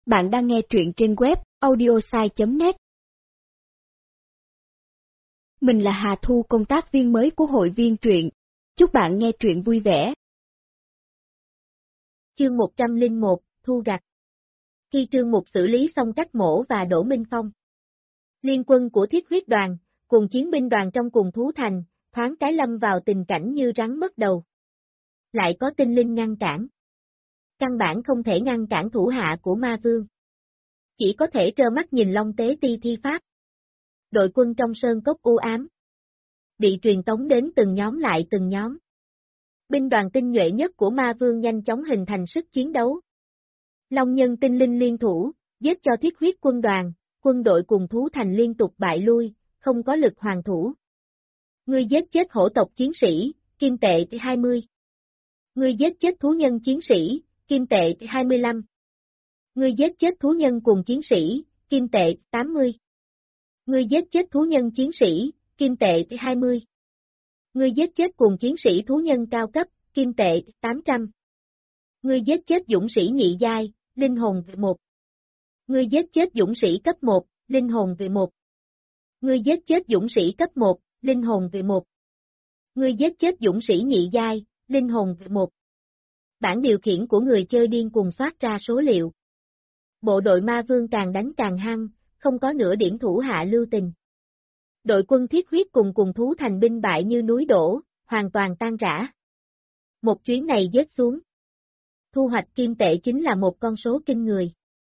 Bạn đang nghe truyện trên web audiosai.net. Mình là Hà Thu, công tác viên mới của hội viên truyện. Chúc bạn nghe truyện vui vẻ. Chương 101, Thu gặt. Khi Trương Mục xử lý xong Trắc Mổ và Đỗ Minh Phong, liên quân của Thiết Huyết đoàn, cùng chiến binh đoàn trong cùng thú thành, thoáng cái lâm vào tình cảnh như rắn mất đầu. Lại có tinh linh ngăn cản. Căn bản không thể ngăn cản thủ hạ của ma vương. Chỉ có thể trơ mắt nhìn Long Tế Ti thi pháp. Đội quân trong sơn cốc u ám. Bị truyền tống đến từng nhóm lại từng nhóm. Binh đoàn tinh nhuệ nhất của ma vương nhanh chóng hình thành sức chiến đấu. Long nhân tinh linh liên thủ, giết cho Thiết Huyết quân đội cùng thú thành liên tục bại lui, không có lực hoàn thủ. Ngươi giết chết hổ tộc chiến sĩ, kim tệ 20. Ngươi giết chết thú nhân chiến sĩ, kim tệ 25. Ngươi giết chết thú nhân cùng chiến sĩ, kim tệ 80. Ngươi giết chết thú nhân chiến sĩ, kim tệ 20. Ngươi giết chết cùng chiến sĩ thú nhân cao cấp, kim tệ 800. Ngươi giết chết dũng sĩ nhị giai, linh hồn V1. Ngươi giết chết dũng sĩ cấp 1, linh hồn V1. Ngươi giết chết dũng sĩ cấp 1, linh hồn V1. Ngươi giết chết dũng sĩ nhị giai, linh hồn V1. Bảng điều khiển của người chơi điên cuồng soát ra số liệu. Bộ đội ma vương càng đánh càng hăng, không có nửa điểm thủ hạ lưu tình. Đội quân Thiết Huyết cùng thú thành binh bại như núi đổ, hoàn toàn tan rã. Một chuyến này giết xuống. Thu hoạch kim tệ chính là một con số kinh người.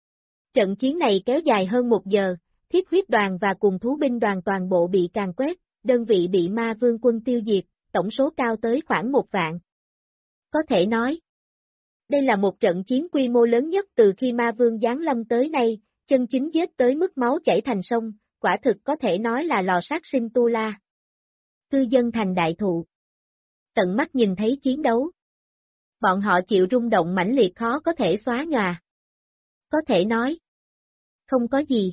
Trận chiến này kéo dài hơn 1 giờ, Thiết Huyết đoàn và cùng thú binh đoàn toàn bộ bị càn quét, đơn vị bị ma vương quân tiêu diệt, tổng số cao tới khoảng 1 vạn. Có thể nói, đây là một trận chiến quy mô lớn nhất từ khi ma vương giáng lâm tới nay, chân chính giết tới mức máu chảy thành sông, quả thực có thể nói là lò sát sinh tu la. Cư dân thành đại thụ. Tận mắt nhìn thấy chiến đấu. Bọn họ chịu rung động mãnh liệt khó có thể xóa nhòa. Có thể nói, không có gì.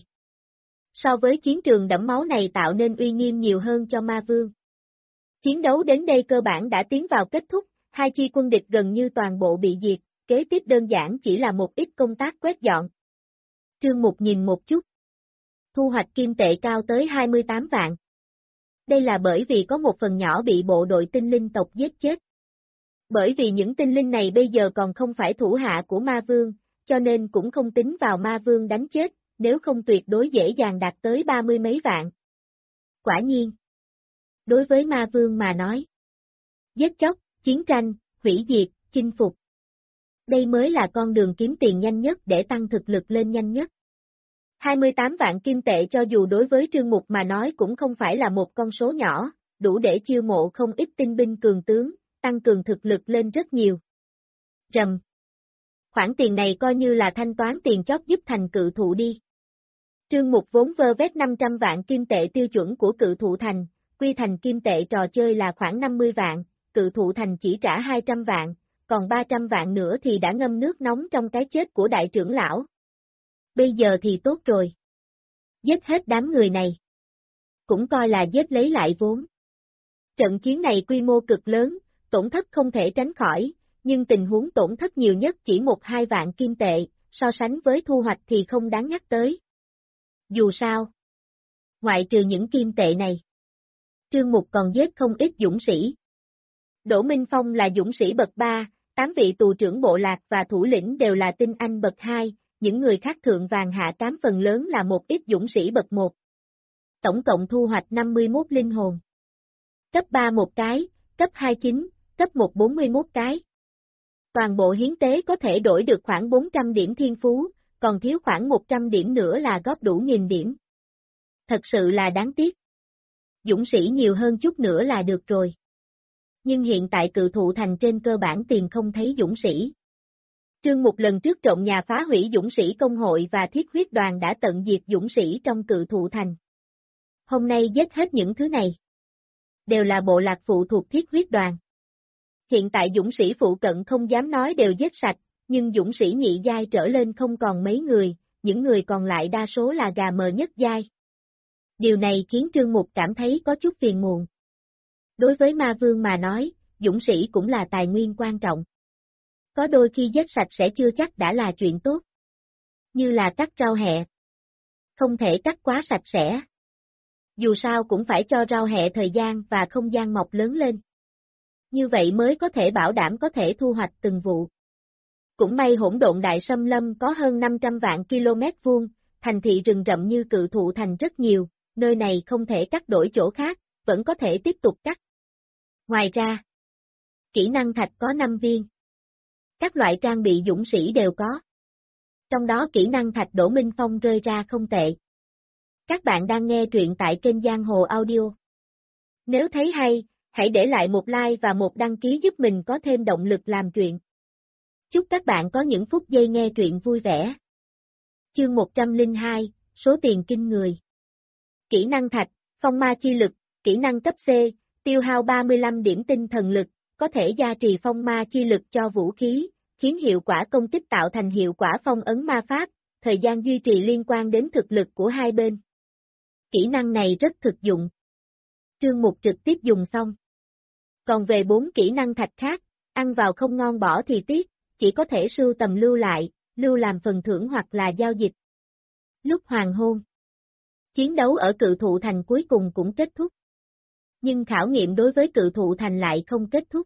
So với chiến trường đẫm máu này tạo nên uy nghiêm nhiều hơn cho ma vương. Chiến đấu đến đây cơ bản đã tiến vào kết thúc, hai chi quân địch gần như toàn bộ bị diệt, kế tiếp đơn giản chỉ là một ít công tác quét dọn. Trương Mục nhìn một chút. Thu hoạch kim tệ cao tới 28 vạn. Đây là bởi vì có một phần nhỏ bị bộ đội tinh linh tộc giết chết. Bởi vì những tinh linh này bây giờ còn không phải thủ hạ của ma vương, cho nên cũng không tính vào ma vương đánh chết, nếu không tuyệt đối dễ dàng đạt tới 30 mấy vạn. Quả nhiên. Đối với ma vương mà nói. Giết chóc, chiến tranh, hủy diệt, chinh phục. Đây mới là con đường kiếm tiền nhanh nhất để tăng thực lực lên nhanh nhất. 28 vạn kim tệ cho dù đối với Trương Mục mà nói cũng không phải là một con số nhỏ, đủ để chiêu mộ không ít tinh binh cường tướng, tăng cường thực lực lên rất nhiều. Rầm. Khoản tiền này coi như là thanh toán tiền chót giúp thành cự thụ đi. Trương Mục vốn vơ vét 500 vạn kim tệ tiêu chuẩn của cự thụ thành, quy thành kim tệ trò chơi là khoảng 50 vạn, cự thụ thành chỉ trả 200 vạn, còn 300 vạn nữa thì đã ngâm nước nóng trong cái chết của đại trưởng lão. Bây giờ thì tốt rồi. Giết hết đám người này. Cũng coi là giết lấy lại vốn. Trận chiến này quy mô cực lớn, tổn thất không thể tránh khỏi, nhưng tình huống tổn thất nhiều nhất chỉ 1-2 vạn kim tệ, so sánh với thu hoạch thì không đáng nhắc tới. Dù sao, ngoại trừ những kim tệ này, Trương Mục còn giết không ít dũng sĩ. Đỗ Minh Phong là dũng sĩ bậc 3, 8 vị tù trưởng bộ lạc và thủ lĩnh đều là tinh anh bậc 2, những người khác thượng vàng hạ cám phần lớn là một ít dũng sĩ bậc 1. Tổng cộng thu hoạch 51 linh hồn. Cấp 3 một cái, cấp 2 9, cấp 1 41 cái. Toàn bộ hiến tế có thể đổi được khoảng 400 điểm thiên phú, còn thiếu khoảng 100 điểm nữa là góp đủ 1000 điểm. Thật sự là đáng tiếc. Dũng sĩ nhiều hơn chút nữa là được rồi. Nhưng hiện tại cự thụ thành trên cơ bản tìm không thấy dũng sĩ. Trương Mục lần trước trộm nhà phá hủy dũng sĩ công hội và Thiết Huyết đoàn đã tận diệt dũng sĩ trong cự thụ thành. Hôm nay giết hết những thứ này. Đều là bộ lạc phụ thuộc Thiết Huyết đoàn. Hiện tại dũng sĩ phụ cận không dám nói đều giết sạch, nhưng dũng sĩ nhị giai trở lên không còn mấy người, những người còn lại đa số là gà mờ nhất giai. Điều này khiến Trương Mục cảm thấy có chút phiền muộn. Đối với ma vương mà nói, dũng sĩ cũng là tài nguyên quan trọng. Có đôi khi giết sạch sẽ chưa chắc đã là chuyện tốt. Như là cắt rau hẹ. Không thể cắt quá sạch sẽ. Dù sao cũng phải cho rau hẹ thời gian và không gian mọc lớn lên. Như vậy mới có thể bảo đảm có thể thu hoạch từng vụ. Cũng may hỗn độn đại xâm lâm có hơn 500 vạn km vuông, thành thị rừng rậm như Cự Thụ Thành rất nhiều, nơi này không thể cắt đổi chỗ khác, vẫn có thể tiếp tục cắt. Ngoài ra, kỹ năng thạch có 5 viên. Các loại trang bị dũng sĩ đều có. Trong đó kỹ năng thạch Đỗ Minh Phong rơi ra không tệ. Các bạn đang nghe truyện tại kênh Giang Hồ Audio. Nếu thấy hay, hãy để lại một like và một đăng ký giúp mình có thêm động lực làm truyện. Chúc các bạn có những phút giây nghe truyện vui vẻ. Chương 102, số tiền kinh người. Kỹ năng thạch, phong ma chi lực, kỹ năng cấp C, tiêu hao 35 điểm tinh thần lực, có thể gia trì phong ma chi lực cho vũ khí, khiến hiệu quả công kích tạo thành hiệu quả phong ấn ma pháp, thời gian duy trì liên quan đến thực lực của hai bên. Kỹ năng này rất thực dụng. Trương Mục trực tiếp dùng xong. Còn về 4 kỹ năng thạch khác, ăn vào không ngon bỏ thì tiếc, chỉ có thể sưu tầm lưu lại, lưu làm phần thưởng hoặc là giao dịch. Lúc hoàng hôn, chiến đấu ở Cự Thụ Thành cuối cùng cũng kết thúc. Nhưng khảo nghiệm đối với Cự Thụ Thành lại không kết thúc.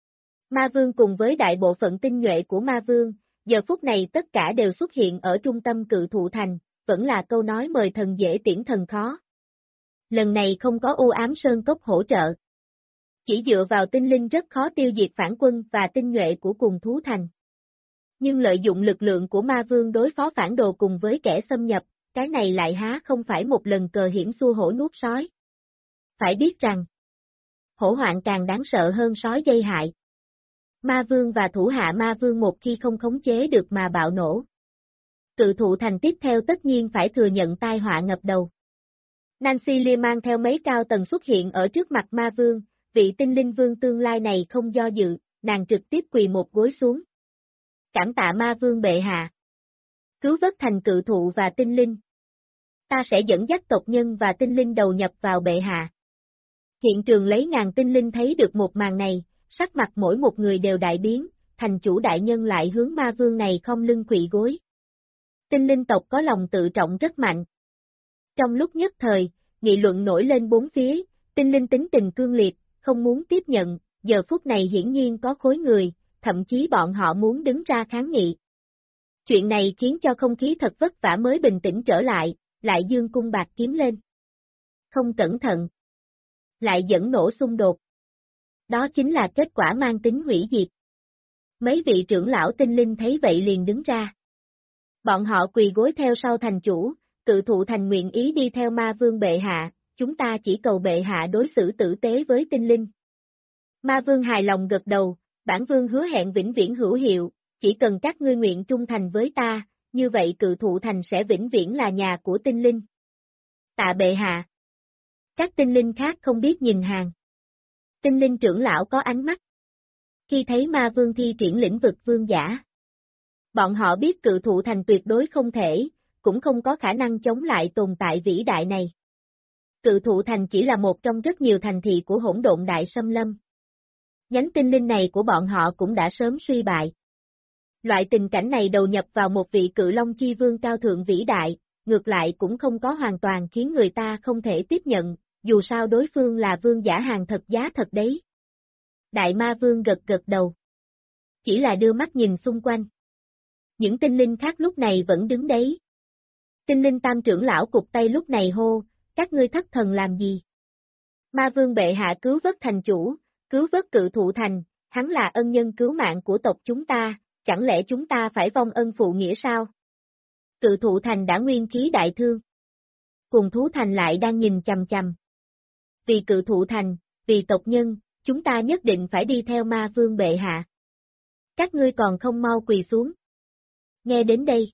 Ma Vương cùng với đại bộ phận tinh nhuệ của Ma Vương, giờ phút này tất cả đều xuất hiện ở trung tâm Cự Thụ Thành, vẫn là câu nói mời thần dễ tiễn thần khó. Lần này không có U Ám Sơn Cốc hỗ trợ. Chỉ dựa vào tinh linh rất khó tiêu diệt phản quân và tinh nhuệ của cùng thú thành. Nhưng lợi dụng lực lượng của Ma Vương đối phó phản đồ cùng với kẻ xâm nhập, cái này lại há không phải một lần cờ hiểm xua hổ nuốt sói. Phải biết rằng, hổ hoạn càng đáng sợ hơn sói gây hại. Ma Vương và thủ hạ Ma Vương một khi không khống chế được mà bạo nổ. Cự Thụ Thành tiếp theo tất nhiên phải thừa nhận tai họa ngập đầu. Nancy Lee mang theo mấy cao tầng xuất hiện ở trước mặt Ma Vương, vị tinh linh vương tương lai này không do dự, nàng trực tiếp quỳ một gối xuống. Cảm tạ Ma Vương bệ hạ. Cứu vớt thành Cự Thụ và tinh linh. Ta sẽ dẫn dắt tộc nhân và tinh linh đầu nhập vào bệ hạ. Hiện trường lấy ngàn tinh linh thấy được một màn này, sắc mặt mỗi một người đều đại biến, thành chủ đại nhân lại hướng Ma Vương này khom lưng quỳ gối. Tinh linh tộc có lòng tự trọng rất mạnh. Trong lúc nhất thời, nghị luận nổi lên bốn phía, tinh linh tính tình cương liệt, không muốn tiếp nhận, giờ phút này hiển nhiên có khối người, thậm chí bọn họ muốn đứng ra kháng nghị. Chuyện này khiến cho không khí thật vất vả mới bình tĩnh trở lại dương cung bạc kiếm lên. Không cẩn thận, lại dẫn nổ xung đột. Đó chính là kết quả mang tính hủy diệt. Mấy vị trưởng lão tinh linh thấy vậy liền đứng ra. Bọn họ quỳ gối theo sau thành chủ, Cự Thụ Thành nguyện ý đi theo Ma Vương bệ hạ, chúng ta chỉ cầu bệ hạ đối xử tử tế với tinh linh. Ma Vương hài lòng gật đầu, bản vương hứa hẹn vĩnh viễn hữu hiệu, chỉ cần các ngươi nguyện trung thành với ta, như vậy Cự Thụ Thành sẽ vĩnh viễn là nhà của tinh linh. Tạ bệ hạ. Các tinh linh khác không biết nhìn hàng. Tinh linh trưởng lão có ánh mắt. Khi thấy Ma Vương thi triển lĩnh vực vương giả, bọn họ biết Cự Thụ Thành tuyệt đối không thể, cũng không có khả năng chống lại tồn tại vĩ đại này. Cự Thụ Thành chỉ là một trong rất nhiều thành thị của hỗn độn đại xâm lâm. Nhánh tinh linh này của bọn họ cũng đã sớm suy bại. Loại tình cảnh này đầu nhập vào một vị Cự Long Chi Vương cao thượng vĩ đại, ngược lại cũng không có hoàn toàn khiến người ta không thể tiếp nhận, dù sao đối phương là vương giả hàng thật giá thật đấy. Đại Ma Vương gật gật đầu. Chỉ là đưa mắt nhìn xung quanh. Những tinh linh khác lúc này vẫn đứng đấy. Tinh linh tam trưởng lão cụp tay lúc này hô, các ngươi thất thần làm gì? Ma Vương bệ hạ cứu vớt thành chủ, cứu vớt Cự Thụ Thành, hắn là ân nhân cứu mạng của tộc chúng ta, chẳng lẽ chúng ta phải vong ân phụ nghĩa sao? Cự Thụ Thành đã nguyên khí đại thương. Cùng thú thành lại đang nhìn chằm chằm. Vì Cự Thụ Thành, vì tộc nhân, chúng ta nhất định phải đi theo Ma Vương bệ hạ. Các ngươi còn không mau quỳ xuống. Nghe đến đây.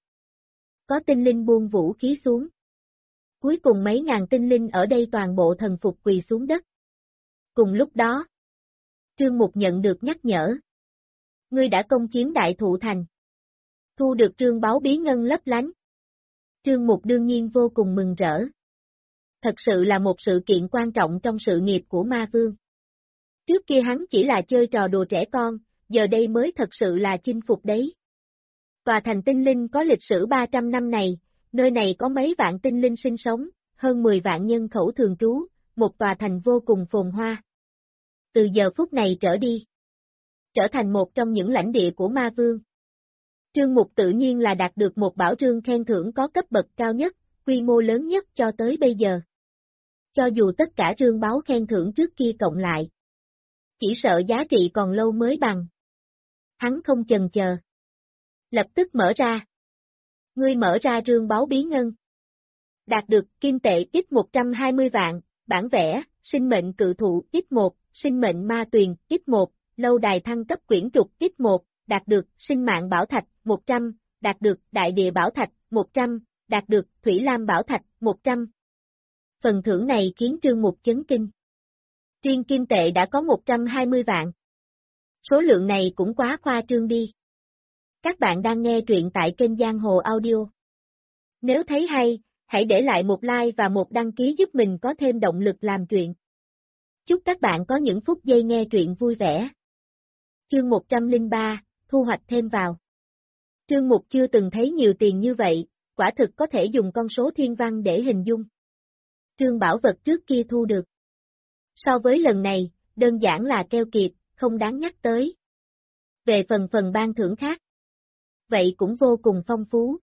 Có tinh linh buông vũ khí xuống. Cuối cùng mấy ngàn tinh linh ở đây toàn bộ thần phục quỳ xuống đất. Cùng lúc đó, Trương Mục nhận được nhắc nhở. Ngươi đã công chiếm Đại Thụ Thành. Thu được trương báu bí ngân lấp lánh. Trương Mục đương nhiên vô cùng mừng rỡ. Thật sự là một sự kiện quan trọng trong sự nghiệp của Ma Vương. Trước kia hắn chỉ là chơi trò đùa trẻ con, giờ đây mới thật sự là chinh phục đấy. Tòa thành tinh linh có lịch sử 300 năm này, nơi này có mấy vạn tinh linh sinh sống, hơn 10 vạn nhân khẩu thường trú, một tòa thành vô cùng phồn hoa. Từ giờ phút này trở đi, trở thành một trong những lãnh địa của ma vương. Trương Mục tự nhiên là đạt được một bảo trương khen thưởng có cấp bậc cao nhất, quy mô lớn nhất cho tới bây giờ. Cho dù tất cả trương báo khen thưởng trước kia cộng lại, chỉ sợ giá trị còn lâu mới bằng. Hắn không chần chờ. Lập tức mở ra. Ngươi mở ra trương báo bí ngân. Đạt được kim tệ ít 120 vạn, bản vẽ, sinh mệnh cự thụ ít 1, sinh mệnh ma tuyền ít 1, lâu đài thăng cấp quyển trục ít 1, đạt được sinh mạng bảo thạch 100, đạt được đại địa bảo thạch 100, đạt được thủy lam bảo thạch 100. Phần thưởng này khiến Trương Mục chấn kinh. Riêng kim tệ đã có 120 vạn. Số lượng này cũng quá khoa trương đi. Các bạn đang nghe truyện tại kênh Giang Hồ Audio. Nếu thấy hay, hãy để lại một like và một đăng ký giúp mình có thêm động lực làm truyện. Chúc các bạn có những phút giây nghe truyện vui vẻ. Chương 103, thu hoạch thêm vào. Trương Mục chưa từng thấy nhiều tiền như vậy, quả thực có thể dùng con số thiên văn để hình dung. Trương bảo vật trước kia thu được. So với lần này, đơn giản là keo kiệt, không đáng nhắc tới. Về phần ban thưởng khác, vậy cũng vô cùng phong phú.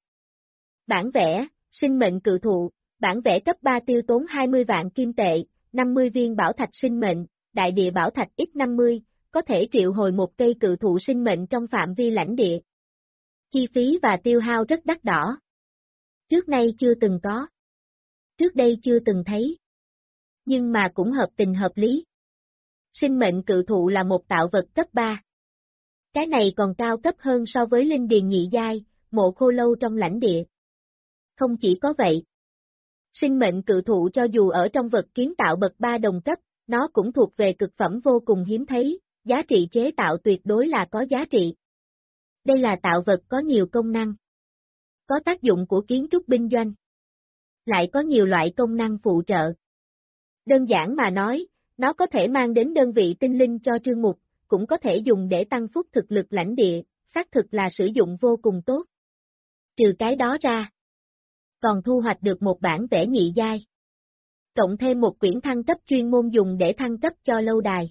Bản vẽ, sinh mệnh cự thụ, bản vẽ cấp 3 tiêu tốn 20 vạn kim tệ, 50 viên bảo thạch sinh mệnh, đại địa bảo thạch X50, có thể triệu hồi một cây cự thụ sinh mệnh trong phạm vi lãnh địa. Chi phí và tiêu hao rất đắt đỏ. Trước nay chưa từng có. Trước đây chưa từng thấy. Nhưng mà cũng hợp tình hợp lý. Sinh mệnh cự thụ là một tạo vật cấp 3. Cái này còn cao cấp hơn so với linh điền nhị giai, mộ khô lâu trong lãnh địa. Không chỉ có vậy. Sinh mệnh cự thụ cho dù ở trong vật kiến tạo bậc 3 đồng cấp, nó cũng thuộc về cực phẩm vô cùng hiếm thấy, giá trị chế tạo tuyệt đối là có giá trị. Đây là tạo vật có nhiều công năng. Có tác dụng của kiến trúc binh doanh. Lại có nhiều loại công năng phụ trợ. Đơn giản mà nói, nó có thể mang đến đơn vị tinh linh cho Trương Mục, cũng có thể dùng để tăng phúc thực lực lãnh địa, xác thực là sử dụng vô cùng tốt. Trừ cái đó ra, còn thu hoạch được một bản vẽ nhị giai. Cộng thêm một quyển thăng cấp chuyên môn dùng để thăng cấp cho lâu đài.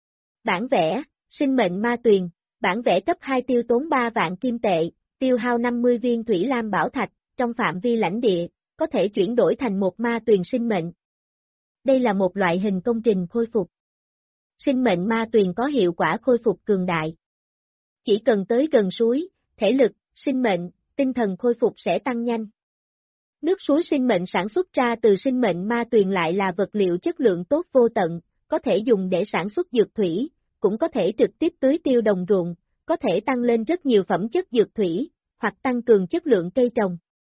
Bản vẽ, sinh mệnh ma tuyền, bản vẽ cấp 2 tiêu tốn 3 vạn kim tệ, tiêu hao 50 viên thủy lam bảo thạch, trong phạm vi lãnh địa, có thể chuyển đổi thành một ma tuyền sinh mệnh. Đây là một loại hình công trình khôi phục. Sinh mệnh ma tuyền có hiệu quả khôi phục cường đại. Chỉ cần tới gần suối, thể lực, sinh mệnh, tinh thần khôi phục sẽ tăng nhanh. Nước suối sinh mệnh sản xuất ra từ sinh mệnh ma tuyền lại là vật liệu chất lượng tốt vô tận, có thể dùng để sản xuất dược thủy, cũng có thể trực tiếp tưới tiêu đồng ruộng, có thể tăng lên rất nhiều phẩm chất dược thủy, hoặc tăng cường chất lượng cây trồng.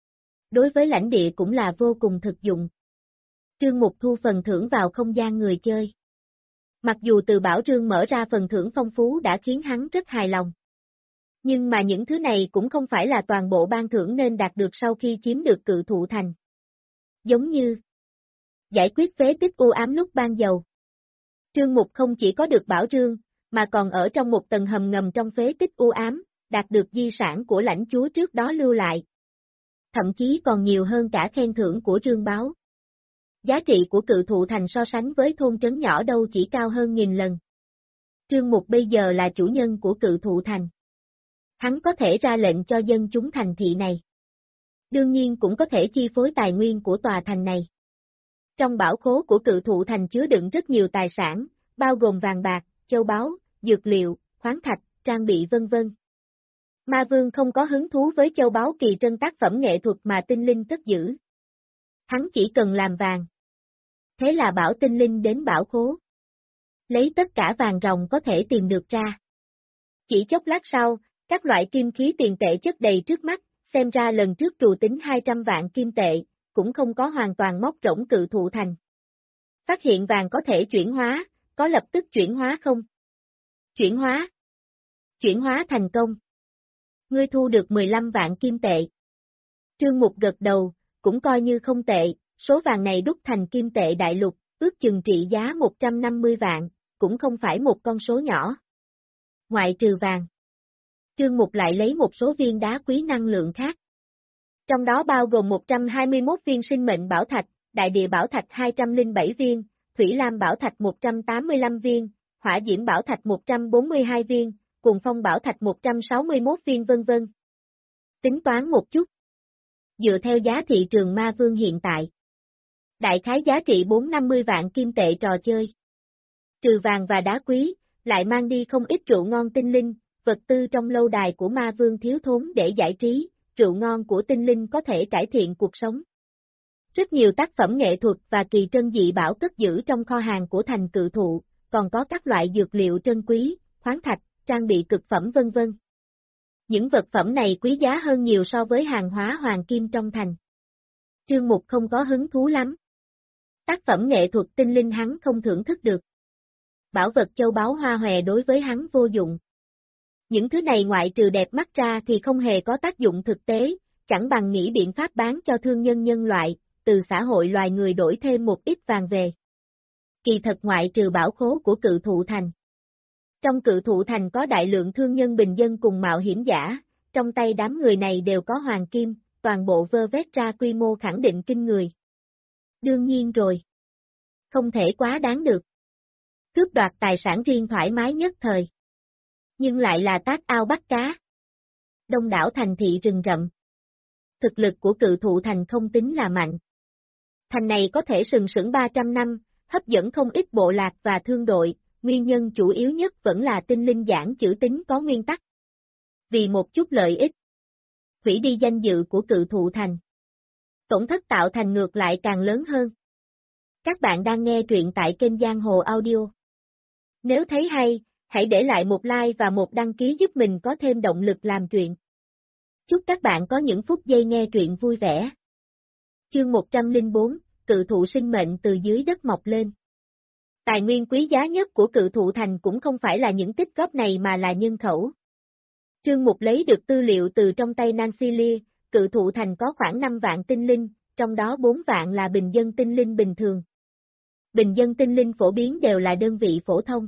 Đối với lãnh địa cũng là vô cùng thực dụng. Trương Mục thu phần thưởng vào không gian người chơi. Mặc dù từ bảo trương mở ra phần thưởng phong phú đã khiến hắn rất hài lòng. Nhưng mà những thứ này cũng không phải là toàn bộ ban thưởng nên đạt được sau khi chiếm được cự thụ thành. Giống như giải quyết phế tích u ám lúc ban dầu. Trương Mục không chỉ có được bảo trương, mà còn ở trong một tầng hầm ngầm trong phế tích u ám, đạt được di sản của lãnh chúa trước đó lưu lại. Thậm chí còn nhiều hơn cả khen thưởng của trương báo. Giá trị của cự thụ thành so sánh với thôn trấn nhỏ đâu chỉ cao hơn nghìn lần. Trương Mục bây giờ là chủ nhân của cự thụ thành. Hắn có thể ra lệnh cho dân chúng thành thị này. Đương nhiên cũng có thể chi phối tài nguyên của tòa thành này. Trong bảo khố của cự thụ thành chứa đựng rất nhiều tài sản, bao gồm vàng bạc, châu báu, dược liệu, khoáng thạch, trang bị vân vân. Ma Vương không có hứng thú với châu báu kỳ trân tác phẩm nghệ thuật mà tinh linh cất giữ. Hắn chỉ cần làm vàng. Thế là bảo tinh linh đến bảo khố. Lấy tất cả vàng ròng có thể tìm được ra. Chỉ chốc lát sau, các loại kim khí tiền tệ chất đầy trước mắt, xem ra lần trước trù tính 200 vạn kim tệ, cũng không có hoàn toàn móc rỗng cự thụ thành. Phát hiện vàng có thể chuyển hóa, có lập tức chuyển hóa không? Chuyển hóa. Chuyển hóa thành công. Ngươi thu được 15 vạn kim tệ. Trương Mục gật đầu, cũng coi như không tệ, số vàng này đúc thành kim tệ đại lục, ước chừng trị giá 150 vạn, cũng không phải một con số nhỏ. Ngoại trừ vàng. Trương Mục lại lấy một số viên đá quý năng lượng khác. Trong đó bao gồm 121 viên sinh mệnh bảo thạch, đại địa bảo thạch 207 viên, thủy lam bảo thạch 185 viên, hỏa diễm bảo thạch 142 viên, cuồng phong bảo thạch 161 viên vân vân. Tính toán một chút. Dựa theo giá thị trường ma vương hiện tại, đại khái giá trị 450 vạn kim tệ trò chơi. Trừ vàng và đá quý, lại mang đi không ít rượu ngon tinh linh, vật tư trong lâu đài của ma vương thiếu thốn để giải trí, rượu ngon của tinh linh có thể cải thiện cuộc sống. Rất nhiều tác phẩm nghệ thuật và kỳ trân dị bảo cất giữ trong kho hàng của thành cự thụ, còn có các loại dược liệu trân quý, khoáng thạch, trang bị cực phẩm vân vân. Những vật phẩm này quý giá hơn nhiều so với hàng hóa hoàng kim trong thành. Trương Mục không có hứng thú lắm. Tác phẩm nghệ thuật tinh linh hắn không thưởng thức được. Bảo vật châu báu hoa hòe đối với hắn vô dụng. Những thứ này ngoại trừ đẹp mắt ra thì không hề có tác dụng thực tế, chẳng bằng nghĩ biện pháp bán cho thương nhân nhân loại, từ xã hội loài người đổi thêm một ít vàng về. Kỳ thật ngoại trừ bảo khố của cự thụ thành. Trong cự thụ thành có đại lượng thương nhân bình dân cùng mạo hiểm giả, trong tay đám người này đều có hoàng kim, toàn bộ vơ vét ra quy mô khẳng định kinh người. Đương nhiên rồi. Không thể quá đáng được. Cướp đoạt tài sản riêng thoải mái nhất thời. Nhưng lại là tác ao bắt cá. Đông đảo thành thị rừng rậm. Thực lực của cự thụ thành không tính là mạnh. Thành này có thể sừng sững 300 năm, hấp dẫn không ít bộ lạc và thương đội, nguyên nhân chủ yếu nhất vẫn là tinh linh giảng chữ tín có nguyên tắc. Vì một chút lợi ích, hủy đi danh dự của cự thụ thành. Tổn thất tạo thành ngược lại càng lớn hơn. Các bạn đang nghe truyện tại kênh Giang Hồ Audio. Nếu thấy hay, hãy để lại một like và một đăng ký giúp mình có thêm động lực làm truyện. Chúc các bạn có những phút giây nghe truyện vui vẻ. Chương 104, cự thụ sinh mệnh từ dưới đất mọc lên. Tài nguyên quý giá nhất của cự thụ thành cũng không phải là những tích góp này mà là nhân khẩu. Trương Mục lấy được tư liệu từ trong tay Nancy Lee, cự thụ thành có khoảng 5 vạn tinh linh, trong đó 4 vạn là bình dân tinh linh bình thường. Bình dân tinh linh phổ biến đều là đơn vị phổ thông.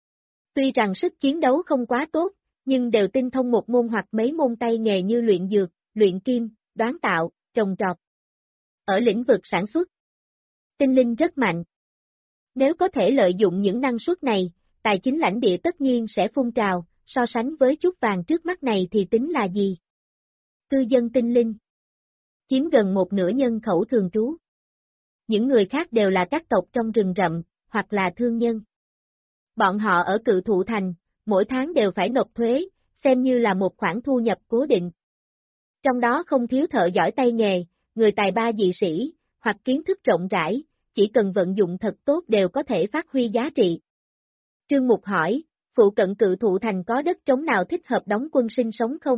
Tuy rằng sức chiến đấu không quá tốt, nhưng đều tinh thông một môn hoặc mấy môn tay nghề như luyện dược, luyện kim, đoán tạo, trồng trọt. Ở lĩnh vực sản xuất, tinh linh rất mạnh. Nếu có thể lợi dụng những năng suất này, tài chính lãnh địa tất nhiên sẽ phun trào, so sánh với chút vàng trước mắt này thì tính là gì? Cư dân tinh linh chiếm gần một nửa nhân khẩu thường trú. Những người khác đều là các tộc trong rừng rậm, hoặc là thương nhân. Bọn họ ở cự thụ thành, mỗi tháng đều phải nộp thuế, xem như là một khoản thu nhập cố định. Trong đó không thiếu thợ giỏi tay nghề, người tài ba dị sĩ, hoặc kiến thức rộng rãi, chỉ cần vận dụng thật tốt đều có thể phát huy giá trị. Trương Mục hỏi, phụ cận cự thụ thành có đất trống nào thích hợp đóng quân sinh sống không?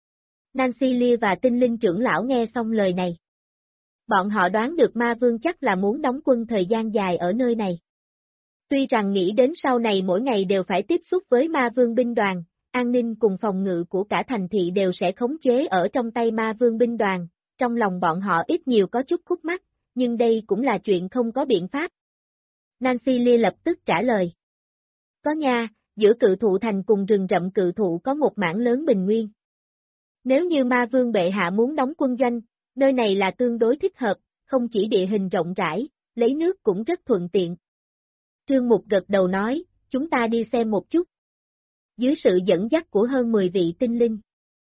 Nancy Lee và tinh linh trưởng lão nghe xong lời này. Bọn họ đoán được ma vương chắc là muốn đóng quân thời gian dài ở nơi này. Tuy rằng nghĩ đến sau này mỗi ngày đều phải tiếp xúc với ma vương binh đoàn, an ninh cùng phòng ngự của cả thành thị đều sẽ khống chế ở trong tay ma vương binh đoàn, trong lòng bọn họ ít nhiều có chút khúc mắc, nhưng đây cũng là chuyện không có biện pháp. Nancy Lee lập tức trả lời. Có nha, giữa cự thụ thành cùng rừng rậm cự thụ có một mảng lớn bình nguyên. Nếu như ma vương bệ hạ muốn đóng quân doanh, nơi này là tương đối thích hợp, không chỉ địa hình rộng rãi, lấy nước cũng rất thuận tiện. Trương Mục gật đầu nói, chúng ta đi xem một chút. Dưới sự dẫn dắt của hơn 10 vị tinh linh,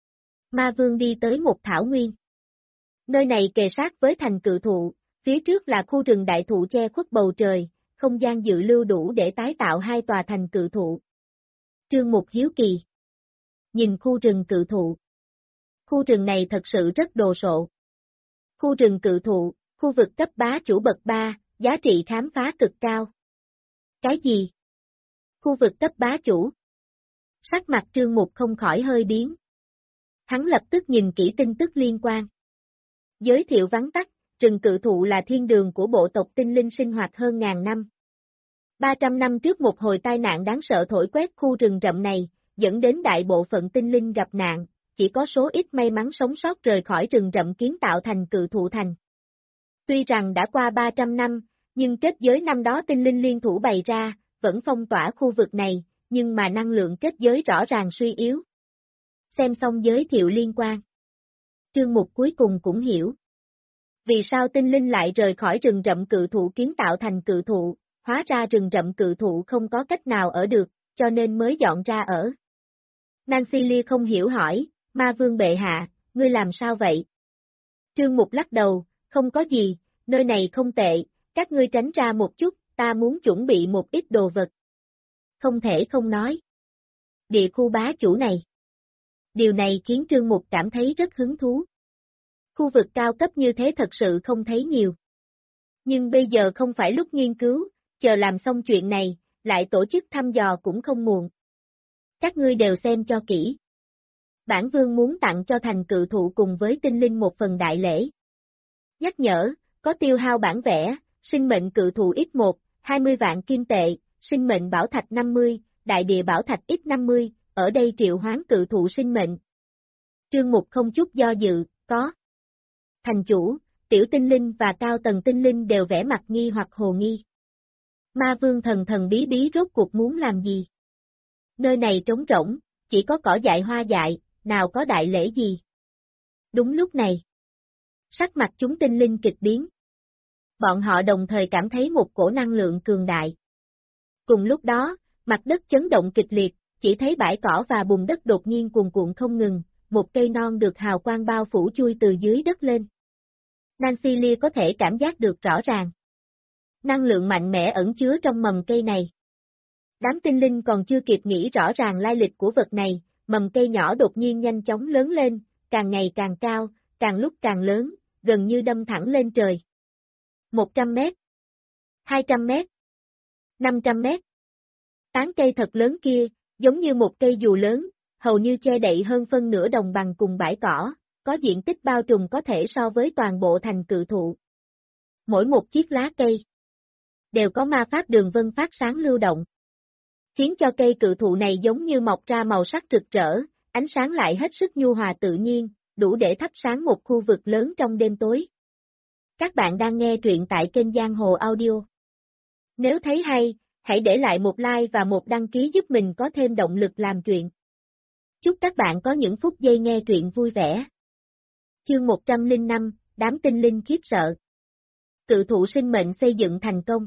ma vương đi tới một thảo nguyên. Nơi này kề sát với thành cự thụ, phía trước là khu rừng đại thụ che khuất bầu trời, không gian dự lưu đủ để tái tạo hai tòa thành cự thụ. Trương Mục hiếu kỳ. Nhìn khu rừng cự thụ. Khu rừng này thật sự rất đồ sộ. Khu rừng cự thụ, khu vực cấp bá chủ bậc 3, giá trị khám phá cực cao. Cái gì? Khu vực cấp bá chủ. Sắc mặt Trương Mục không khỏi hơi biến. Hắn lập tức nhìn kỹ tin tức liên quan. Giới thiệu vắn tắt, rừng cự thụ là thiên đường của bộ tộc tinh linh sinh hoạt hơn ngàn năm. 300 năm trước một hồi tai nạn đáng sợ thổi quét khu rừng rậm này, dẫn đến đại bộ phận tinh linh gặp nạn, chỉ có số ít may mắn sống sót rời khỏi rừng rậm kiến tạo thành cự thụ thành. Tuy rằng đã qua 300 năm, nhưng kết giới năm đó tinh linh liên thủ bày ra, vẫn phong tỏa khu vực này, nhưng mà năng lượng kết giới rõ ràng suy yếu. xem xong giới thiệu liên quan. Trương Mục cuối cùng cũng hiểu. Vì sao tinh linh lại rời khỏi rừng rậm cự thụ kiến tạo thành cự thụ, hóa ra rừng rậm cự thụ không có cách nào ở được, cho nên mới dọn ra ở. Nancy Lee không hiểu hỏi, Ma Vương bệ hạ, ngươi làm sao vậy? Trương Mục lắc đầu, không có gì, nơi này không tệ, các ngươi tránh ra một chút, ta muốn chuẩn bị một ít đồ vật. Không thể không nói. Địa khu bá chủ này. Điều này khiến Trương Mục cảm thấy rất hứng thú. Khu vực cao cấp như thế thật sự không thấy nhiều. Nhưng bây giờ không phải lúc nghiên cứu, chờ làm xong chuyện này, lại tổ chức thăm dò cũng không muộn. Các ngươi đều xem cho kỹ. Bản vương muốn tặng cho thành cự thụ cùng với tinh linh một phần đại lễ. Nhắc nhở, có tiêu hao bản vẽ, sinh mệnh cự thụ X1, 20 vạn kim tệ, sinh mệnh bảo thạch 50, đại địa bảo thạch X50, ở đây triệu hoán cự thụ sinh mệnh. Trương Mục không chút do dự, có. Thành chủ, tiểu tinh linh và cao tầng tinh linh đều vẽ mặt nghi hoặc hồ nghi. Ma vương thần thần bí bí rốt cuộc muốn làm gì? Nơi này trống rỗng, chỉ có cỏ dại hoa dại, nào có đại lễ gì? Đúng lúc này, sắc mặt chúng tinh linh kịch biến. Bọn họ đồng thời cảm thấy một cổ năng lượng cường đại. Cùng lúc đó, mặt đất chấn động kịch liệt, chỉ thấy bãi cỏ và bùn đất đột nhiên cuồn cuộn không ngừng, một cây non được hào quang bao phủ chui từ dưới đất lên. Nancy Lee có thể cảm giác được rõ ràng. Năng lượng mạnh mẽ ẩn chứa trong mầm cây này. Đám tinh linh còn chưa kịp nghĩ rõ ràng lai lịch của vật này, mầm cây nhỏ đột nhiên nhanh chóng lớn lên, càng ngày càng cao, càng lúc càng lớn, gần như đâm thẳng lên trời. 100 mét, 200 mét, 500 mét. Tán cây thật lớn kia, giống như một cây dù lớn, hầu như che đậy hơn phân nửa đồng bằng cùng bãi cỏ, có diện tích bao trùm có thể so với toàn bộ thành cự thụ. Mỗi một chiếc lá cây đều có ma pháp đường vân phát sáng lưu động, khiến cho cây cự thụ này giống như mọc ra màu sắc rực rỡ, ánh sáng lại hết sức nhu hòa tự nhiên, đủ để thắp sáng một khu vực lớn trong đêm tối. Các bạn đang nghe truyện tại kênh Giang Hồ Audio. Nếu thấy hay, hãy để lại một like và một đăng ký giúp mình có thêm động lực làm chuyện. Chúc các bạn có những phút giây nghe truyện vui vẻ. Chương 105, đám tinh linh khiếp sợ. Cự thụ sinh mệnh xây dựng thành công.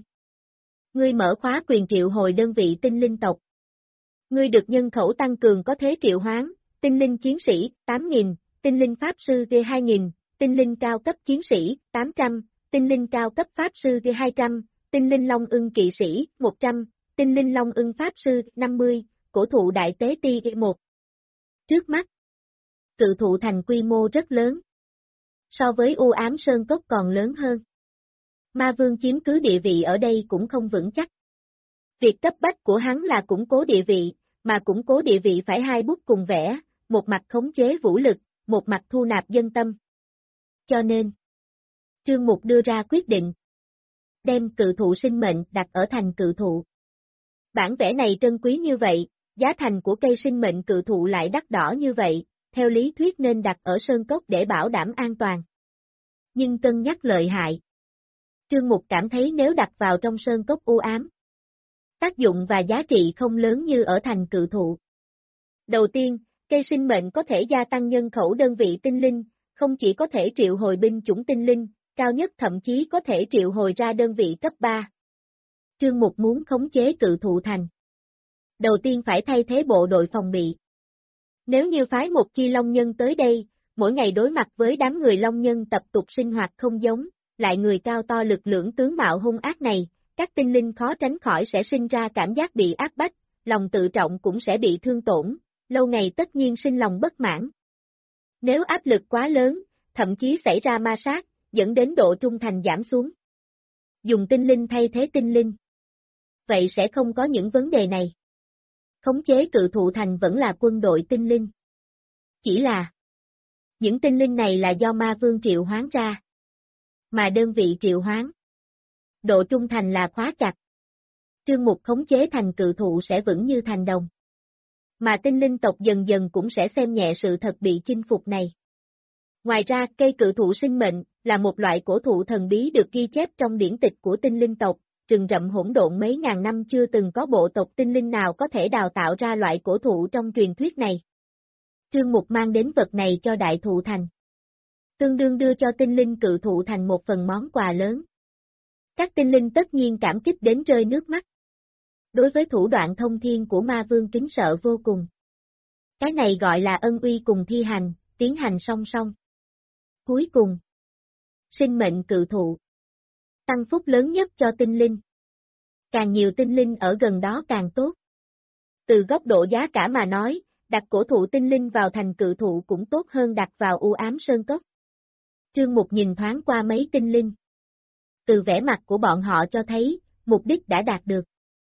Ngươi mở khóa quyền triệu hồi đơn vị tinh linh tộc. Ngươi được nhân khẩu tăng cường có thế triệu hoán, tinh linh chiến sĩ, 8.000, tinh linh pháp sư V2.000, tinh linh cao cấp chiến sĩ, 800, tinh linh cao cấp pháp sư V200, tinh linh long ưng kỵ sĩ, 100, tinh linh long ưng pháp sư, 50, cổ thụ đại tế ti 1. Trước mắt, cự thụ thành quy mô rất lớn. So với u ám sơn cốc còn lớn hơn. Ma vương chiếm cứ địa vị ở đây cũng không vững chắc. Việc cấp bách của hắn là củng cố địa vị, mà củng cố địa vị phải hai bút cùng vẽ, một mặt khống chế vũ lực, một mặt thu nạp dân tâm. Cho nên, Trương Mục đưa ra quyết định. Đem cự thụ sinh mệnh đặt ở thành cự thụ. Bản vẽ này trân quý như vậy, giá thành của cây sinh mệnh cự thụ lại đắt đỏ như vậy, theo lý thuyết nên đặt ở sơn cốc để bảo đảm an toàn. Nhưng cân nhắc lợi hại. Trương Mục cảm thấy nếu đặt vào trong sơn cốc u ám, tác dụng và giá trị không lớn như ở thành cự thụ. Đầu tiên, cây sinh mệnh có thể gia tăng nhân khẩu đơn vị tinh linh, không chỉ có thể triệu hồi binh chủng tinh linh, cao nhất thậm chí có thể triệu hồi ra đơn vị cấp 3. Trương Mục muốn khống chế cự thụ thành. Đầu tiên phải thay thế bộ đội phòng bị. Nếu như phái một chi long nhân tới đây, mỗi ngày đối mặt với đám người long nhân tập tục sinh hoạt không giống, lại người cao to lực lưỡng tướng mạo hung ác này, các tinh linh khó tránh khỏi sẽ sinh ra cảm giác bị áp bách, lòng tự trọng cũng sẽ bị thương tổn, lâu ngày tất nhiên sinh lòng bất mãn. Nếu áp lực quá lớn, thậm chí xảy ra ma sát, dẫn đến độ trung thành giảm xuống. Dùng tinh linh thay thế tinh linh. Vậy sẽ không có những vấn đề này. Khống chế cự thụ thành vẫn là quân đội tinh linh. Chỉ là những tinh linh này là do ma vương triệu hoán ra. Mà đơn vị triệu hoán, độ trung thành là khóa chặt. Trương Mục khống chế thành cự thụ sẽ vững như thành đồng. Mà tinh linh tộc dần dần cũng sẽ xem nhẹ sự thật bị chinh phục này. Ngoài ra, cây cự thụ sinh mệnh là một loại cổ thụ thần bí được ghi chép trong điển tịch của tinh linh tộc, rừng rậm hỗn độn mấy ngàn năm chưa từng có bộ tộc tinh linh nào có thể đào tạo ra loại cổ thụ trong truyền thuyết này. Trương Mục mang đến vật này cho Đại Thụ Thành. Tương đương đưa cho tinh linh Cự Thụ Thành một phần món quà lớn. Các tinh linh tất nhiên cảm kích đến rơi nước mắt. Đối với thủ đoạn thông thiên của ma vương kính sợ vô cùng. Cái này gọi là ân uy cùng thi hành, tiến hành song song. Cuối cùng, sinh mệnh cự thụ. Tăng phúc lớn nhất cho tinh linh. Càng nhiều tinh linh ở gần đó càng tốt. Từ góc độ giá cả mà nói, đặt cổ thụ tinh linh vào thành cự thụ cũng tốt hơn đặt vào u ám sơn cốc. Trương Mục nhìn thoáng qua mấy tinh linh. Từ vẻ mặt của bọn họ cho thấy, mục đích đã đạt được.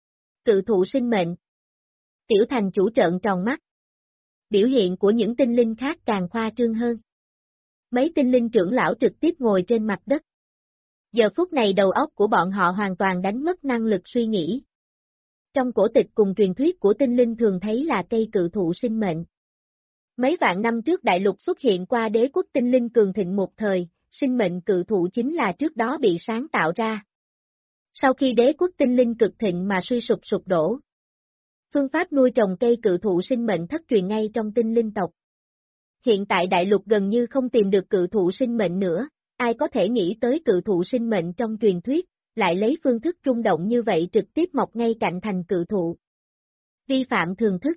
Cự thụ sinh mệnh. Tiểu thành chủ trợn tròn mắt. Biểu hiện của những tinh linh khác càng khoa trương hơn. Mấy tinh linh trưởng lão trực tiếp ngồi trên mặt đất. Giờ phút này đầu óc của bọn họ hoàn toàn đánh mất năng lực suy nghĩ. Trong cổ tịch cùng truyền thuyết của tinh linh thường thấy là cây cự thụ sinh mệnh. Mấy vạn năm trước đại lục xuất hiện qua đế quốc tinh linh cường thịnh một thời, sinh mệnh cự thụ chính là trước đó bị sáng tạo ra. Sau khi đế quốc tinh linh cực thịnh mà suy sụp đổ, phương pháp nuôi trồng cây cự thụ sinh mệnh thất truyền ngay trong tinh linh tộc. Hiện tại đại lục gần như không tìm được cự thụ sinh mệnh nữa, ai có thể nghĩ tới cự thụ sinh mệnh trong truyền thuyết, lại lấy phương thức rung động như vậy trực tiếp mọc ngay cạnh thành cự thụ. Vi phạm thường thức.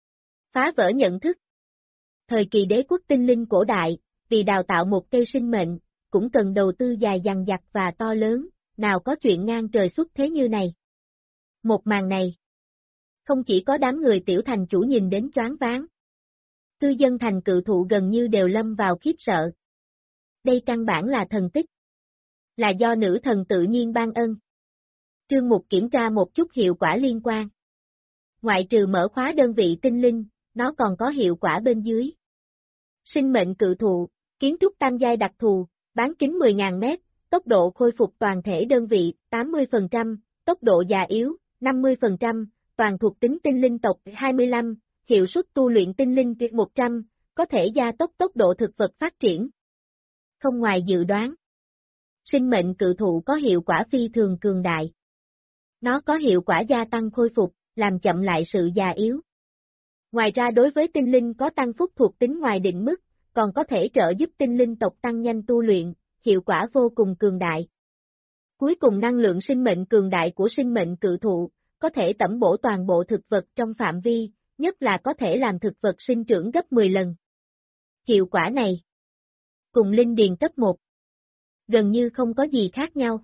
Phá vỡ nhận thức. Thời kỳ đế quốc tinh linh cổ đại, vì đào tạo một cây sinh mệnh, cũng cần đầu tư dài dằng dặc và to lớn, nào có chuyện ngang trời xuất thế như này. Một màn này, không chỉ có đám người tiểu thành chủ nhìn đến choáng váng. Cư dân thành cự thụ gần như đều lâm vào khiếp sợ. Đây căn bản là thần tích. Là do nữ thần tự nhiên ban ân. Trương Mục kiểm tra một chút hiệu quả liên quan. Ngoại trừ mở khóa đơn vị tinh linh, nó còn có hiệu quả bên dưới. Sinh mệnh cự thụ, kiến trúc tam giai đặc thù, bán kính 10.000 mét, tốc độ khôi phục toàn thể đơn vị 80%, tốc độ già yếu 50%, toàn thuộc tính tinh linh tộc 25, hiệu suất tu luyện tinh linh tuyệt 100, có thể gia tốc tốc độ thực vật phát triển. Không ngoài dự đoán, sinh mệnh cự thụ có hiệu quả phi thường cường đại. Nó có hiệu quả gia tăng khôi phục, làm chậm lại sự già yếu. Ngoài ra đối với tinh linh có tăng phúc thuộc tính ngoài định mức, còn có thể trợ giúp tinh linh tộc tăng nhanh tu luyện, hiệu quả vô cùng cường đại. Cuối cùng năng lượng sinh mệnh cường đại của sinh mệnh cự thụ, có thể tẩm bổ toàn bộ thực vật trong phạm vi, nhất là có thể làm thực vật sinh trưởng gấp 10 lần. Hiệu quả này, cùng linh điền cấp 1, gần như không có gì khác nhau.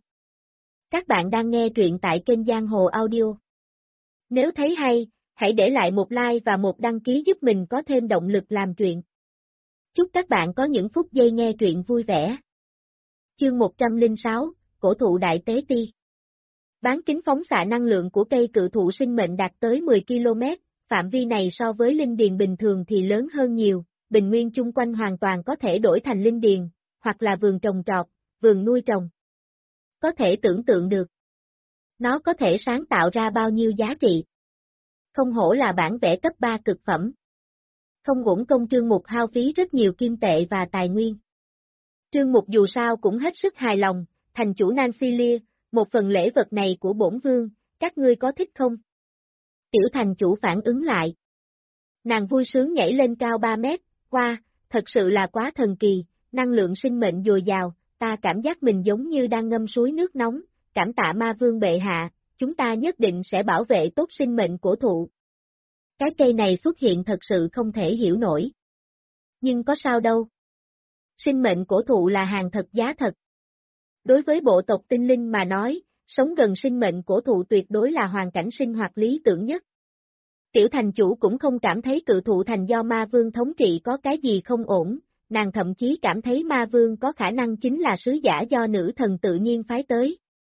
Các bạn đang nghe truyện tại kênh Giang Hồ Audio. Nếu thấy hay, hãy để lại một like và một đăng ký giúp mình có thêm động lực làm truyện. Chúc các bạn có những phút giây nghe truyện vui vẻ. Chương 106, Cổ thụ Đại Tế Ti. Bán kính phóng xạ năng lượng của cây cự thụ sinh mệnh đạt tới 10 km, phạm vi này so với linh điền bình thường thì lớn hơn nhiều, bình nguyên chung quanh hoàn toàn có thể đổi thành linh điền, hoặc là vườn trồng trọt, vườn nuôi trồng. Có thể tưởng tượng được. Nó có thể sáng tạo ra bao nhiêu giá trị. Không hổ là bản vẽ cấp 3 cực phẩm. Không uổng công Trương Mục hao phí rất nhiều kim tệ và tài nguyên. Trương Mục dù sao cũng hết sức hài lòng, thành chủ Nancy Lear, một phần lễ vật này của bổn vương, các ngươi có thích không? Tiểu thành chủ phản ứng lại. Nàng vui sướng nhảy lên cao 3 mét, wow, thật sự là quá thần kỳ, năng lượng sinh mệnh dồi dào, ta cảm giác mình giống như đang ngâm suối nước nóng, cảm tạ ma vương bệ hạ, chúng ta nhất định sẽ bảo vệ tốt sinh mệnh cổ thụ. Cái cây này xuất hiện thật sự không thể hiểu nổi. Nhưng có sao đâu. Sinh mệnh cổ thụ là hàng thật giá thật. Đối với bộ tộc tinh linh mà nói, sống gần sinh mệnh cổ thụ tuyệt đối là hoàn cảnh sinh hoạt lý tưởng nhất. Tiểu thành chủ cũng không cảm thấy cự thụ thành do ma vương thống trị có cái gì không ổn, nàng thậm chí cảm thấy ma vương có khả năng chính là sứ giả do nữ thần tự nhiên phái tới.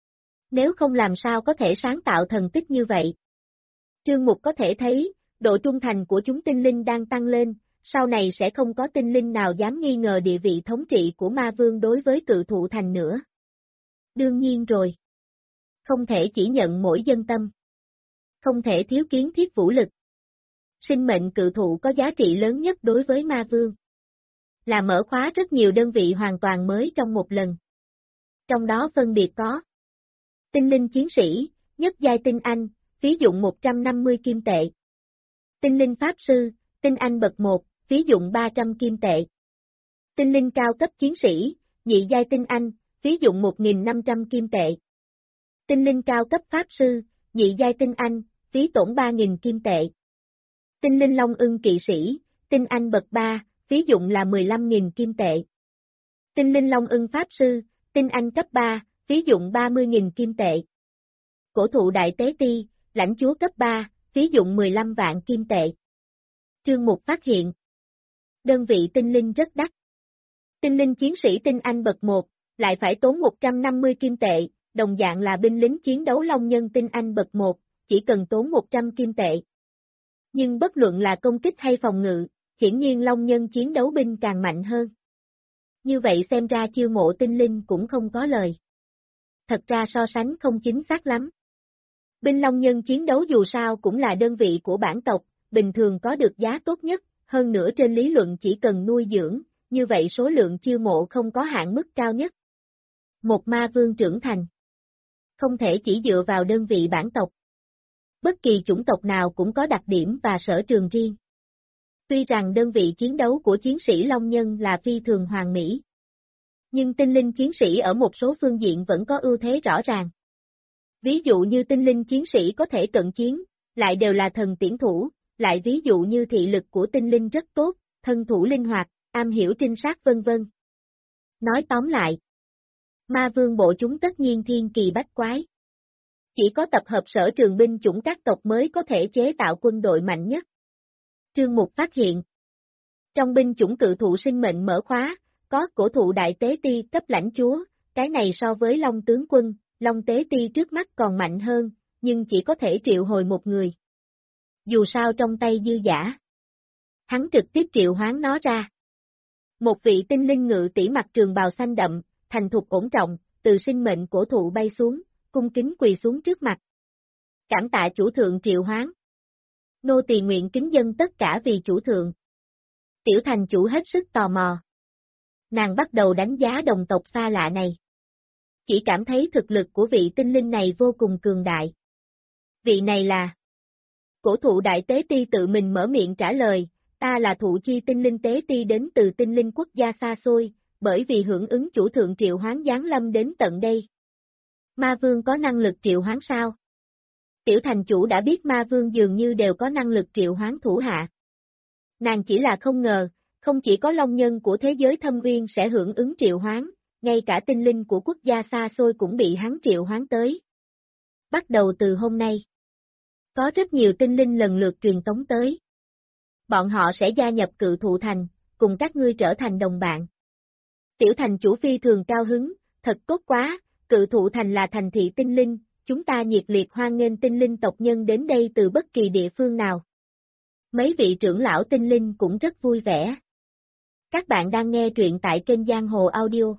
Nếu không làm sao có thể sáng tạo thần tích như vậy. Trương Mục có thể thấy, độ trung thành của chúng tinh linh đang tăng lên, sau này sẽ không có tinh linh nào dám nghi ngờ địa vị thống trị của ma vương đối với cự thụ thành nữa. Đương nhiên rồi. Không thể chỉ nhận mỗi dân tâm. Không thể thiếu kiến thiết vũ lực. Sinh mệnh cự thụ có giá trị lớn nhất đối với ma vương. Là mở khóa rất nhiều đơn vị hoàn toàn mới trong một lần. Trong đó phân biệt có tinh linh chiến sĩ, nhất giai tinh anh, phí dụng 150 kim tệ. Tinh linh pháp sư, tinh anh bậc 1, phí dụng 300 kim tệ. Tinh linh cao cấp chiến sĩ, nhị giai tinh anh, phí dụng 1.500 kim tệ. Tinh linh cao cấp pháp sư, nhị giai tinh anh, phí tổn 3.000 kim tệ. Tinh linh long ưng kỵ sĩ, tinh anh bậc 3, phí dụng là 15.000 kim tệ. Tinh linh long ưng pháp sư, tinh anh cấp 3, phí dụng 30.000 kim tệ. Cổ thụ đại tế ti, lãnh chúa cấp 3, phí dụng 15 vạn kim tệ. Chương mục phát hiện. Đơn vị tinh linh rất đắt. Tinh linh chiến sĩ tinh anh bậc 1, lại phải tốn 150 kim tệ, đồng dạng là binh lính chiến đấu long nhân tinh anh bậc 1, chỉ cần tốn 100 kim tệ. Nhưng bất luận là công kích hay phòng ngự, hiển nhiên long nhân chiến đấu binh càng mạnh hơn. Như vậy xem ra chiêu mộ tinh linh cũng không có lời. Thật ra so sánh không chính xác lắm. Binh long nhân chiến đấu dù sao cũng là đơn vị của bản tộc, bình thường có được giá tốt nhất, hơn nữa trên lý luận chỉ cần nuôi dưỡng, như vậy số lượng chiêu mộ không có hạn mức cao nhất. Một ma vương trưởng thành. Không thể chỉ dựa vào đơn vị bản tộc. Bất kỳ chủng tộc nào cũng có đặc điểm và sở trường riêng. Tuy rằng đơn vị chiến đấu của chiến sĩ long nhân là phi thường hoàn mỹ, nhưng tinh linh chiến sĩ ở một số phương diện vẫn có ưu thế rõ ràng. Ví dụ như tinh linh chiến sĩ có thể cận chiến, lại đều là thần tiễn thủ, lại ví dụ như thị lực của tinh linh rất tốt, thân thủ linh hoạt, am hiểu trinh sát vân vân. Nói tóm lại, ma vương bộ chúng tất nhiên thiên kỳ bách quái. Chỉ có tập hợp sở trường binh chủng các tộc mới có thể chế tạo quân đội mạnh nhất. Chương mục phát hiện. Trong binh chủng cự thụ sinh mệnh mở khóa, có cổ thụ đại tế ti cấp lãnh chúa, cái này so với long tướng quân, long tế ti trước mắt còn mạnh hơn, nhưng chỉ có thể triệu hồi một người. Dù sao trong tay dư giả. Hắn trực tiếp triệu hoán nó ra. Một vị tinh linh ngự tỷ mặc trường bào xanh đậm, thành thục ổn trọng, từ sinh mệnh cổ thụ bay xuống, cung kính quỳ xuống trước mặt. Cảm tạ chủ thượng triệu hoán. Nô tỳ nguyện kính dâng tất cả vì chủ thượng. Tiểu thành chủ hết sức tò mò. Nàng bắt đầu đánh giá đồng tộc xa lạ này. Chỉ cảm thấy thực lực của vị tinh linh này vô cùng cường đại. Vị này là... Cổ thụ đại tế ti tự mình mở miệng trả lời, ta là thụ chi tinh linh tế ti đến từ tinh linh quốc gia xa xôi, bởi vì hưởng ứng chủ thượng triệu hoán giáng lâm đến tận đây. Ma vương có năng lực triệu hoán sao? Tiểu thành chủ đã biết ma vương dường như đều có năng lực triệu hoán thủ hạ. Nàng chỉ là không ngờ, không chỉ có long nhân của thế giới thâm uyên sẽ hưởng ứng triệu hoán, ngay cả tinh linh của quốc gia xa xôi cũng bị hắn triệu hoán tới. Bắt đầu từ hôm nay, có rất nhiều tinh linh lần lượt truyền tống tới. Bọn họ sẽ gia nhập cự thụ thành, cùng các ngươi trở thành đồng bạn. Tiểu thành chủ phi thường cao hứng, thật tốt quá, cự thụ thành là thành thị tinh linh, chúng ta nhiệt liệt hoan nghênh tinh linh tộc nhân đến đây từ bất kỳ địa phương nào. Mấy vị trưởng lão tinh linh cũng rất vui vẻ. Các bạn đang nghe truyện tại kênh Giang Hồ Audio.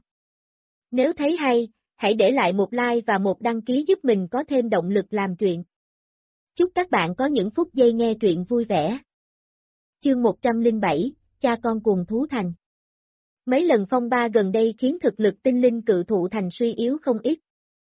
Nếu thấy hay, hãy để lại một like và một đăng ký giúp mình có thêm động lực làm truyện. Chúc các bạn có những phút giây nghe truyện vui vẻ. Chương 107, cha con cuồng thú thành. Mấy lần phong ba gần đây khiến thực lực tinh linh cự thụ thành suy yếu không ít.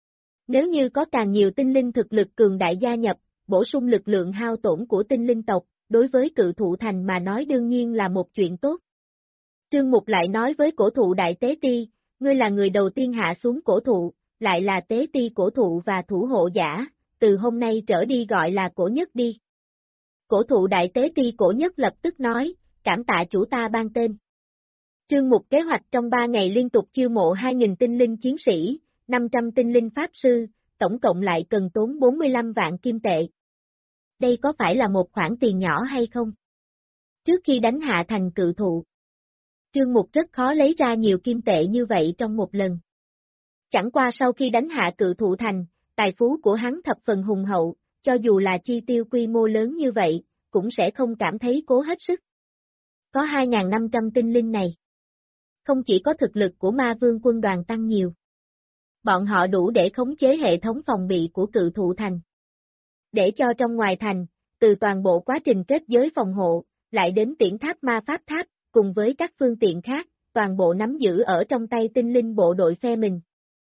Nếu như có càng nhiều tinh linh thực lực cường đại gia nhập, bổ sung lực lượng hao tổn của tinh linh tộc, đối với cự thụ thành mà nói đương nhiên là một chuyện tốt. Trương Mục lại nói với cổ thụ đại tế ti, ngươi là người đầu tiên hạ xuống cổ thụ, lại là tế ti cổ thụ và thủ hộ giả, từ hôm nay trở đi gọi là cổ nhất đi. Cổ thụ đại tế ti cổ nhất lập tức nói, cảm tạ chủ ta ban tên. Trương Mục kế hoạch trong 3 ngày liên tục chiêu mộ 2.000 tinh linh chiến sĩ, 500 tinh linh pháp sư, tổng cộng lại cần tốn 45 vạn kim tệ. Đây có phải là một khoản tiền nhỏ hay không? Trước khi đánh hạ thành cự thụ, Trương Mục rất khó lấy ra nhiều kim tệ như vậy trong một lần. Chẳng qua sau khi đánh hạ cự thụ thành, tài phú của hắn thập phần hùng hậu, cho dù là chi tiêu quy mô lớn như vậy, cũng sẽ không cảm thấy cố hết sức. Có 2.500 tinh linh này. Không chỉ có thực lực của ma vương quân đoàn tăng nhiều. Bọn họ đủ để khống chế hệ thống phòng bị của cự thụ thành. Để cho trong ngoài thành, từ toàn bộ quá trình kết giới phòng hộ, lại đến tiễn tháp ma pháp tháp, cùng với các phương tiện khác, toàn bộ nắm giữ ở trong tay tinh linh bộ đội phe mình.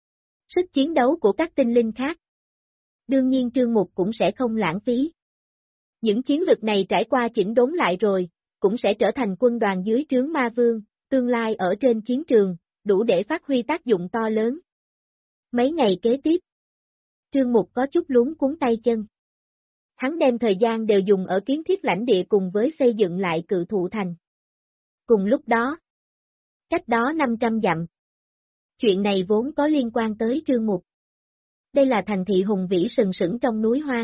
Sức chiến đấu của các tinh linh khác. Đương nhiên Trương Mục cũng sẽ không lãng phí. Những chiến lực này trải qua chỉnh đốn lại rồi, cũng sẽ trở thành quân đoàn dưới trướng ma vương, tương lai ở trên chiến trường, đủ để phát huy tác dụng to lớn. Mấy ngày kế tiếp, Trương Mục có chút luống cuống tay chân. Hắn đem thời gian đều dùng ở kiến thiết lãnh địa cùng với xây dựng lại Cự Thụ Thành. Cùng lúc đó, cách đó 500 dặm. Chuyện này vốn có liên quan tới Trương Mục. Đây là thành thị hùng vĩ sừng sững trong núi hoang.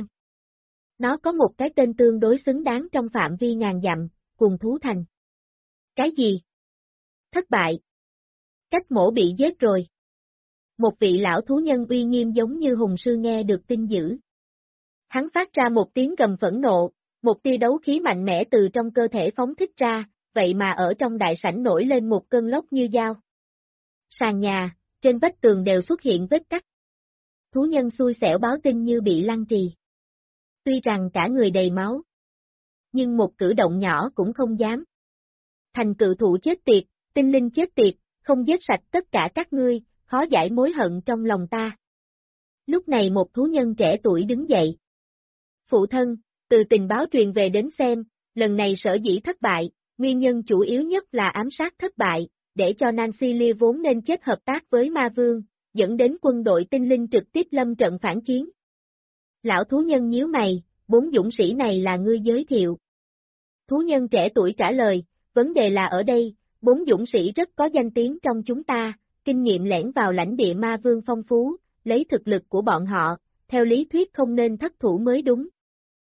Nó có một cái tên tương đối xứng đáng trong phạm vi ngàn dặm, Cùng Thú Thành. Cái gì? Thất bại. Cách Mổ bị giết rồi. Một vị lão thú nhân uy nghiêm giống như hùng sư nghe được tin dữ. Hắn phát ra một tiếng gầm phẫn nộ, một tia đấu khí mạnh mẽ từ trong cơ thể phóng thích ra, vậy mà ở trong đại sảnh nổi lên một cơn lốc như dao. Sàn nhà, trên vách tường đều xuất hiện vết cắt. Thú nhân xui xẻo báo tin như bị lăng trì. Tuy rằng cả người đầy máu, nhưng một cử động nhỏ cũng không dám. Thành cự thụ chết tiệt, tinh linh chết tiệt, không giết sạch tất cả các ngươi, khó giải mối hận trong lòng ta. Lúc này một thú nhân trẻ tuổi đứng dậy. Phụ thân, từ tình báo truyền về đến xem, lần này sở dĩ thất bại, nguyên nhân chủ yếu nhất là ám sát thất bại, để cho Nancy Lee vốn nên chết hợp tác với ma vương, dẫn đến quân đội tinh linh trực tiếp lâm trận phản chiến. Lão thú nhân nhíu mày, 4 dũng sĩ này là ngươi giới thiệu. Thú nhân trẻ tuổi trả lời, vấn đề là ở đây, 4 dũng sĩ rất có danh tiếng trong chúng ta, kinh nghiệm lẻn vào lãnh địa ma vương phong phú, lấy thực lực của bọn họ, theo lý thuyết không nên thất thủ mới đúng.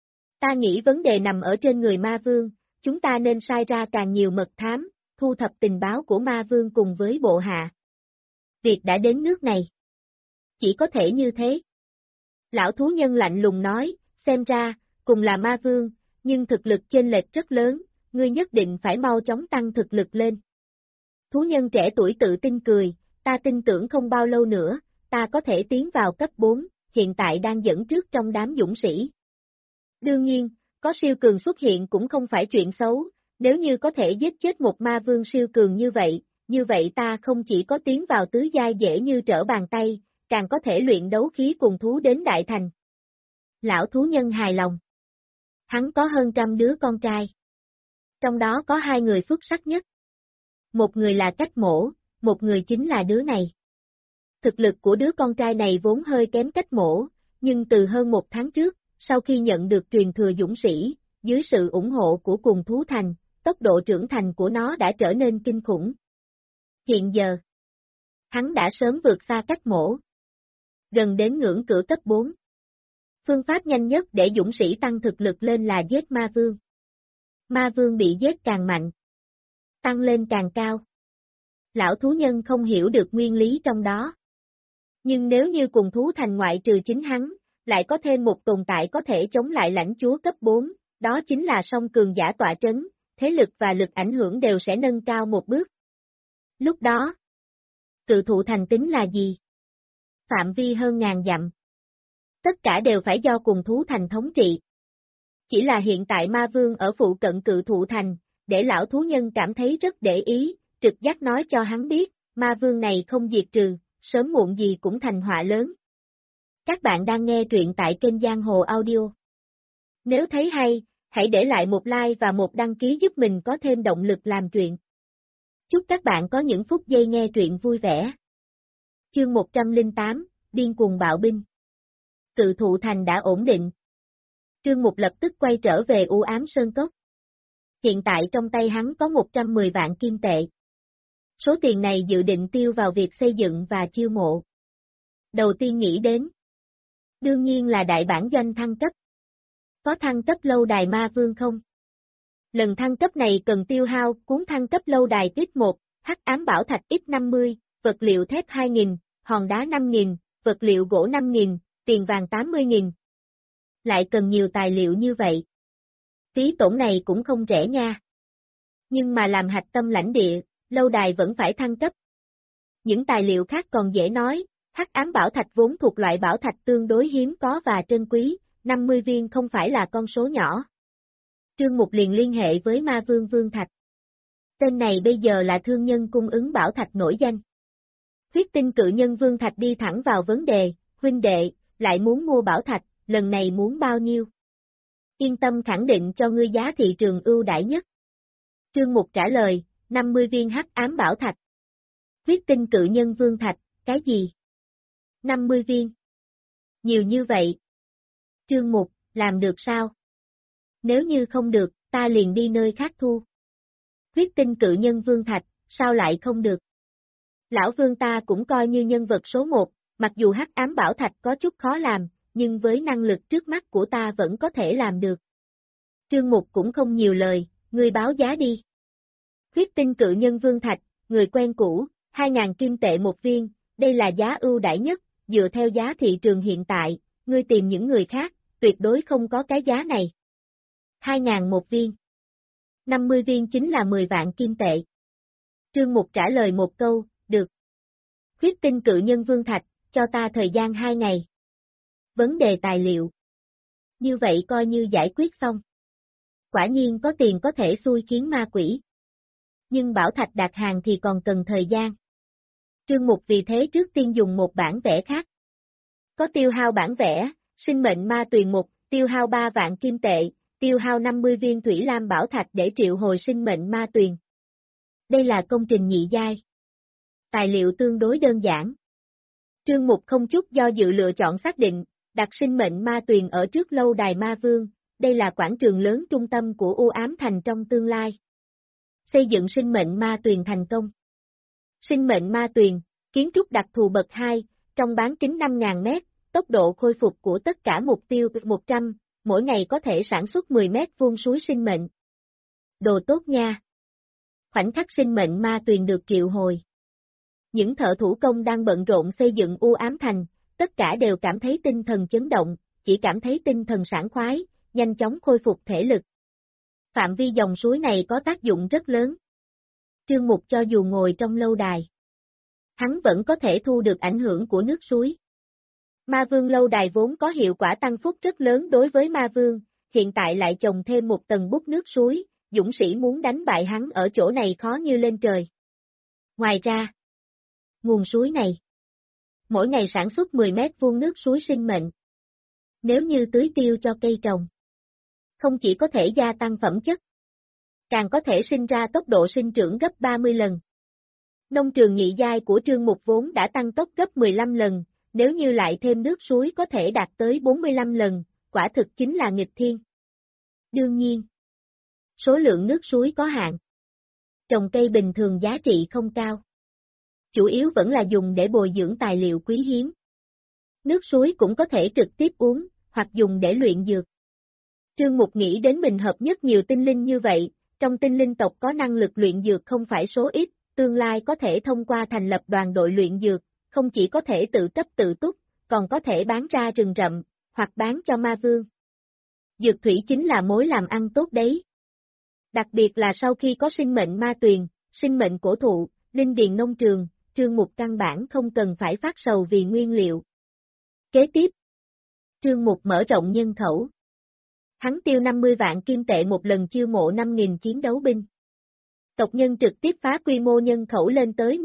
Ta nghĩ vấn đề nằm ở trên người ma vương, chúng ta nên sai ra càng nhiều mật thám, thu thập tình báo của ma vương cùng với bộ hạ. Việc đã đến nước này. Chỉ có thể như thế. Lão thú nhân lạnh lùng nói, xem ra, cùng là ma vương, nhưng thực lực chênh lệch rất lớn, ngươi nhất định phải mau chóng tăng thực lực lên. Thú nhân trẻ tuổi tự tin cười, ta tin tưởng không bao lâu nữa, ta có thể tiến vào cấp 4, hiện tại đang dẫn trước trong đám dũng sĩ. Đương nhiên, có siêu cường xuất hiện cũng không phải chuyện xấu, nếu như có thể giết chết một ma vương siêu cường như vậy ta không chỉ có tiến vào tứ giai dễ như trở bàn tay, càng có thể luyện đấu khí cùng thú đến đại thành. Lão thú nhân hài lòng. Hắn có hơn 100 đứa con trai. Trong đó có 2 người xuất sắc nhất. Một người là Cách Mổ, một người chính là đứa này. Thực lực của đứa con trai này vốn hơi kém Cách Mổ, nhưng từ hơn 1 tháng trước, sau khi nhận được truyền thừa dũng sĩ, dưới sự ủng hộ của Cùng Thú Thành, tốc độ trưởng thành của nó đã trở nên kinh khủng. Hiện giờ, hắn đã sớm vượt xa Cách Mổ, gần đến ngưỡng cửa cấp 4. Phương pháp nhanh nhất để dũng sĩ tăng thực lực lên là giết ma vương. Ma vương bị giết càng mạnh, tăng lên càng cao. Lão thú nhân không hiểu được nguyên lý trong đó. Nhưng nếu như Cùng Thú Thành ngoại trừ chính hắn, lại có thêm một tồn tại có thể chống lại lãnh chúa cấp 4, đó chính là song cường giả tọa trấn, thế lực và lực ảnh hưởng đều sẽ nâng cao một bước. Lúc đó, Cự Thụ Thành tính là gì? Phạm vi hơn 1000 dặm. Tất cả đều phải do Cùng Thú Thành thống trị. Chỉ là hiện tại ma vương ở phụ cận Cự Thụ Thành, để lão thú nhân cảm thấy rất để ý, trực giác nói cho hắn biết, ma vương này không diệt trừ, sớm muộn gì cũng thành họa lớn. Các bạn đang nghe truyện tại kênh Giang Hồ Audio. Nếu thấy hay, hãy để lại một like và một đăng ký giúp mình có thêm động lực làm truyện. Chúc các bạn có những phút giây nghe truyện vui vẻ. Chương 108, Điên cuồng bạo binh. Cự Thụ Thành đã ổn định. Trương Mục lập tức quay trở về U Ám Sơn Cốc. Hiện tại trong tay hắn có 110 vạn kim tệ. Số tiền này dự định tiêu vào việc xây dựng và chiêu mộ. Đầu tiên nghĩ đến, đương nhiên là đại bản doanh thăng cấp. Có thăng cấp lâu đài ma vương không? Lần thăng cấp này cần tiêu hao cuốn thăng cấp lâu đài tiếp 1, hắc ám bảo thạch X50, vật liệu thép 2000, hòn đá 5000, vật liệu gỗ 5000, tiền vàng 80.000. Lại cần nhiều tài liệu như vậy. Phí tổn này cũng không rẻ nha. Nhưng mà làm hạch tâm lãnh địa, lâu đài vẫn phải thăng cấp. Những tài liệu khác còn dễ nói, hắc ám bảo thạch vốn thuộc loại bảo thạch tương đối hiếm có và trân quý, 50 viên không phải là con số nhỏ. Trương Mục liền liên hệ với Ma Vương Vương Thạch. Tên này bây giờ là thương nhân cung ứng bảo thạch nổi danh. Huyết tinh cự nhân Vương Thạch đi thẳng vào vấn đề, huynh đệ, lại muốn mua bảo thạch, lần này muốn bao nhiêu? Yên tâm khẳng định cho ngươi giá thị trường ưu đãi nhất. Trương Mục trả lời, 50 viên hắc ám bảo thạch. Huyết tinh cự nhân vương thạch, cái gì? 50 viên. Nhiều như vậy. Trương Mục, làm được sao? Nếu như không được, ta liền đi nơi khác thu. Huyết tinh cự nhân vương thạch, sao lại không được? Lão vương ta cũng coi như nhân vật số 1, mặc dù hắc ám bảo thạch có chút khó làm, nhưng với năng lực trước mắt của ta vẫn có thể làm được. Trương Mục cũng không nhiều lời, ngươi báo giá đi. Huyết tinh cự nhân vương thạch, người quen cũ, 2.000 kim tệ một viên, đây là giá ưu đãi nhất, dựa theo giá thị trường hiện tại, ngươi tìm những người khác, tuyệt đối không có cái giá này. 2.000 một viên. 50 viên chính là 10 vạn kim tệ. Trương Mục trả lời một câu, được. Huyết tinh cự nhân vương thạch, cho ta thời gian 2 ngày. Vấn đề tài liệu. Như vậy coi như giải quyết xong. Quả nhiên có tiền có thể xui khiến ma quỷ. Nhưng bảo thạch đạt hàng thì còn cần thời gian. Trương Mục vì thế trước tiên dùng một bản vẽ khác. Có tiêu hao bản vẽ, sinh mệnh ma tuyền 1, tiêu hao 3 vạn kim tệ, tiêu hao 50 viên thủy lam bảo thạch để triệu hồi sinh mệnh ma tuyền. Đây là công trình nhị giai. Tài liệu tương đối đơn giản. Trương Mục không chút do dự lựa chọn xác định, đặt sinh mệnh ma tuyền ở trước lâu đài ma vương, đây là quảng trường lớn trung tâm của U Ám Thành trong tương lai. Xây dựng sinh mệnh ma tuyền thành công. Sinh mệnh ma tuyền, kiến trúc đặc thù bậc 2, trong bán kính 5.000 mét, tốc độ khôi phục của tất cả mục tiêu 100, mỗi ngày có thể sản xuất 10 mét vuông suối sinh mệnh. Đồ tốt nha. Khoảnh khắc sinh mệnh ma tuyền được triệu hồi. Những thợ thủ công đang bận rộn xây dựng U Ám Thành, tất cả đều cảm thấy tinh thần chấn động, chỉ cảm thấy tinh thần sảng khoái, nhanh chóng khôi phục thể lực. Phạm vi dòng suối này có tác dụng rất lớn. Trương Mục cho dù ngồi trong lâu đài, hắn vẫn có thể thu được ảnh hưởng của nước suối. Ma Vương lâu đài vốn có hiệu quả tăng phúc rất lớn đối với Ma Vương, hiện tại lại trồng thêm một tầng bút nước suối, dũng sĩ muốn đánh bại hắn ở chỗ này khó như lên trời. Ngoài ra, nguồn suối này, mỗi ngày sản xuất 10 mét vuông nước suối sinh mệnh. Nếu như tưới tiêu cho cây trồng, không chỉ có thể gia tăng phẩm chất, càng có thể sinh ra tốc độ sinh trưởng gấp 30 lần. Nông trường nhị giai của Trương Mục vốn đã tăng tốc gấp 15 lần, nếu như lại thêm nước suối có thể đạt tới 45 lần, quả thực chính là nghịch thiên. Đương nhiên, số lượng nước suối có hạn. Trồng cây bình thường giá trị không cao. Chủ yếu vẫn là dùng để bồi dưỡng tài liệu quý hiếm. Nước suối cũng có thể trực tiếp uống, hoặc dùng để luyện dược. Trương Mục nghĩ đến mình hợp nhất nhiều tinh linh như vậy, trong tinh linh tộc có năng lực luyện dược không phải số ít, tương lai có thể thông qua thành lập đoàn đội luyện dược, không chỉ có thể tự cấp tự túc, còn có thể bán ra rừng rậm, hoặc bán cho ma vương. Dược thủy chính là mối làm ăn tốt đấy. Đặc biệt là sau khi có sinh mệnh ma tuyền, sinh mệnh cổ thụ, linh điền nông trường, Trương Mục căn bản không cần phải phát sầu vì nguyên liệu. Kế tiếp, Trương Mục mở rộng nhân khẩu. Hắn tiêu 50 vạn kim tệ một lần chiêu mộ 5.000 chiến đấu binh. Tộc nhân trực tiếp phá quy mô nhân khẩu lên tới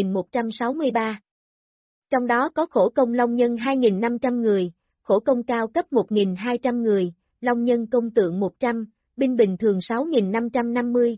11.163. Trong đó có khổ công long nhân 2.500 người, khổ công cao cấp 1.200 người, long nhân công tượng 100, binh bình thường 6.550,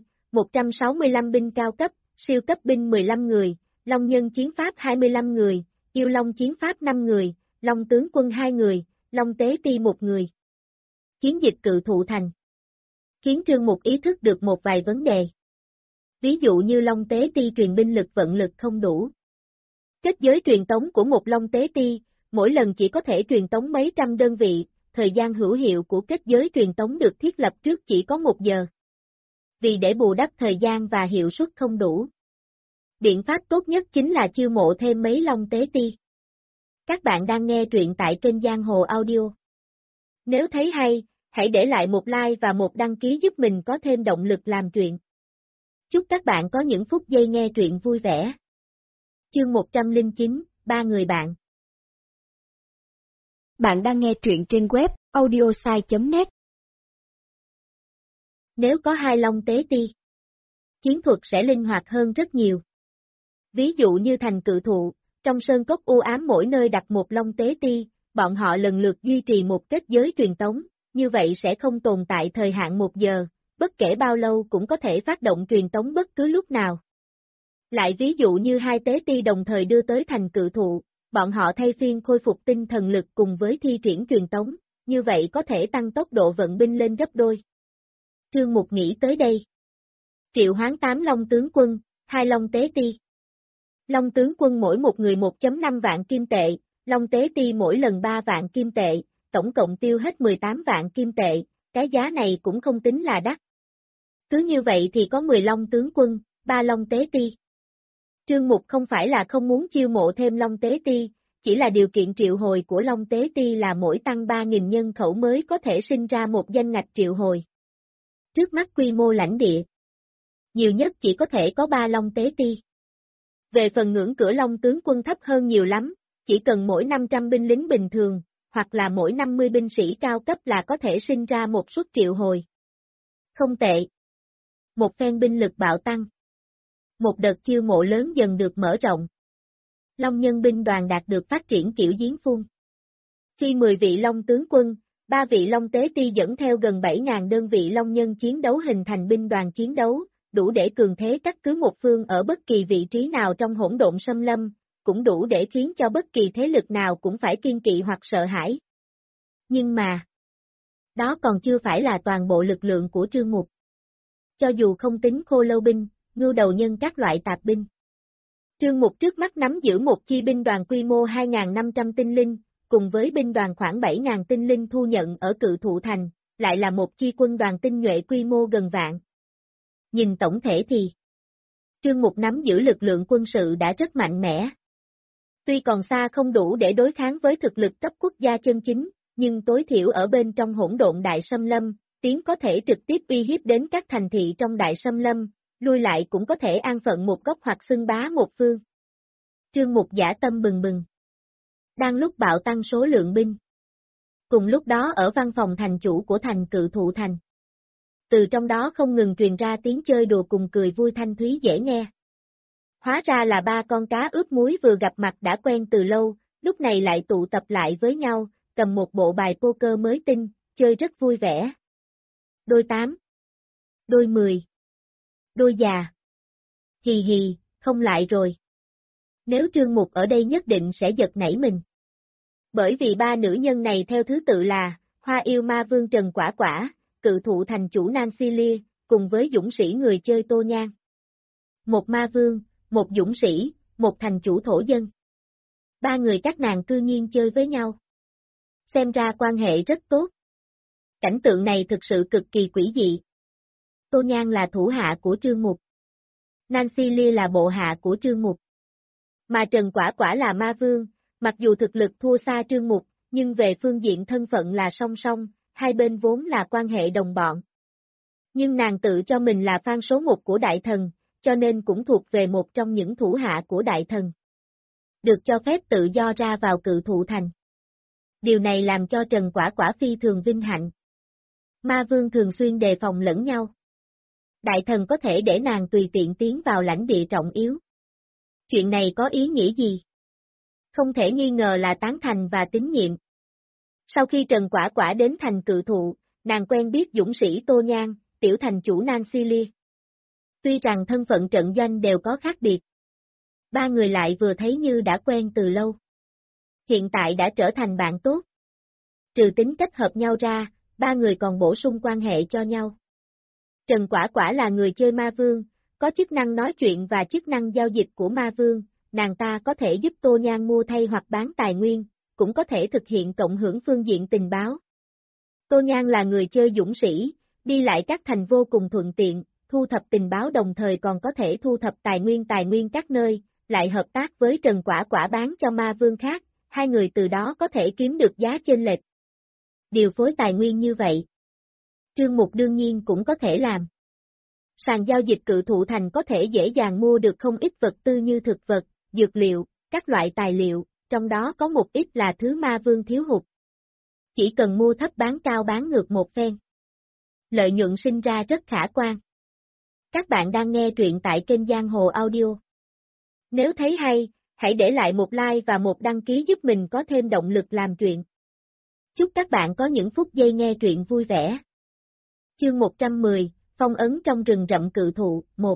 165 binh cao cấp, siêu cấp binh 15 người, long nhân chiến pháp 25 người, yêu long chiến pháp 5 người, long tướng quân 2 người, long tế ti 1 người. Chiến dịch cự thụ thành khiến Trương Mục ý thức được một vài vấn đề. Ví dụ như long tế ti truyền binh lực vận lực không đủ. Kết giới truyền tống của một long tế ti, mỗi lần chỉ có thể truyền tống mấy trăm đơn vị, thời gian hữu hiệu của kết giới truyền tống được thiết lập trước chỉ có 1 giờ. Vì để bù đắp thời gian và hiệu suất không đủ. Biện pháp tốt nhất chính là chiêu mộ thêm mấy long tế ti. Các bạn đang nghe truyện tại kênh Giang Hồ Audio. Nếu thấy hay, hãy để lại một like và một đăng ký giúp mình có thêm động lực làm truyện. Chúc các bạn có những phút giây nghe truyện vui vẻ. Chương 109, 3 người bạn. Bạn đang nghe truyện trên web audiosai.net. Nếu có 2 long tế ti, chiến thuật sẽ linh hoạt hơn rất nhiều. Ví dụ như thành cự thụ, trong sơn cốc u ám mỗi nơi đặt một long tế ti, bọn họ lần lượt duy trì một kết giới truyền tống, như vậy sẽ không tồn tại thời hạn 1 giờ, bất kể bao lâu cũng có thể phát động truyền tống bất cứ lúc nào. Lại ví dụ như hai tế ti đồng thời đưa tới thành cự thụ, bọn họ thay phiên khôi phục tinh thần lực cùng với thi triển truyền tống, như vậy có thể tăng tốc độ vận binh lên gấp đôi. Trương Mục nghĩ tới đây. Triệu hoán 8 Long tướng quân, 2 Long tế ti. Long tướng quân mỗi một người 1.5 vạn kim tệ, Long tế ti mỗi lần 3 vạn kim tệ, tổng cộng tiêu hết 18 vạn kim tệ, cái giá này cũng không tính là đắt. Cứ như vậy thì có 10 Long tướng quân, 3 Long tế ti. Trương Mục không phải là không muốn chiêu mộ thêm Long tế ti, chỉ là điều kiện triệu hồi của Long tế ti là mỗi tăng 3.000 nhân khẩu mới có thể sinh ra một danh ngạch triệu hồi. Trước mắt quy mô lãnh địa, nhiều nhất chỉ có thể có 3 Long tế ti. Về phần ngưỡng cửa Long tướng quân thấp hơn nhiều lắm, chỉ cần mỗi 500 binh lính bình thường, hoặc là mỗi 50 binh sĩ cao cấp là có thể sinh ra một suất triệu hồi. Không tệ. Một phen binh lực bạo tăng. Một đợt chiêu mộ lớn dần được mở rộng. Long nhân binh đoàn đạt được phát triển kiểu giếng phun. Khi 10 vị Long tướng quân, 3 vị Long tế ti dẫn theo gần 7.000 đơn vị Long nhân chiến đấu hình thành binh đoàn chiến đấu, đủ để cường thế cắt cứ một phương ở bất kỳ vị trí nào trong hỗn độn xâm lâm, cũng đủ để khiến cho bất kỳ thế lực nào cũng phải kiên kỵ hoặc sợ hãi. Nhưng mà, đó còn chưa phải là toàn bộ lực lượng của Trương Mục. Cho dù không tính khô lâu binh, ngưu đầu nhân các loại tạp binh. Trương Mục trước mắt nắm giữ một chi binh đoàn quy mô 2.500 tinh linh, cùng với binh đoàn khoảng 7.000 tinh linh thu nhận ở Cự Thụ Thành, lại là một chi quân đoàn tinh nhuệ quy mô gần vạn. Nhìn tổng thể thì, Trương Mục nắm giữ lực lượng quân sự đã rất mạnh mẽ. Tuy còn xa không đủ để đối kháng với thực lực cấp quốc gia chân chính, nhưng tối thiểu ở bên trong hỗn độn đại xâm lâm, tiến có thể trực tiếp uy hiếp đến các thành thị trong đại xâm lâm, lui lại cũng có thể an phận một góc hoặc xưng bá một phương. Trương Mục dã tâm bừng bừng. Đang lúc bạo tăng số lượng binh. Cùng lúc đó ở văn phòng thành chủ của thành Cự Thụ Thành. Từ trong đó không ngừng truyền ra tiếng chơi đùa cùng cười vui thanh thúy dễ nghe. Hóa ra là 3 con cá ướp muối vừa gặp mặt đã quen từ lâu, lúc này lại tụ tập lại với nhau, cầm một bộ bài poker mới tinh, chơi rất vui vẻ. Đôi 8. Đôi 10. Đôi già. Hì hì, không lại rồi. Nếu Trương Mục ở đây nhất định sẽ giật nảy mình. Bởi vì 3 nữ nhân này theo thứ tự là, Hoa Yêu Ma Vương Trần Quả Quả, Cự Thụ Thành chủ Nancy Lia, cùng với dũng sĩ người chơi Tô Nhan. Một ma vương, một dũng sĩ, một thành chủ thổ dân. 3 người các nàng cư nhiên chơi với nhau. Xem ra quan hệ rất tốt. Cảnh tượng này thực sự cực kỳ quỷ dị. Tô Nhan là thủ hạ của Trương Mục. Nancy Lia là bộ hạ của Trương Mục. Mà Trần Quả Quả là ma vương, mặc dù thực lực thua xa Trương Mục, nhưng về phương diện thân phận là song song, hai bên vốn là quan hệ đồng bọn. Nhưng nàng tự cho mình là fan số 1 của Đại Thần, cho nên cũng thuộc về một trong những thủ hạ của Đại Thần. Được cho phép tự do ra vào Cự Thụ Thành. Điều này làm cho Trần Quả Quả phi thường vinh hạnh. Ma vương thường xuyên đề phòng lẫn nhau. Đại Thần có thể để nàng tùy tiện tiến vào lãnh địa trọng yếu. Chuyện này có ý nghĩa gì? Không thể nghi ngờ là tán thành và tín nhiệm. Sau khi Trần Quả Quả đến thành Cự Thụ, nàng quen biết dũng sĩ Tô Nhan, tiểu thành chủ Nancy Lia. Tuy rằng thân phận trận doanh đều có khác biệt. 3 người lại vừa thấy như đã quen từ lâu. Hiện tại đã trở thành bạn tốt. Trừ tính cách hợp nhau ra, 3 người còn bổ sung quan hệ cho nhau. Trần Quả Quả là người chơi ma vương, có chức năng nói chuyện và chức năng giao dịch của ma vương, nàng ta có thể giúp Tô Nhan mua thay hoặc bán tài nguyên, cũng có thể thực hiện cộng hưởng phương diện tình báo. Tô Nhan là người chơi dũng sĩ, đi lại các thành vô cùng thuận tiện, thu thập tình báo đồng thời còn có thể thu thập tài nguyên các nơi, lại hợp tác với Trần Quả Quả bán cho ma vương khác, hai người từ đó có thể kiếm được giá chênh lệch. Điều phối tài nguyên như vậy, Trương Mục đương nhiên cũng có thể làm. Sàn giao dịch Cự Thụ Thành có thể dễ dàng mua được không ít vật tư như thực vật, dược liệu, các loại tài liệu, trong đó có một ít là thứ ma vương thiếu hụt. Chỉ cần mua thấp bán cao bán ngược một phen. Lợi nhuận sinh ra rất khả quan. Các bạn đang nghe truyện tại kênh Giang Hồ Audio. Nếu thấy hay, hãy để lại một like và một đăng ký giúp mình có thêm động lực làm truyện. Chúc các bạn có những phút giây nghe truyện vui vẻ. Chương 110, phong ấn trong rừng rậm cự thụ, 1.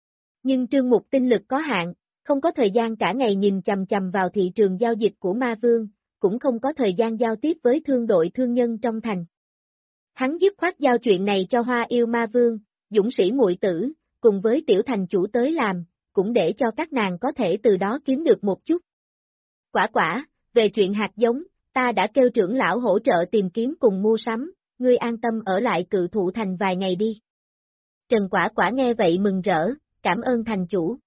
Nhưng Trương Mục tinh lực có hạn, không có thời gian cả ngày nhìn chằm chằm vào thị trường giao dịch của ma vương, cũng không có thời gian giao tiếp với thương đội thương nhân trong thành. Hắn dứt khoát giao chuyện này cho Hoa Yêu Ma Vương, dũng sĩ muội tử, cùng với tiểu thành chủ tới làm, cũng để cho các nàng có thể từ đó kiếm được một chút. Quả quả, về chuyện hạt giống, ta đã kêu trưởng lão hỗ trợ tìm kiếm cùng mua sắm, ngươi an tâm ở lại Cự Thụ Thành vài ngày đi. Trần Quả Quả nghe vậy mừng rỡ, cảm ơn thành chủ.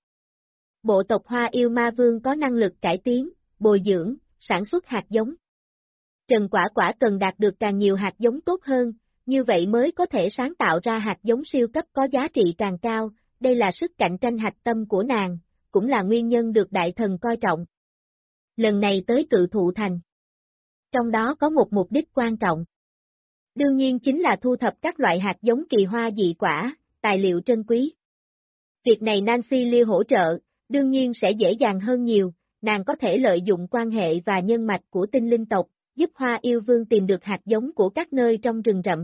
Bộ tộc Hoa Yêu Ma Vương có năng lực cải tiến, bồi dưỡng, sản xuất hạt giống. Trần Quả Quả cần đạt được càng nhiều hạt giống tốt hơn, như vậy mới có thể sáng tạo ra hạt giống siêu cấp có giá trị càng cao, đây là sức cạnh tranh hạch tâm của nàng, cũng là nguyên nhân được đại thần coi trọng. Lần này tới Cự Thụ Thành. Trong đó có một mục đích quan trọng. Đương nhiên chính là thu thập các loại hạt giống kỳ hoa dị quả, tài liệu trân quý. Việc này Nancy Lee hỗ trợ, đương nhiên sẽ dễ dàng hơn nhiều, nàng có thể lợi dụng quan hệ và nhân mạch của tinh linh tộc, giúp Hoa Yêu Vương tìm được hạt giống của các nơi trong rừng rậm.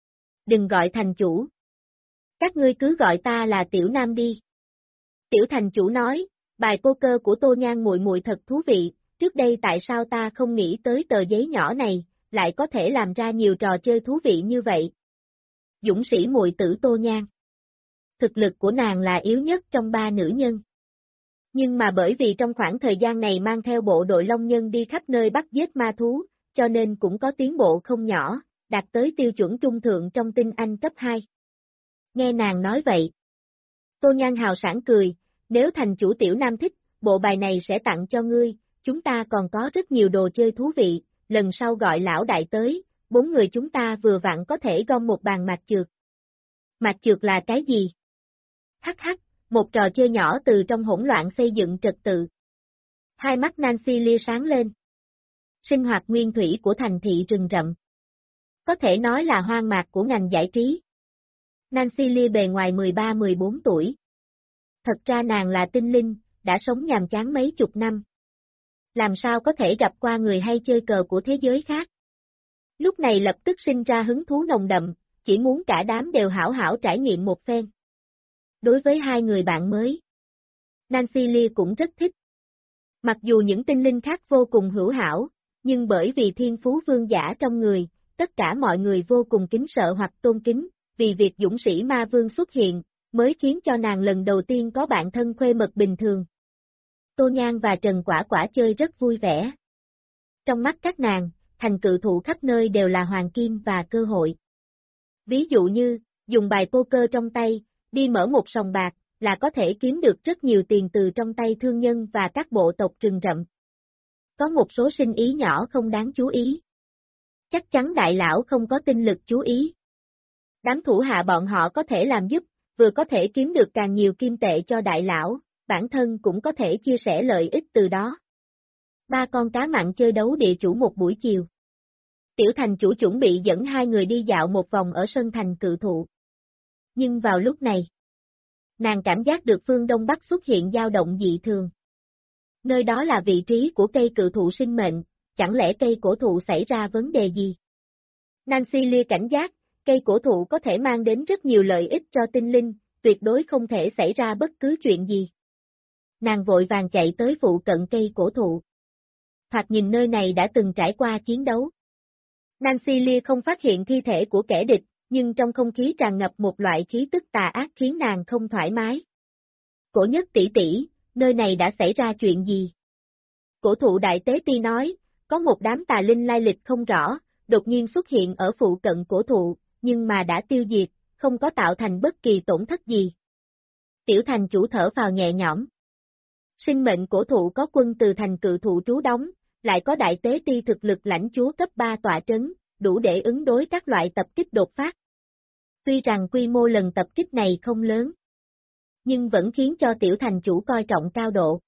Đừng gọi thành chủ. Các ngươi cứ gọi ta là Tiểu Nam đi. Tiểu thành chủ nói, bài poker của Tô Nhan muội muội thật thú vị, trước đây tại sao ta không nghĩ tới tờ giấy nhỏ này, lại có thể làm ra nhiều trò chơi thú vị như vậy. Dũng sĩ muội tử Tô Nhan. Thực lực của nàng là yếu nhất trong 3 nữ nhân. Nhưng mà bởi vì trong khoảng thời gian này mang theo bộ đội Long Nhân đi khắp nơi bắt giết ma thú, cho nên cũng có tiến bộ không nhỏ, đạt tới tiêu chuẩn trung thượng trong tinh anh cấp 2. Nghe nàng nói vậy. Tô Nhan hào sảng cười, nếu thành chủ Tiểu Nam thích, bộ bài này sẽ tặng cho ngươi, chúng ta còn có rất nhiều đồ chơi thú vị, lần sau gọi lão đại tới, 4 người chúng ta vừa vặn có thể gom một bàn mạc trượt. Mạc trượt là cái gì? Hắc hắc, một trò chơi nhỏ từ trong hỗn loạn xây dựng trật tự. Hai mắt Nancy Lee sáng lên. Sinh hoạt nguyên thủy của thành thị rừng rậm. Có thể nói là hoang mạc của ngành giải trí. Nancy Lee bề ngoài 13-14 tuổi. Thật ra nàng là tinh linh, đã sống nhàm chán mấy chục năm. Làm sao có thể gặp qua người hay chơi cờ của thế giới khác? Lúc này lập tức sinh ra hứng thú nồng đậm, chỉ muốn cả đám đều hảo hảo trải nghiệm một phen. Đối với hai người bạn mới, Nancy Lee cũng rất thích. Mặc dù những tinh linh khác vô cùng hữu hảo, nhưng bởi vì thiên phú vương giả trong người, tất cả mọi người vô cùng kính sợ hoặc tôn kính, vì việc dũng sĩ ma vương xuất hiện, mới khiến cho nàng lần đầu tiên có bạn thân khuê mật bình thường. Tô Nhan và Trần Quả Quả chơi rất vui vẻ. Trong mắt các nàng, thành Cự Thụ khắp nơi đều là hoàng kim và cơ hội. Ví dụ như, dùng bài poker trong tay, đi mở một sòng bạc, là có thể kiếm được rất nhiều tiền từ trong tay thương nhân và các bộ tộc rừng rậm. Có một số sinh ý nhỏ không đáng chú ý. Chắc chắn đại lão không có tinh lực chú ý. Đám thủ hạ bọn họ có thể làm giúp, vừa có thể kiếm được càng nhiều kim tệ cho đại lão, bản thân cũng có thể chia sẻ lợi ích từ đó. 3 con cá mặn chơi đấu địa chủ một buổi chiều. Tiểu thành chủ chuẩn bị dẫn hai người đi dạo một vòng ở sân thành Cự Thụ. Nhưng vào lúc này, nàng cảm giác được phương Đông Bắc xuất hiện dao động dị thường. Nơi đó là vị trí của cây cự thụ sinh mệnh, chẳng lẽ cây cổ thụ xảy ra vấn đề gì? Nancy Lee cảnh giác, cây cổ thụ có thể mang đến rất nhiều lợi ích cho tinh linh, tuyệt đối không thể xảy ra bất cứ chuyện gì. Nàng vội vàng chạy tới phụ cận cây cổ thụ. Thoạt nhìn nơi này đã từng trải qua chiến đấu. Nancy Lee không phát hiện thi thể của kẻ địch, nhưng trong không khí tràn ngập một loại khí tức tà ác khiến nàng không thoải mái. Cổ Nhất tỷ tỷ, nơi này đã xảy ra chuyện gì? Cổ thụ đại tế ti nói, có một đám tà linh lai lịch không rõ, đột nhiên xuất hiện ở phụ cận cổ thụ, nhưng mà đã tiêu diệt, không có tạo thành bất kỳ tổn thất gì. Tiểu thành chủ thở phào nhẹ nhõm. Sinh mệnh cổ thụ có quân từ thành Cự Thụ trú đóng, lại có đại tế ti thực lực lãnh chúa cấp 3 tọa trấn, đủ để ứng đối các loại tập kích đột phát. Tuy rằng quy mô lần tập kích này không lớn, nhưng vẫn khiến cho tiểu thành chủ coi trọng cao độ.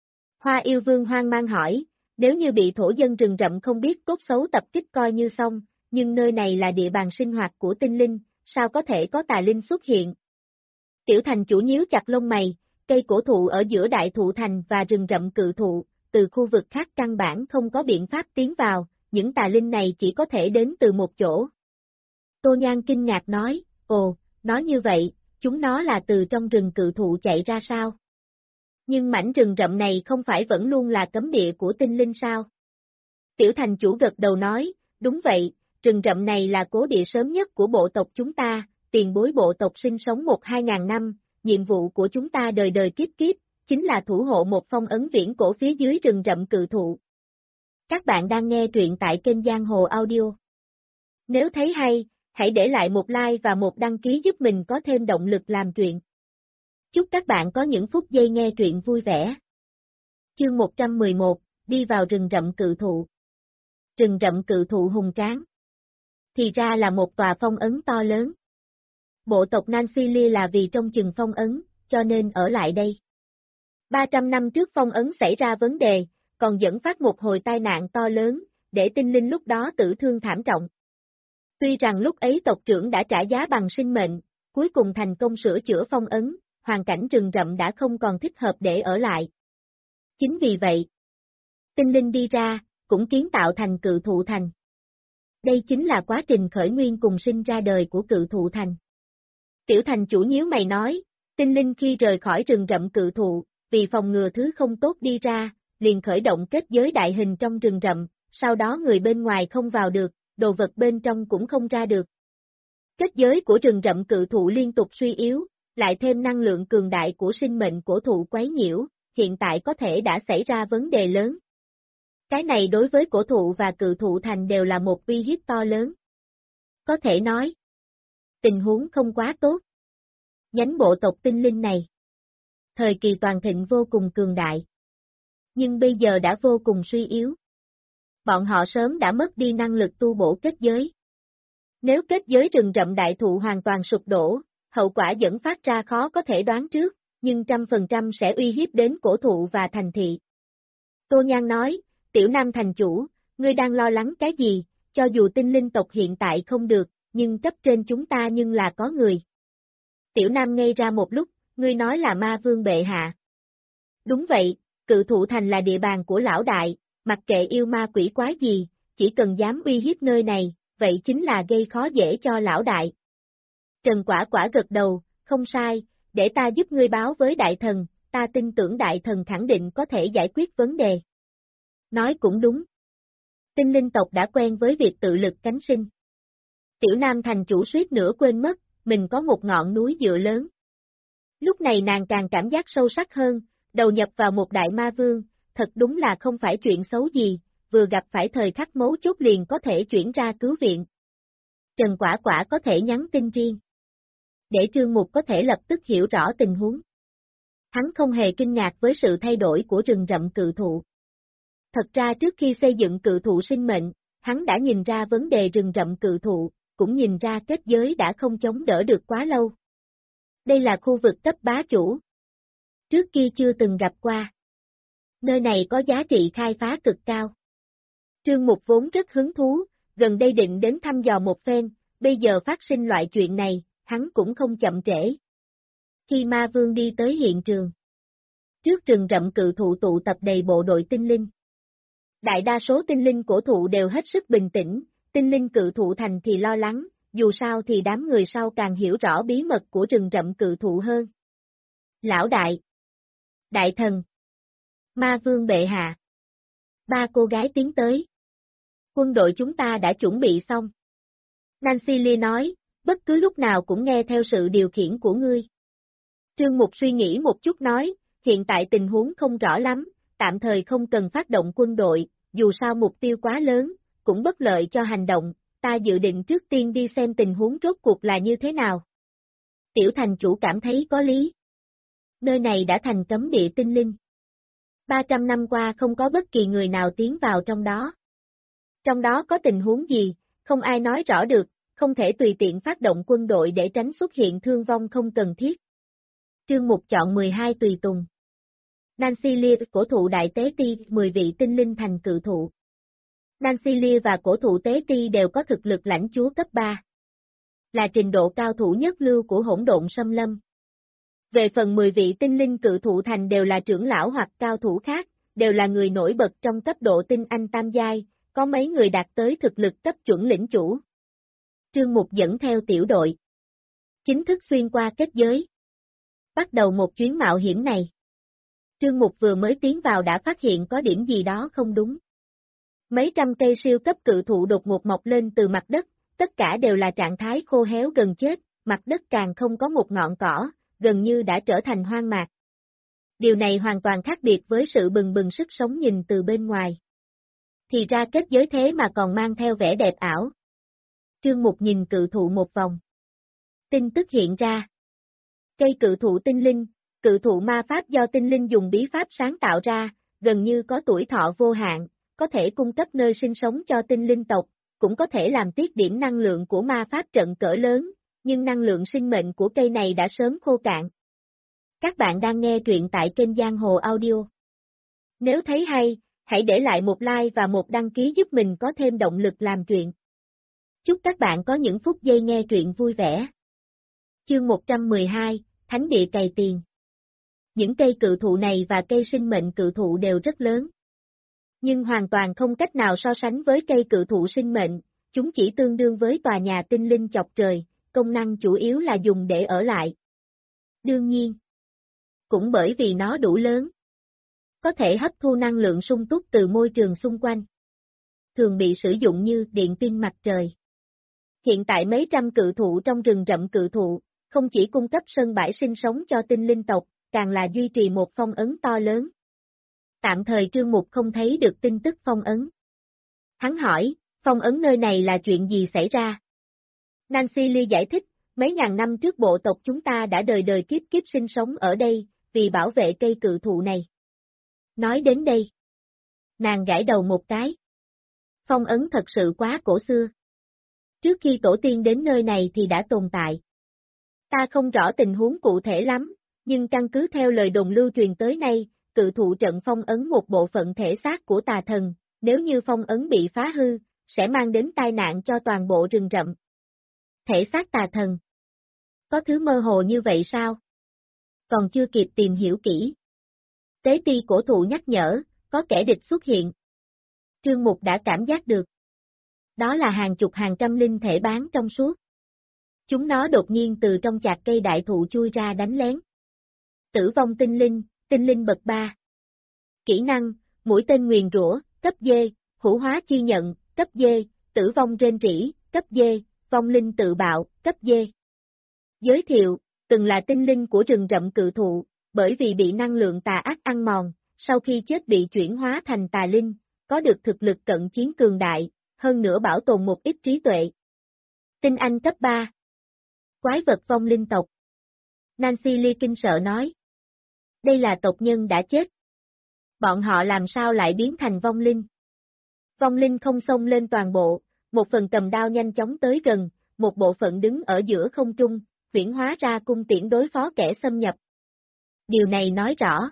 Hoa Yêu Vương hoang mang hỏi, nếu như bị thổ dân rừng rậm không biết cốt xấu tập kích coi như xong, nhưng nơi này là địa bàn sinh hoạt của tinh linh, sao có thể có tà linh xuất hiện? Tiểu thành chủ nhíu chặt lông mày, cây cổ thụ ở giữa đại thụ thành và rừng rậm Cự Thụ, từ khu vực khác căn bản không có biện pháp tiến vào, những tà linh này chỉ có thể đến từ một chỗ. Tô Nhan kinh ngạc nói, ồ, Nói như vậy, chúng nó là từ trong rừng cự thụ chạy ra sao? Nhưng mảnh rừng rậm này không phải vẫn luôn là cấm địa của tinh linh sao? Tiểu thành chủ gật đầu nói, đúng vậy, rừng rậm này là cố địa sớm nhất của bộ tộc chúng ta, tiền bối bộ tộc sinh sống 1-2 ngàn năm, nhiệm vụ của chúng ta đời đời kiếp kiếp, chính là thủ hộ một phong ấn viễn cổ phía dưới rừng rậm cự thụ. Các bạn đang nghe truyện tại kênh Giang Hồ Audio. Nếu thấy hay, hãy để lại một like và một đăng ký giúp mình có thêm động lực làm truyện. Chúc các bạn có những phút giây nghe truyện vui vẻ. Chương 111, đi vào rừng rậm cự thụ. Rừng rậm cự thụ hùng tráng. Thì ra là một tòa phong ấn to lớn. Bộ tộc Nancy Lee là vì trong chừng phong ấn, cho nên ở lại đây. 300 năm trước phong ấn xảy ra vấn đề, còn dẫn phát một hồi tai nạn to lớn, để tinh linh lúc đó tử thương thảm trọng. Tuy rằng lúc ấy tộc trưởng đã trả giá bằng sinh mệnh, cuối cùng thành công sửa chữa phong ấn, hoàn cảnh rừng rậm đã không còn thích hợp để ở lại. Chính vì vậy, tinh linh đi ra, cũng kiến tạo thành cự thụ thành. Đây chính là quá trình khởi nguyên cùng sinh ra đời của cự thụ thành. Tiểu thành chủ nhíu mày nói, tinh linh khi rời khỏi rừng rậm cự thụ, vì phòng ngừa thứ không tốt đi ra, liền khởi động kết giới đại hình trong rừng rậm, sau đó người bên ngoài không vào được, đồ vật bên trong cũng không ra được. Kết giới của rừng rậm cự thụ liên tục suy yếu, lại thêm năng lượng cường đại của sinh mệnh cổ thụ quấy nhiễu, hiện tại có thể đã xảy ra vấn đề lớn. Cái này đối với cổ thụ và cự thụ thành đều là một uy hiếp to lớn. Có thể nói, tình huống không quá tốt. Nhánh bộ tộc tinh linh này, thời kỳ toàn thịnh vô cùng cường đại, nhưng bây giờ đã vô cùng suy yếu. Bọn họ sớm đã mất đi năng lực tu bổ kết giới. Nếu kết giới rừng rậm đại thụ hoàn toàn sụp đổ, hậu quả dẫn phát ra khó có thể đoán trước, nhưng 100% sẽ uy hiếp đến cổ thụ và thành thị. Tô Nhan nói, Tiểu Nam thành chủ, ngươi đang lo lắng cái gì, cho dù tinh linh tộc hiện tại không được, nhưng cấp trên chúng ta nhưng là có người. Tiểu Nam ngây ra một lúc, ngươi nói là ma vương bệ hạ. Đúng vậy, cự thụ thành là địa bàn của lão đại, mặc kệ yêu ma quỷ quái gì, chỉ cần dám uy hiếp nơi này, vậy chính là gây khó dễ cho lão đại. Trần Quả Quả gật đầu, không sai, để ta giúp ngươi báo với đại thần, ta tin tưởng đại thần khẳng định có thể giải quyết vấn đề. Nói cũng đúng. Tinh linh tộc đã quen với việc tự lực cánh sinh. Tiểu Nam thành chủ suýt nữa quên mất, mình có một ngọn núi dựa lớn. Lúc này nàng càng cảm giác sâu sắc hơn, đầu nhập vào một đại ma vương, thật đúng là không phải chuyện xấu gì, vừa gặp phải thời khắc mấu chốt liền có thể chuyển ra cứu viện. Trần Quả Quả có thể nhắn tin riêng, để Trương Mục có thể lập tức hiểu rõ tình huống. Hắn không hề kinh ngạc với sự thay đổi của rừng rậm cự thụ. Thật ra trước khi xây dựng cự thụ sinh mệnh, hắn đã nhìn ra vấn đề rừng rậm cự thụ, cũng nhìn ra kết giới đã không chống đỡ được quá lâu. Đây là khu vực cấp bá chủ. Trước kia chưa từng gặp qua. Nơi này có giá trị khai phá cực cao. Trương Mục vốn rất hứng thú, gần đây định đến thăm dò một phen, bây giờ phát sinh loại chuyện này, hắn cũng không chậm trễ. Khi ma vương đi tới hiện trường, trước rừng rậm cự thụ tụ tập đầy bộ đội tinh linh. Đại đa số tinh linh cổ thụ đều hết sức bình tĩnh, tinh linh cự thụ thành thì lo lắng, dù sao thì đám người sau càng hiểu rõ bí mật của rừng rậm cự thụ hơn. Lão đại, đại thần, ma vương bệ hạ. Ba cô gái tiến tới. Quân đội chúng ta đã chuẩn bị xong. Nancy Lee nói, bất cứ lúc nào cũng nghe theo sự điều khiển của ngươi. Trương Mục suy nghĩ một chút nói, hiện tại tình huống không rõ lắm, tạm thời không cần phát động quân đội, dù sao mục tiêu quá lớn, cũng bất lợi cho hành động, ta dự định trước tiên đi xem tình huống rốt cuộc là như thế nào. Tiểu thành chủ cảm thấy có lý. Nơi này đã thành cấm địa tinh linh. 300 năm qua không có bất kỳ người nào tiến vào trong đó. Trong đó có tình huống gì, không ai nói rõ được, không thể tùy tiện phát động quân đội để tránh xuất hiện thương vong không cần thiết. Trương Mục chọn 12 tùy tùng. Nancy Lee, cổ thụ đại tế ti, 10 vị tinh linh thành cự thụ. Nancy Lee và cổ thụ tế ti đều có thực lực lãnh chúa cấp 3. Là trình độ cao thủ nhất lưu của hỗn độn xâm lâm. Về phần 10 vị tinh linh cự thụ thành đều là trưởng lão hoặc cao thủ khác, đều là người nổi bật trong cấp độ tinh anh tam giai, có mấy người đạt tới thực lực cấp chuẩn lĩnh chủ. Trương Mục dẫn theo tiểu đội. chính thức xuyên qua kết giới. Bắt đầu một chuyến mạo hiểm này. Trương Mục vừa mới tiến vào đã phát hiện có điểm gì đó không đúng. Mấy trăm cây siêu cấp cự thụ đột ngột mọc lên từ mặt đất, tất cả đều là trạng thái khô héo gần chết, mặt đất càng không có một ngọn cỏ, gần như đã trở thành hoang mạc. Điều này hoàn toàn khác biệt với sự bừng bừng sức sống nhìn từ bên ngoài. Thì ra kết giới thế mà còn mang theo vẻ đẹp ảo. Trương Mục nhìn cự thụ một vòng. Tin tức hiện ra. Cây cự thụ tinh linh, cự thụ ma pháp do tinh linh dùng bí pháp sáng tạo ra, gần như có tuổi thọ vô hạn, có thể cung cấp nơi sinh sống cho tinh linh tộc, cũng có thể làm tiết điểm năng lượng của ma pháp trận cỡ lớn, nhưng năng lượng sinh mệnh của cây này đã sớm khô cạn. Các bạn đang nghe truyện tại kênh Giang Hồ Audio. Nếu thấy hay, hãy để lại một like và một đăng ký giúp mình có thêm động lực làm truyện. Chúc các bạn có những phút giây nghe truyện vui vẻ. Chương 112, Thánh địa cày tiền. Những cây cự thụ này và cây sinh mệnh cự thụ đều rất lớn. Nhưng hoàn toàn không cách nào so sánh với cây cự thụ sinh mệnh, chúng chỉ tương đương với tòa nhà tinh linh chọc trời, công năng chủ yếu là dùng để ở lại. Đương nhiên, cũng bởi vì nó đủ lớn, có thể hấp thu năng lượng sung túc từ môi trường xung quanh, thường bị sử dụng như điện pin mặt trời. Hiện tại mấy trăm cự thụ trong rừng rậm cự thụ, không chỉ cung cấp sân bãi sinh sống cho tinh linh tộc, càng là duy trì một phong ấn to lớn. Tạm thời Trương Mục không thấy được tin tức phong ấn. Hắn hỏi, phong ấn nơi này là chuyện gì xảy ra? Nancy Lee giải thích, mấy ngàn năm trước bộ tộc chúng ta đã đời đời kiếp kiếp sinh sống ở đây, vì bảo vệ cây cự thụ này. Nói đến đây, nàng gãi đầu một cái. Phong ấn thật sự quá cổ xưa. Trước khi tổ tiên đến nơi này thì đã tồn tại. Ta không rõ tình huống cụ thể lắm, nhưng căn cứ theo lời đồn lưu truyền tới nay, cự thụ trận phong ấn một bộ phận thể xác của tà thần, nếu như phong ấn bị phá hư, sẽ mang đến tai nạn cho toàn bộ rừng rậm. Thể xác tà thần. Có thứ mơ hồ như vậy sao? Còn chưa kịp tìm hiểu kỹ. Tế ti cổ thụ nhắc nhở, có kẻ địch xuất hiện. Trương Mục đã cảm giác được. Đó là hàng chục hàng trăm linh thể bán trong suốt. Chúng nó đột nhiên từ trong chạc cây đại thụ chui ra đánh lén. Tử vong tinh linh bậc 3. Kỹ năng, mũi tên nguyền rủa, cấp D, hữu hóa chi nhận, cấp D, tử vong rên rỉ, cấp D, vong linh tự bạo, cấp D. Giới thiệu, từng là tinh linh của rừng rậm cự thụ, bởi vì bị năng lượng tà ác ăn mòn, sau khi chết bị chuyển hóa thành tà linh, có được thực lực cận chiến cường đại, hơn nữa bảo tồn một ít trí tuệ. Tinh anh cấp 3. Quái vật vong linh tộc. Nancy Lee kinh sợ nói. Đây là tộc nhân đã chết. Bọn họ làm sao lại biến thành vong linh? Vong linh không xông lên toàn bộ, một phần cầm đao nhanh chóng tới gần, một bộ phận đứng ở giữa không trung, huyễn hóa ra cung tiễn đối phó kẻ xâm nhập. Điều này nói rõ.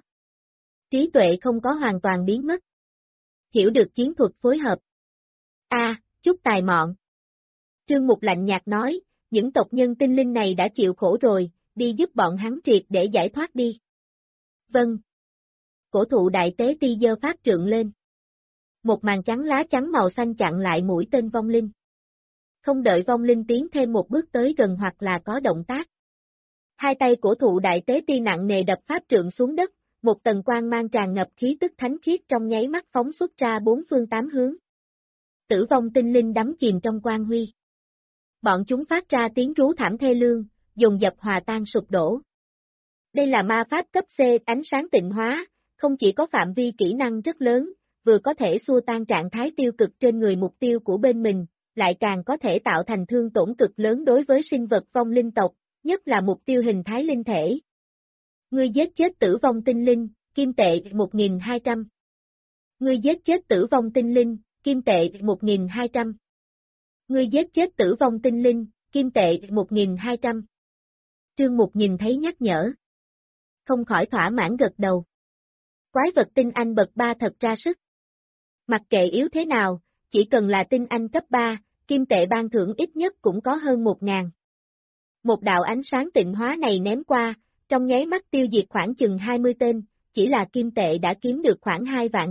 Trí tuệ không có hoàn toàn biến mất. Hiểu được chiến thuật phối hợp. Chút tài mọn. Trương Mục lạnh nhạt nói, những tộc nhân tinh linh này đã chịu khổ rồi, đi giúp bọn hắn triệt để giải thoát đi. Vâng. Cổ thụ đại tế ti giơ pháp trượng lên. Một màn trắng lá trắng màu xanh chặn lại mũi tên vong linh. Không đợi vong linh tiến thêm một bước tới gần hoặc là có động tác. Hai tay cổ thụ đại tế ti nặng nề đập pháp trượng xuống đất, một tầng quang mang tràn ngập khí tức thánh khiết trong nháy mắt phóng xuất ra bốn phương tám hướng. Tử vong tinh linh đắm chìm trong quang huy. Bọn chúng phát ra tiếng rú thảm thê lương, dồn dập hòa tan sụp đổ. Đây là ma pháp cấp C ánh sáng tịnh hóa, không chỉ có phạm vi kỹ năng rất lớn, vừa có thể xua tan trạng thái tiêu cực trên người mục tiêu của bên mình, lại càng có thể tạo thành thương tổn cực lớn đối với sinh vật vong linh tộc, nhất là mục tiêu hình thái linh thể. Ngươi giết chết tử vong tinh linh, kim tệ 1.200. Ngươi giết chết tử vong tinh linh, kim tệ 1.200. Ngươi giết chết tử vong tinh linh, kim tệ 1.200. Trương Mục nhìn thấy nhắc nhở. Không khỏi thỏa mãn gật đầu. Quái vật tinh anh bậc 3 thật ra sức. Mặc kệ yếu thế nào, chỉ cần là tinh anh cấp 3, kim tệ ban thưởng ít nhất cũng có hơn 1.000. Một đạo ánh sáng tịnh hóa này ném qua, trong nháy mắt tiêu diệt khoảng chừng 20 tên, chỉ là kim tệ đã kiếm được khoảng 2,5 vạn.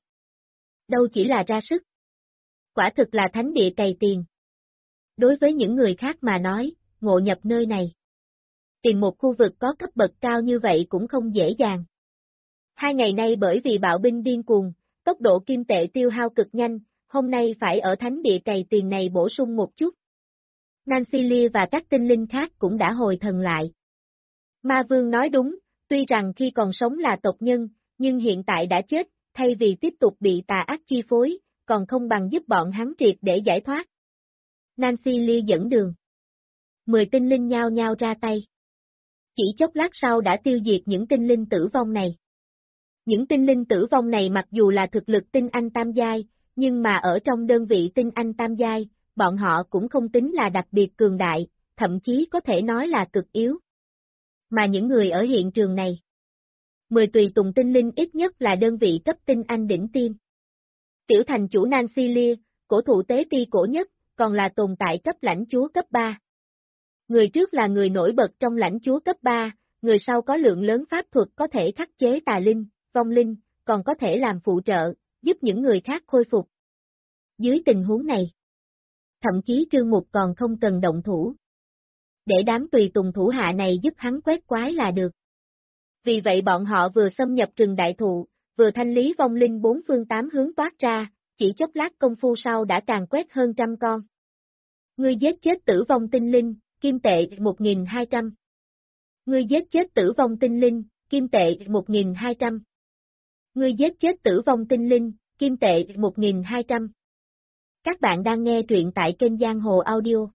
Đâu chỉ là ra sức. Quả thực là thánh địa cày tiền. Đối với những người khác mà nói, ngộ nhập nơi này, Tìm một khu vực có cấp bậc cao như vậy cũng không dễ dàng. 2 ngày nay bởi vì bạo binh điên cuồng, tốc độ kim tệ tiêu hao cực nhanh, hôm nay phải ở thánh địa cày tiền này bổ sung một chút. Nancy Lee và các tinh linh khác cũng đã hồi thần lại. Ma Vương nói đúng, tuy rằng khi còn sống là tộc nhân, nhưng hiện tại đã chết, thay vì tiếp tục bị tà ác chi phối, còn không bằng giúp bọn hắn triệt để giải thoát. Nancy Lee dẫn đường. 10 tinh linh nhao nhao ra tay. Chỉ chốc lát sau đã tiêu diệt những tinh linh tử vong này. Những tinh linh tử vong này mặc dù là thực lực tinh anh tam giai, nhưng mà ở trong đơn vị tinh anh tam giai, bọn họ cũng không tính là đặc biệt cường đại, thậm chí có thể nói là cực yếu. Mà những người ở hiện trường này, 10 tùy tùng tinh linh ít nhất là đơn vị cấp tinh anh đỉnh tiêm. Tiểu thành chủ Nancy Lee, cổ thụ tế ti cổ nhất, còn là tồn tại cấp lãnh chúa cấp 3. Người trước là người nổi bật trong lãnh chúa cấp 3, người sau có lượng lớn pháp thuật có thể khắc chế tà linh, vong linh, còn có thể làm phụ trợ, giúp những người khác khôi phục. Dưới tình huống này, thậm chí Trương Mục còn không cần động thủ. Để đám tùy tùng thủ hạ này giúp hắn quét quái là được. Vì vậy bọn họ vừa xâm nhập rừng đại thụ, vừa thanh lý vong linh 4 phương 8 hướng toát ra, chỉ chốc lát công phu sau đã càng quét hơn 100 con. Ngươi giết chết tử vong tinh linh, kim tệ 1.200. Ngươi giết chết tử vong tinh linh, kim tệ 1.200. Ngươi giết chết tử vong tinh linh, kim tệ 1.200. Các bạn đang nghe truyện tại kênh Giang Hồ Audio.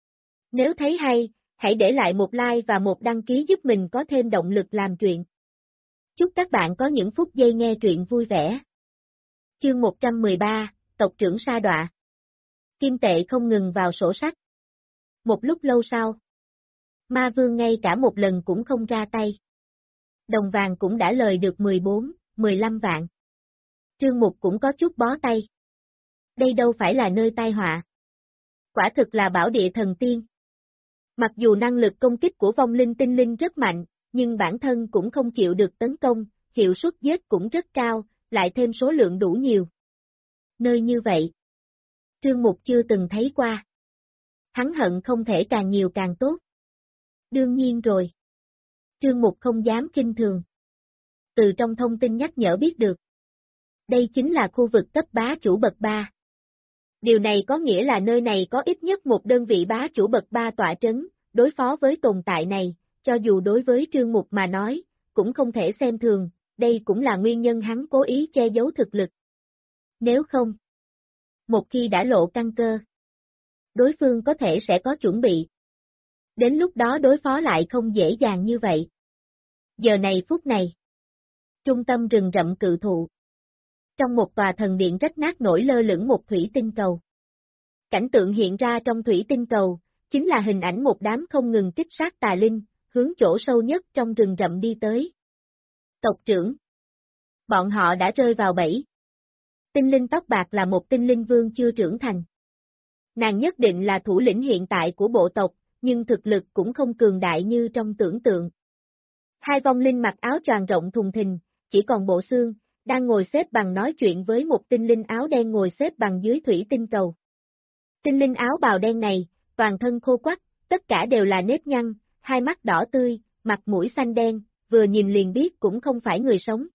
Nếu thấy hay, hãy để lại một like và một đăng ký giúp mình có thêm động lực làm truyện. Chúc các bạn có những phút giây nghe truyện vui vẻ. Chương 113, Tộc trưởng sa đọa. Kim tệ không ngừng vào sổ sách. Một lúc lâu sau, Ma Vương ngay cả một lần cũng không ra tay. Đồng vàng cũng đã lời được 14, 15 vạn. Trương Mục cũng có chút bó tay. Đây đâu phải là nơi tai họa. Quả thực là bảo địa thần tiên. Mặc dù năng lực công kích của vong linh tinh linh rất mạnh, nhưng bản thân cũng không chịu được tấn công, hiệu suất giết cũng rất cao, lại thêm số lượng đủ nhiều. Nơi như vậy, Trương Mục chưa từng thấy qua. Hắn hận không thể càng nhiều càng tốt. Đương nhiên rồi. Trương Mục không dám kinh thường. Từ trong thông tin nhắc nhở biết được. Đây chính là khu vực cấp bá chủ bậc 3. Điều này có nghĩa là nơi này có ít nhất một đơn vị bá chủ bậc 3 tọa trấn, đối phó với tồn tại này, cho dù đối với Trương Mục mà nói, cũng không thể xem thường, đây cũng là nguyên nhân hắn cố ý che giấu thực lực. Nếu không, một khi đã lộ căn cơ, đối phương có thể sẽ có chuẩn bị. Đến lúc đó đối phó lại không dễ dàng như vậy. Giờ này phút này, trung tâm rừng rậm cự thụ. Trong một tòa thần điện rách nát nổi lơ lửng một thủy tinh cầu. Cảnh tượng hiện ra trong thủy tinh cầu, chính là hình ảnh một đám không ngừng kích sát tà linh, hướng chỗ sâu nhất trong rừng rậm đi tới. Tộc trưởng. Bọn họ đã rơi vào bẫy. Tinh linh tóc bạc là một tinh linh vương chưa trưởng thành. Nàng nhất định là thủ lĩnh hiện tại của bộ tộc, nhưng thực lực cũng không cường đại như trong tưởng tượng. Hai vong linh mặc áo choàng rộng thùng thình, chỉ còn bộ xương, đang ngồi xếp bằng nói chuyện với một tinh linh áo đen ngồi xếp bằng dưới thủy tinh cầu. Tinh linh áo bào đen này, toàn thân khô quắt, tất cả đều là nếp nhăn, hai mắt đỏ tươi, mặt mũi xanh đen, vừa nhìn liền biết cũng không phải người sống.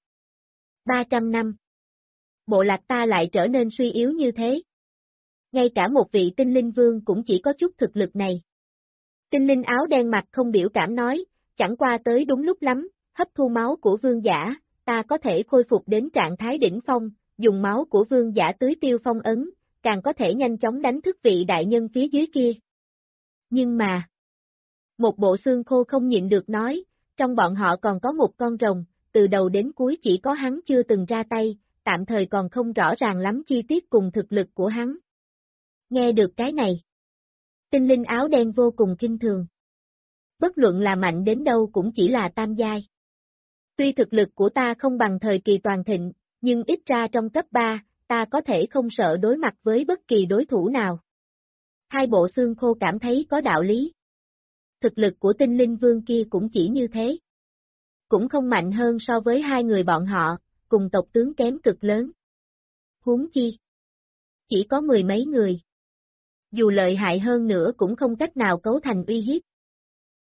300 năm. Bộ lạc ta lại trở nên suy yếu như thế. Ngay cả một vị tinh linh vương cũng chỉ có chút thực lực này. Tinh linh áo đen mặt không biểu cảm nói, chẳng qua tới đúng lúc lắm, hấp thu máu của vương giả, ta có thể khôi phục đến trạng thái đỉnh phong, dùng máu của vương giả tưới tiêu phong ấn, càng có thể nhanh chóng đánh thức vị đại nhân phía dưới kia. Nhưng mà, một bộ xương khô không nhịn được nói, trong bọn họ còn có một con rồng, từ đầu đến cuối chỉ có hắn chưa từng ra tay, tạm thời còn không rõ ràng lắm chi tiết cùng thực lực của hắn. Nghe được cái này, tinh linh áo đen vô cùng kinh thường. Bất luận là mạnh đến đâu cũng chỉ là tam giai. Tuy thực lực của ta không bằng thời kỳ toàn thịnh, nhưng ít ra trong cấp 3, ta có thể không sợ đối mặt với bất kỳ đối thủ nào. Hai bộ xương khô cảm thấy có đạo lý. Thực lực của tinh linh vương kia cũng chỉ như thế. Cũng không mạnh hơn so với hai người bọn họ, cùng tộc tướng kém cực lớn. Huống chi. Chỉ có 10 mấy người. Dù lợi hại hơn nữa cũng không cách nào cấu thành uy hiếp.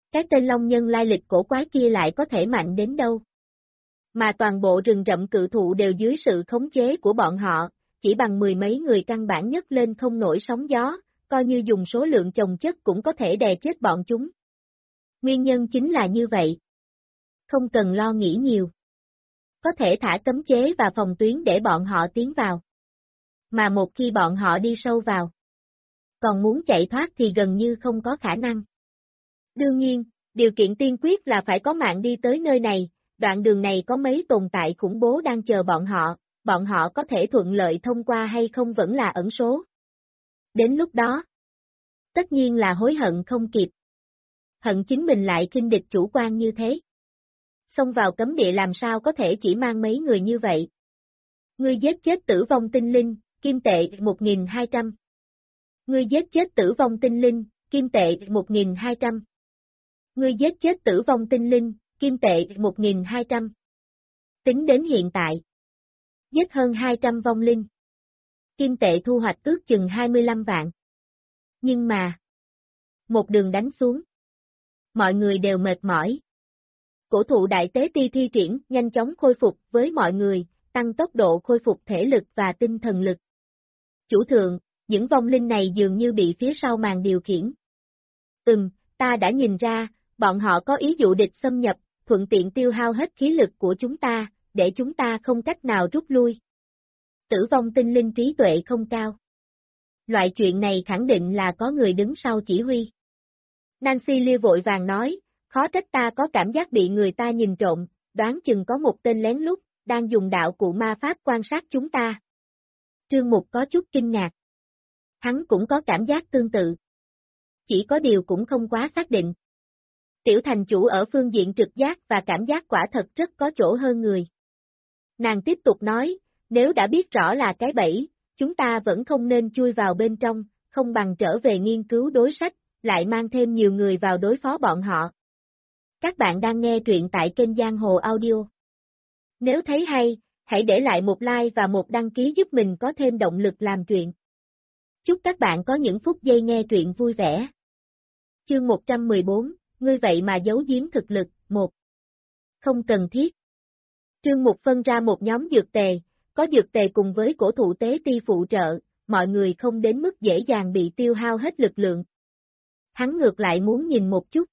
Cái tên Long Nhân lai lịch cổ quái kia lại có thể mạnh đến đâu? Mà toàn bộ rừng rậm cự thụ đều dưới sự khống chế của bọn họ, chỉ bằng mười mấy người căn bản nhất lên không nổi sóng gió, coi như dùng số lượng chồng chất cũng có thể đè chết bọn chúng. Nguyên nhân chính là như vậy. Không cần lo nghĩ nhiều. Có thể thả cấm chế và phòng tuyến để bọn họ tiến vào. Mà một khi bọn họ đi sâu vào, còn muốn chạy thoát thì gần như không có khả năng. Đương nhiên, điều kiện tiên quyết là phải có mạng đi tới nơi này, đoạn đường này có mấy tồn tại khủng bố đang chờ bọn họ có thể thuận lợi thông qua hay không vẫn là ẩn số. Đến lúc đó, tất nhiên là hối hận không kịp. Hận chính mình lại khinh địch chủ quan như thế. Xông vào cấm địa làm sao có thể chỉ mang mấy người như vậy. Ngươi giết chết tử vong tinh linh, kim tệ 1.200. Ngươi giết chết tử vong tinh linh, kim tệ 1.200. Ngươi giết chết tử vong tinh linh, kim tệ 1.200. Tính đến hiện tại, giết hơn 200 vong linh. Kim tệ thu hoạch ước chừng 25 vạn. Nhưng mà, một đường đánh xuống, mọi người đều mệt mỏi. Cổ thụ đại tế ti thi triển nhanh chóng khôi phục với mọi người, tăng tốc độ khôi phục thể lực và tinh thần lực. Chủ thượng, những vong linh này dường như bị phía sau màn điều khiển. Ta đã nhìn ra, bọn họ có ý dụ địch xâm nhập, thuận tiện tiêu hao hết khí lực của chúng ta, để chúng ta không cách nào rút lui. Tử vong tinh linh trí tuệ không cao. Loại chuyện này khẳng định là có người đứng sau chỉ huy. Nancy Lia vội vàng nói, khó trách ta có cảm giác bị người ta nhìn trộm, đoán chừng có một tên lén lút, đang dùng đạo cụ ma pháp quan sát chúng ta. Trương Mục có chút kinh ngạc. Hắn cũng có cảm giác tương tự. Chỉ có điều cũng không quá xác định. Tiểu thành chủ ở phương diện trực giác và cảm giác quả thật rất có chỗ hơn người. Nàng tiếp tục nói, nếu đã biết rõ là cái bẫy, chúng ta vẫn không nên chui vào bên trong, không bằng trở về nghiên cứu đối sách, lại mang thêm nhiều người vào đối phó bọn họ. Các bạn đang nghe truyện tại kênh Giang Hồ Audio. Nếu thấy hay, hãy để lại một like và một đăng ký giúp mình có thêm động lực làm truyện. Chúc các bạn có những phút giây nghe truyện vui vẻ. Chương 114, ngươi vậy mà giấu giếm thực lực, 1. Không cần thiết. Trương Mục phân ra một nhóm dược tề, có dược tề cùng với cổ thụ tế ti phụ trợ, mọi người không đến mức dễ dàng bị tiêu hao hết lực lượng. Hắn ngược lại muốn nhìn một chút.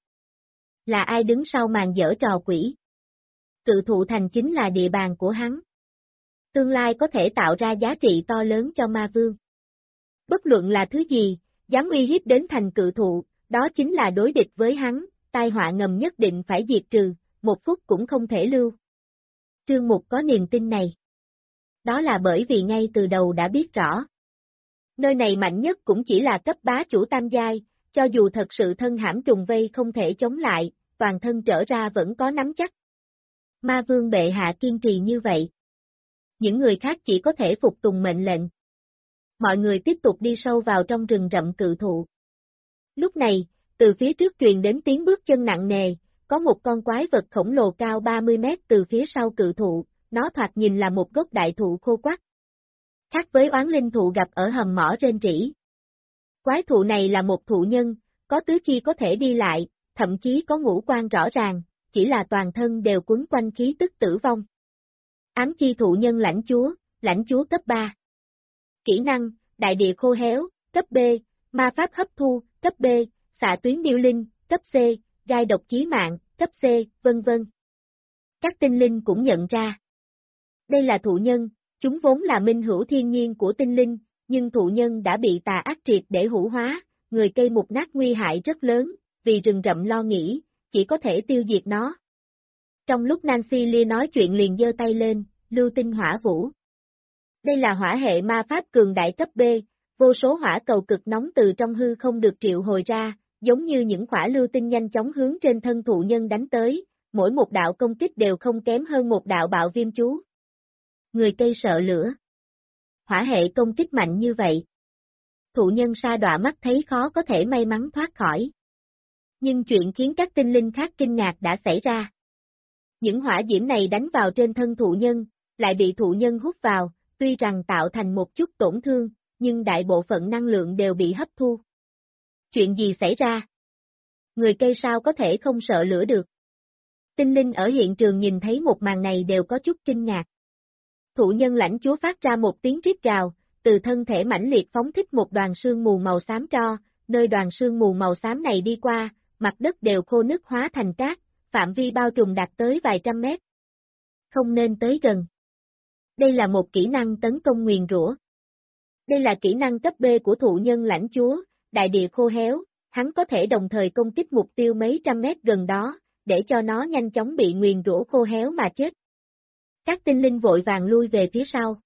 Là ai đứng sau màn giở trò quỷ? Cự thụ thành chính là địa bàn của hắn. Tương lai có thể tạo ra giá trị to lớn cho ma vương. Bất luận là thứ gì, dám uy hiếp đến thành cự thụ, đó chính là đối địch với hắn, tai họa ngầm nhất định phải diệt trừ, một phút cũng không thể lưu. Trương Mục có niềm tin này. Đó là bởi vì ngay từ đầu đã biết rõ. Nơi này mạnh nhất cũng chỉ là cấp bá chủ tam giai, cho dù thật sự thân hãm trùng vây không thể chống lại, toàn thân trở ra vẫn có nắm chắc. Ma vương bệ hạ kiên trì như vậy. Những người khác chỉ có thể phục tùng mệnh lệnh. Mọi người tiếp tục đi sâu vào trong rừng rậm cự thụ. Lúc này, từ phía trước truyền đến tiếng bước chân nặng nề, có một con quái vật khổng lồ cao 30 mét từ phía sau cự thụ, nó thoạt nhìn là một gốc đại thụ khô quắt. Khác với oán linh thụ gặp ở hầm mỏ rên rỉ. Quái thụ này là một thụ nhân, có tứ chi có thể đi lại, thậm chí có ngũ quan rõ ràng, chỉ là toàn thân đều quấn quanh khí tức tử vong. Ám chi thụ nhân lãnh chúa cấp 3. Kỹ năng, đại địa khô héo, cấp B, ma pháp hấp thu, cấp B, xạ tuyến điêu linh, cấp C, gai độc chí mạng, cấp C, vân vân. Các tinh linh cũng nhận ra. Đây là thụ nhân, chúng vốn là minh hữu thiên nhiên của tinh linh, nhưng thụ nhân đã bị tà ác triệt để hữu hóa, người cây mục nát nguy hại rất lớn, vì rừng rậm lo nghĩ, chỉ có thể tiêu diệt nó. Trong lúc Nancy Lia nói chuyện liền giơ tay lên, lưu tinh hỏa vũ. Đây là hỏa hệ ma pháp cường đại cấp B, vô số hỏa cầu cực nóng từ trong hư không được triệu hồi ra, giống như những quả lưu tinh nhanh chóng hướng trên thân thụ nhân đánh tới, mỗi một đạo công kích đều không kém hơn một đạo bạo viêm chú. Người cây sợ lửa. Hỏa hệ công kích mạnh như vậy. Thụ nhân sa đọa mắt thấy khó có thể may mắn thoát khỏi. Nhưng chuyện khiến các tinh linh khác kinh ngạc đã xảy ra. Những hỏa diễm này đánh vào trên thân thụ nhân, lại bị thụ nhân hút vào, tuy rằng tạo thành một chút tổn thương, nhưng đại bộ phận năng lượng đều bị hấp thu. Chuyện gì xảy ra? Người cây sao có thể không sợ lửa được. Tinh linh ở hiện trường nhìn thấy một màn này đều có chút kinh ngạc. Thụ nhân lãnh chúa phát ra một tiếng rít gào, từ thân thể mãnh liệt phóng thích một đoàn sương mù màu xám tro, nơi đoàn sương mù màu xám này đi qua, mặt đất đều khô nứt hóa thành cát, phạm vi bao trùm đạt tới vài trăm mét. Không nên tới gần. Đây là một kỹ năng tấn công nguyền rủa. Đây là kỹ năng cấp B của thụ nhân lãnh chúa, đại địa khô héo, hắn có thể đồng thời công kích mục tiêu mấy trăm mét gần đó, để cho nó nhanh chóng bị nguyền rủa khô héo mà chết. Các tinh linh vội vàng lui về phía sau.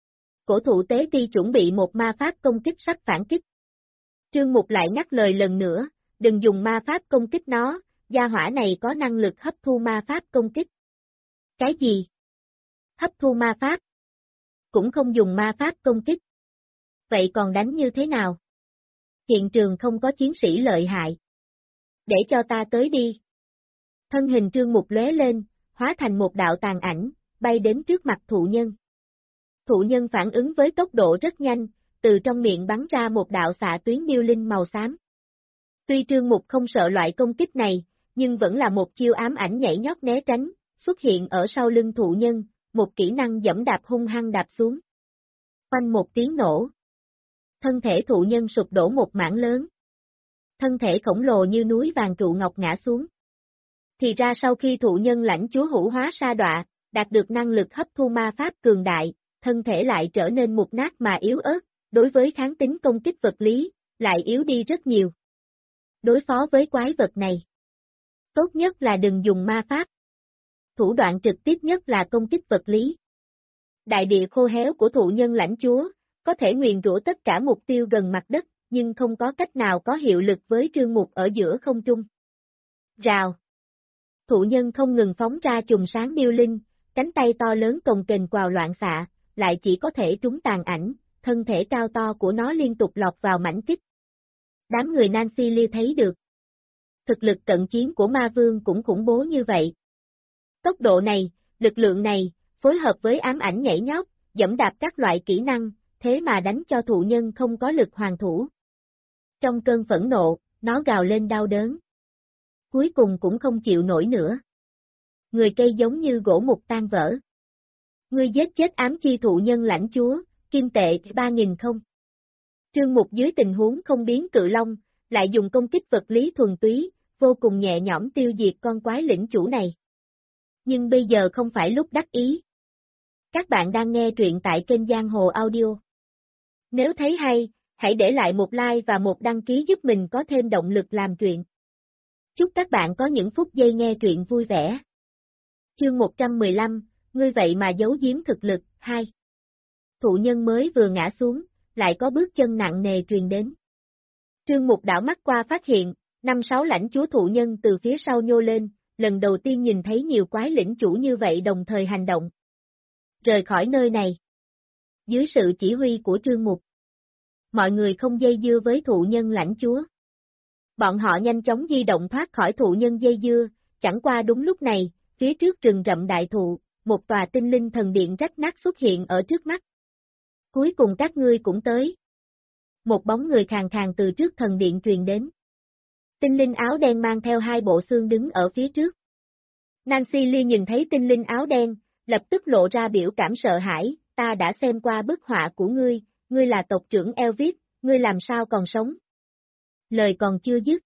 Cổ thụ tế ti chuẩn bị một ma pháp công kích sắp phản kích. Trương Mục lại nhắc lời lần nữa, đừng dùng ma pháp công kích nó, gia hỏa này có năng lực hấp thu ma pháp công kích. Cái gì? Hấp thu ma pháp? Cũng không dùng ma pháp công kích. Vậy còn đánh như thế nào? Hiện trường không có chiến sĩ lợi hại. Để cho ta tới đi. Thân hình Trương Mục lóe lên, hóa thành một đạo tàn ảnh, bay đến trước mặt thụ nhân. Thụ nhân phản ứng với tốc độ rất nhanh, từ trong miệng bắn ra một đạo xạ tuyến điêu linh màu xám. Tuy Trương Mục không sợ loại công kích này, nhưng vẫn là một chiêu ám ảnh nhảy nhót né tránh, xuất hiện ở sau lưng thụ nhân, một kỹ năng giẫm đạp hung hăng đạp xuống. Oanh một tiếng nổ. Thân thể thụ nhân sụp đổ một mảng lớn. Thân thể khổng lồ như núi vàng trụ ngọc ngã xuống. Thì ra sau khi thụ nhân lãnh chúa hữu hóa sa đọa, đạt được năng lực hấp thu ma pháp cường đại, thân thể lại trở nên mục nát mà yếu ớt, đối với kháng tính công kích vật lý, lại yếu đi rất nhiều. Đối phó với quái vật này, tốt nhất là đừng dùng ma pháp. Thủ đoạn trực tiếp nhất là công kích vật lý. Đại địa khô héo của thụ nhân lãnh chúa, có thể nguyền rủa tất cả mục tiêu gần mặt đất, nhưng không có cách nào có hiệu lực với Trương Mục ở giữa không trung. Rào. Thụ nhân không ngừng phóng ra chùm sáng điêu linh, cánh tay to lớn cồng kềnh quào loạn xạ, lại chỉ có thể trúng tàn ảnh, thân thể cao to của nó liên tục lọt vào mảnh kích. Đám người Nancy Lee thấy được. Thực lực cận chiến của ma vương cũng khủng bố như vậy. Tốc độ này, lực lượng này, phối hợp với ám ảnh nhảy nhót, giẫm đạp các loại kỹ năng, thế mà đánh cho thụ nhân không có lực hoàn thủ. Trong cơn phẫn nộ, nó gào lên đau đớn. Cuối cùng cũng không chịu nổi nữa. Người cây giống như gỗ mục tan vỡ. Ngươi giết chết ám chi thụ nhân lãnh chúa, kim tệ 3.000 không. Trương Mục dưới tình huống không biến cự long, lại dùng công kích vật lý thuần túy, vô cùng nhẹ nhõm tiêu diệt con quái lĩnh chủ này. Nhưng bây giờ không phải lúc đắc ý. Các bạn đang nghe truyện tại kênh Giang Hồ Audio. Nếu thấy hay, hãy để lại một like và một đăng ký giúp mình có thêm động lực làm truyện. Chúc các bạn có những phút giây nghe truyện vui vẻ. Chương 115, ngươi vậy mà giấu giếm thực lực, 2. Thụ nhân mới vừa ngã xuống, lại có bước chân nặng nề truyền đến. Trương Mục đảo mắt qua phát hiện, 5-6 lãnh chúa thụ nhân từ phía sau nhô lên, lần đầu tiên nhìn thấy nhiều quái lĩnh chủ như vậy đồng thời hành động. Rời khỏi nơi này. Dưới sự chỉ huy của Trương Mục, mọi người không dây dưa với thụ nhân lãnh chúa. Bọn họ nhanh chóng di động thoát khỏi thụ nhân dây dưa, chẳng qua đúng lúc này, phía trước rừng rậm đại thụ, một tòa tinh linh thần điện rách nát xuất hiện ở trước mắt. Cuối cùng các ngươi cũng tới. Một bóng người khàn khàn từ trước thần điện truyền đến. Tinh linh áo đen mang theo 2 bộ xương đứng ở phía trước. Nancy Lee nhìn thấy tinh linh áo đen, lập tức lộ ra biểu cảm sợ hãi, ta đã xem qua bức họa của ngươi là tộc trưởng Elvis, ngươi làm sao còn sống? Lời còn chưa dứt.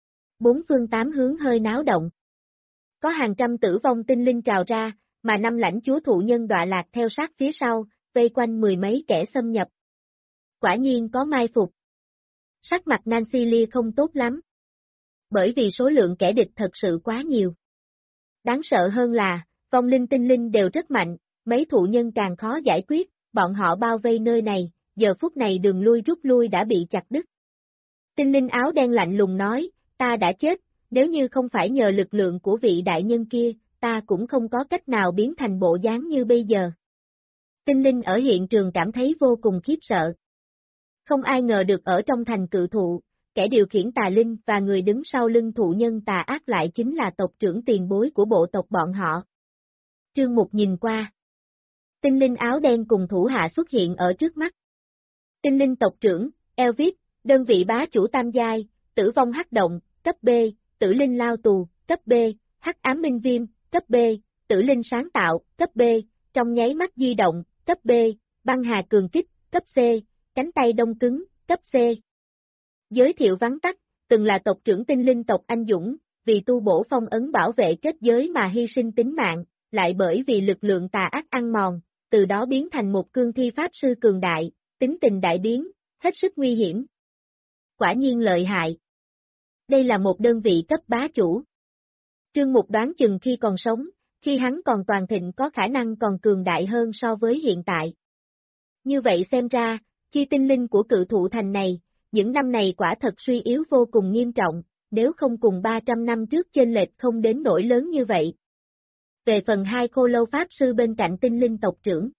4 phương 8 hướng hơi náo động. Có hàng trăm tử vong tinh linh trào ra, mà 5 lãnh chúa thụ nhân đọa lạc theo sát phía sau, vây quanh 10 mấy kẻ xâm nhập. Quả nhiên có mai phục. Sắc mặt Nancy Lee không tốt lắm. Bởi vì số lượng kẻ địch thật sự quá nhiều. Đáng sợ hơn là, vong linh tinh linh đều rất mạnh, mấy thụ nhân càng khó giải quyết, bọn họ bao vây nơi này, giờ phút này đường lui rút lui đã bị chặt đứt. Tinh linh áo đen lạnh lùng nói, ta đã chết, nếu như không phải nhờ lực lượng của vị đại nhân kia, ta cũng không có cách nào biến thành bộ dáng như bây giờ. Tinh linh ở hiện trường cảm thấy vô cùng khiếp sợ. Không ai ngờ được ở trong thành cự thụ, kẻ điều khiển tà linh và người đứng sau lưng thụ nhân tà ác lại chính là tộc trưởng tiền bối của bộ tộc bọn họ. Trương Mục nhìn qua. Tinh linh áo đen cùng thủ hạ xuất hiện ở trước mắt. Tinh linh tộc trưởng, Elvis, đơn vị bá chủ tam giai, tử vong hắc động, cấp B, tử linh lao tù, cấp B, hắc ám minh viêm, cấp B, tử linh sáng tạo, cấp B, trong nháy mắt di động, cấp B, băng hà cường kích, cấp C, cánh tay đông cứng, cấp C. Giới thiệu vắn tắt, từng là tộc trưởng tinh linh tộc anh dũng, vì tu bổ phong ấn bảo vệ kết giới mà hy sinh tính mạng, lại bởi vì lực lượng tà ác ăn mòn, từ đó biến thành một cương thi pháp sư cường đại, tính tình đại biến, hết sức nguy hiểm. Quả nhiên lợi hại. Đây là một đơn vị cấp bá chủ. Trương Mục đoán chừng khi còn sống, khi hắn còn toàn thịnh có khả năng còn cường đại hơn so với hiện tại. Như vậy xem ra, chi tinh linh của cự thụ thành này, những năm này quả thật suy yếu vô cùng nghiêm trọng, nếu không cùng 300 năm trước chênh lệch không đến nỗi lớn như vậy. Về phần hai khô lâu pháp sư bên cạnh tinh linh tộc trưởng.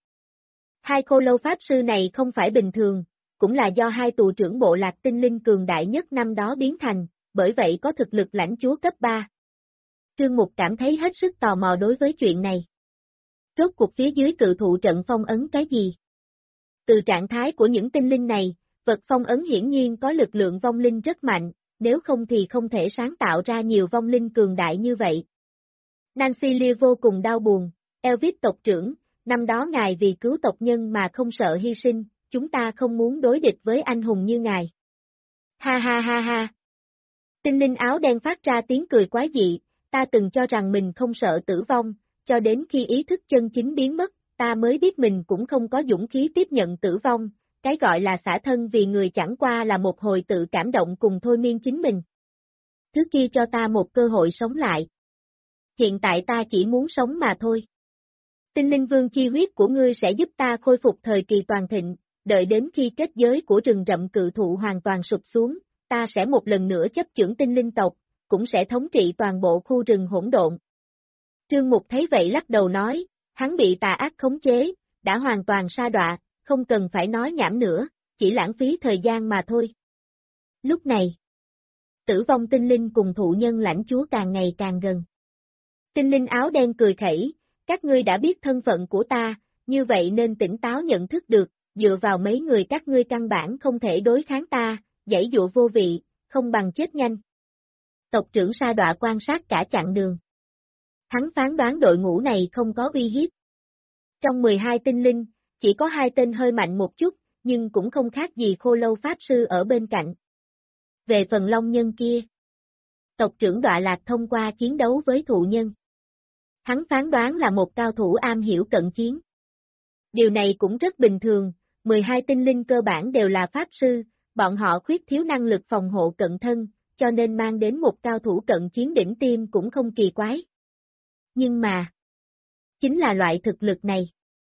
Hai khô lâu pháp sư này không phải bình thường, cũng là do hai tù trưởng bộ lạc tinh linh cường đại nhất năm đó biến thành, bởi vậy có thực lực lãnh chúa cấp 3. Trương Mục cảm thấy hết sức tò mò đối với chuyện này. Rốt cuộc phía dưới cự thụ trận phong ấn cái gì? Từ trạng thái của những tinh linh này, vật phong ấn hiển nhiên có lực lượng vong linh rất mạnh, nếu không thì không thể sáng tạo ra nhiều vong linh cường đại như vậy. Nancy Lee vô cùng đau buồn, Elvis tộc trưởng, năm đó ngài vì cứu tộc nhân mà không sợ hy sinh, chúng ta không muốn đối địch với anh hùng như ngài. Ha ha ha ha. Tinh linh áo đen phát ra tiếng cười quái dị, ta từng cho rằng mình không sợ tử vong, cho đến khi ý thức chân chính biến mất, ta mới biết mình cũng không có dũng khí tiếp nhận tử vong, cái gọi là xả thân vì người chẳng qua là một hồi tự cảm động cùng thôi miên chính mình. Thứ kia cho ta một cơ hội sống lại. Hiện tại ta chỉ muốn sống mà thôi. Tinh linh vương chi huyết của ngươi sẽ giúp ta khôi phục thời kỳ toàn thịnh, đợi đến khi kết giới của rừng rậm cự thụ hoàn toàn sụp xuống, ta sẽ một lần nữa chấp chưởng tinh linh tộc, cũng sẽ thống trị toàn bộ khu rừng hỗn độn. Trương Mục thấy vậy lắc đầu nói, hắn bị tà ác khống chế, đã hoàn toàn sa đọa, không cần phải nói nhảm nữa, chỉ lãng phí thời gian mà thôi. Lúc này, tử vong tinh linh cùng thụ nhân lãnh chúa càng ngày càng gần. Tinh linh áo đen cười khẩy, các ngươi đã biết thân phận của ta, như vậy nên tỉnh táo nhận thức được, dựa vào mấy người các ngươi căn bản không thể đối kháng ta, giãy dụa vô vị, không bằng chết nhanh. Tộc trưởng sa đọa quan sát cả chặng đường. Hắn phán đoán đội ngũ này không có uy hiếp. Trong 12 tinh linh, chỉ có 2 tên hơi mạnh một chút, nhưng cũng không khác gì khô lâu pháp sư ở bên cạnh. Về phần long nhân kia, tộc trưởng Đọa Lạc thông qua chiến đấu với thụ nhân. Hắn phán đoán là một cao thủ am hiểu cận chiến. Điều này cũng rất bình thường, 12 tinh linh cơ bản đều là pháp sư, bọn họ khuyết thiếu năng lực phòng hộ cận thân, cho nên mang đến một cao thủ cận chiến đỉnh tiêm cũng không kỳ quái. Nhưng mà, chính là loại thực lực này.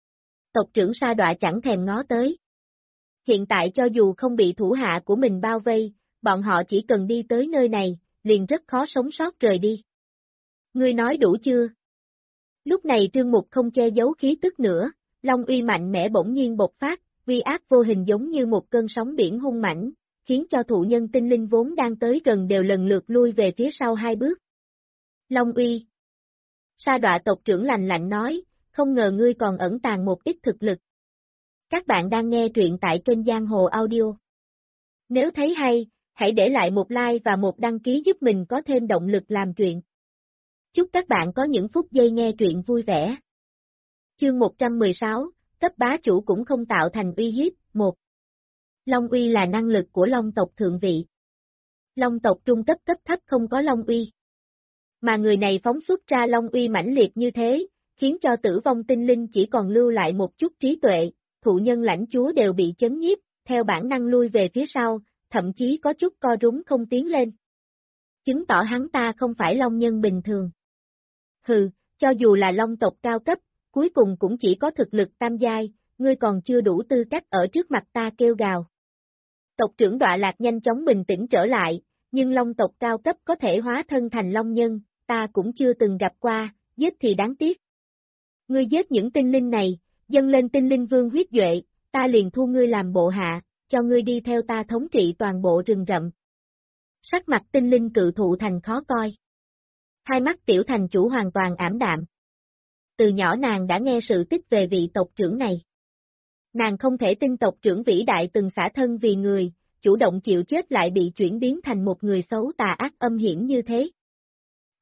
Tộc trưởng Sa Đọa chẳng thèm ngó tới. Hiện tại cho dù không bị thủ hạ của mình bao vây, bọn họ chỉ cần đi tới nơi này, liền rất khó sống sót rời đi. Ngươi nói đủ chưa? Lúc này Trương Mục không che giấu khí tức nữa, Long uy mạnh mẽ bỗng nhiên bộc phát, uy áp vô hình giống như một cơn sóng biển hung mãnh, khiến cho thụ nhân tinh linh vốn đang tới gần đều lần lượt lui về phía sau 2 bước. Long uy. Sa Đọa tộc trưởng lạnh lạnh nói, không ngờ ngươi còn ẩn tàng một ít thực lực. Các bạn đang nghe truyện tại kênh Giang Hồ Audio. Nếu thấy hay, hãy để lại một like và một đăng ký giúp mình có thêm động lực làm truyện. Chúc các bạn có những phút giây nghe truyện vui vẻ. Chương 116, cấp bá chủ cũng không tạo thành uy hiếp. 1. Long uy là năng lực của Long tộc thượng vị. Long tộc trung cấp cấp thấp không có Long uy. Mà người này phóng xuất ra Long uy mãnh liệt như thế, khiến cho tử vong tinh linh chỉ còn lưu lại một chút trí tuệ, thụ nhân lãnh chúa đều bị chấn nhiếp, theo bản năng lui về phía sau, thậm chí có chút co rúm không tiến lên. Chứng tỏ hắn ta không phải Long nhân bình thường. Hừ, cho dù là Long tộc cao cấp, cuối cùng cũng chỉ có thực lực tam giai, ngươi còn chưa đủ tư cách ở trước mặt ta kêu gào. Tộc trưởng Đọa Lạc nhanh chóng bình tĩnh trở lại, nhưng Long tộc cao cấp có thể hóa thân thành Long nhân, ta cũng chưa từng gặp qua, giết thì đáng tiếc. Ngươi giết những tinh linh này, dâng lên tinh linh vương huyết duệ, ta liền thu ngươi làm bộ hạ, cho ngươi đi theo ta thống trị toàn bộ rừng rậm. Sắc mặt tinh linh cự thụ thành khó coi. Hai mắt tiểu thành chủ hoàn toàn ảm đạm. Từ nhỏ nàng đã nghe sự tích về vị tộc trưởng này. Nàng không thể tin tộc trưởng vĩ đại từng xả thân vì người, chủ động chịu chết lại bị chuyển biến thành một người xấu tà ác âm hiểm như thế.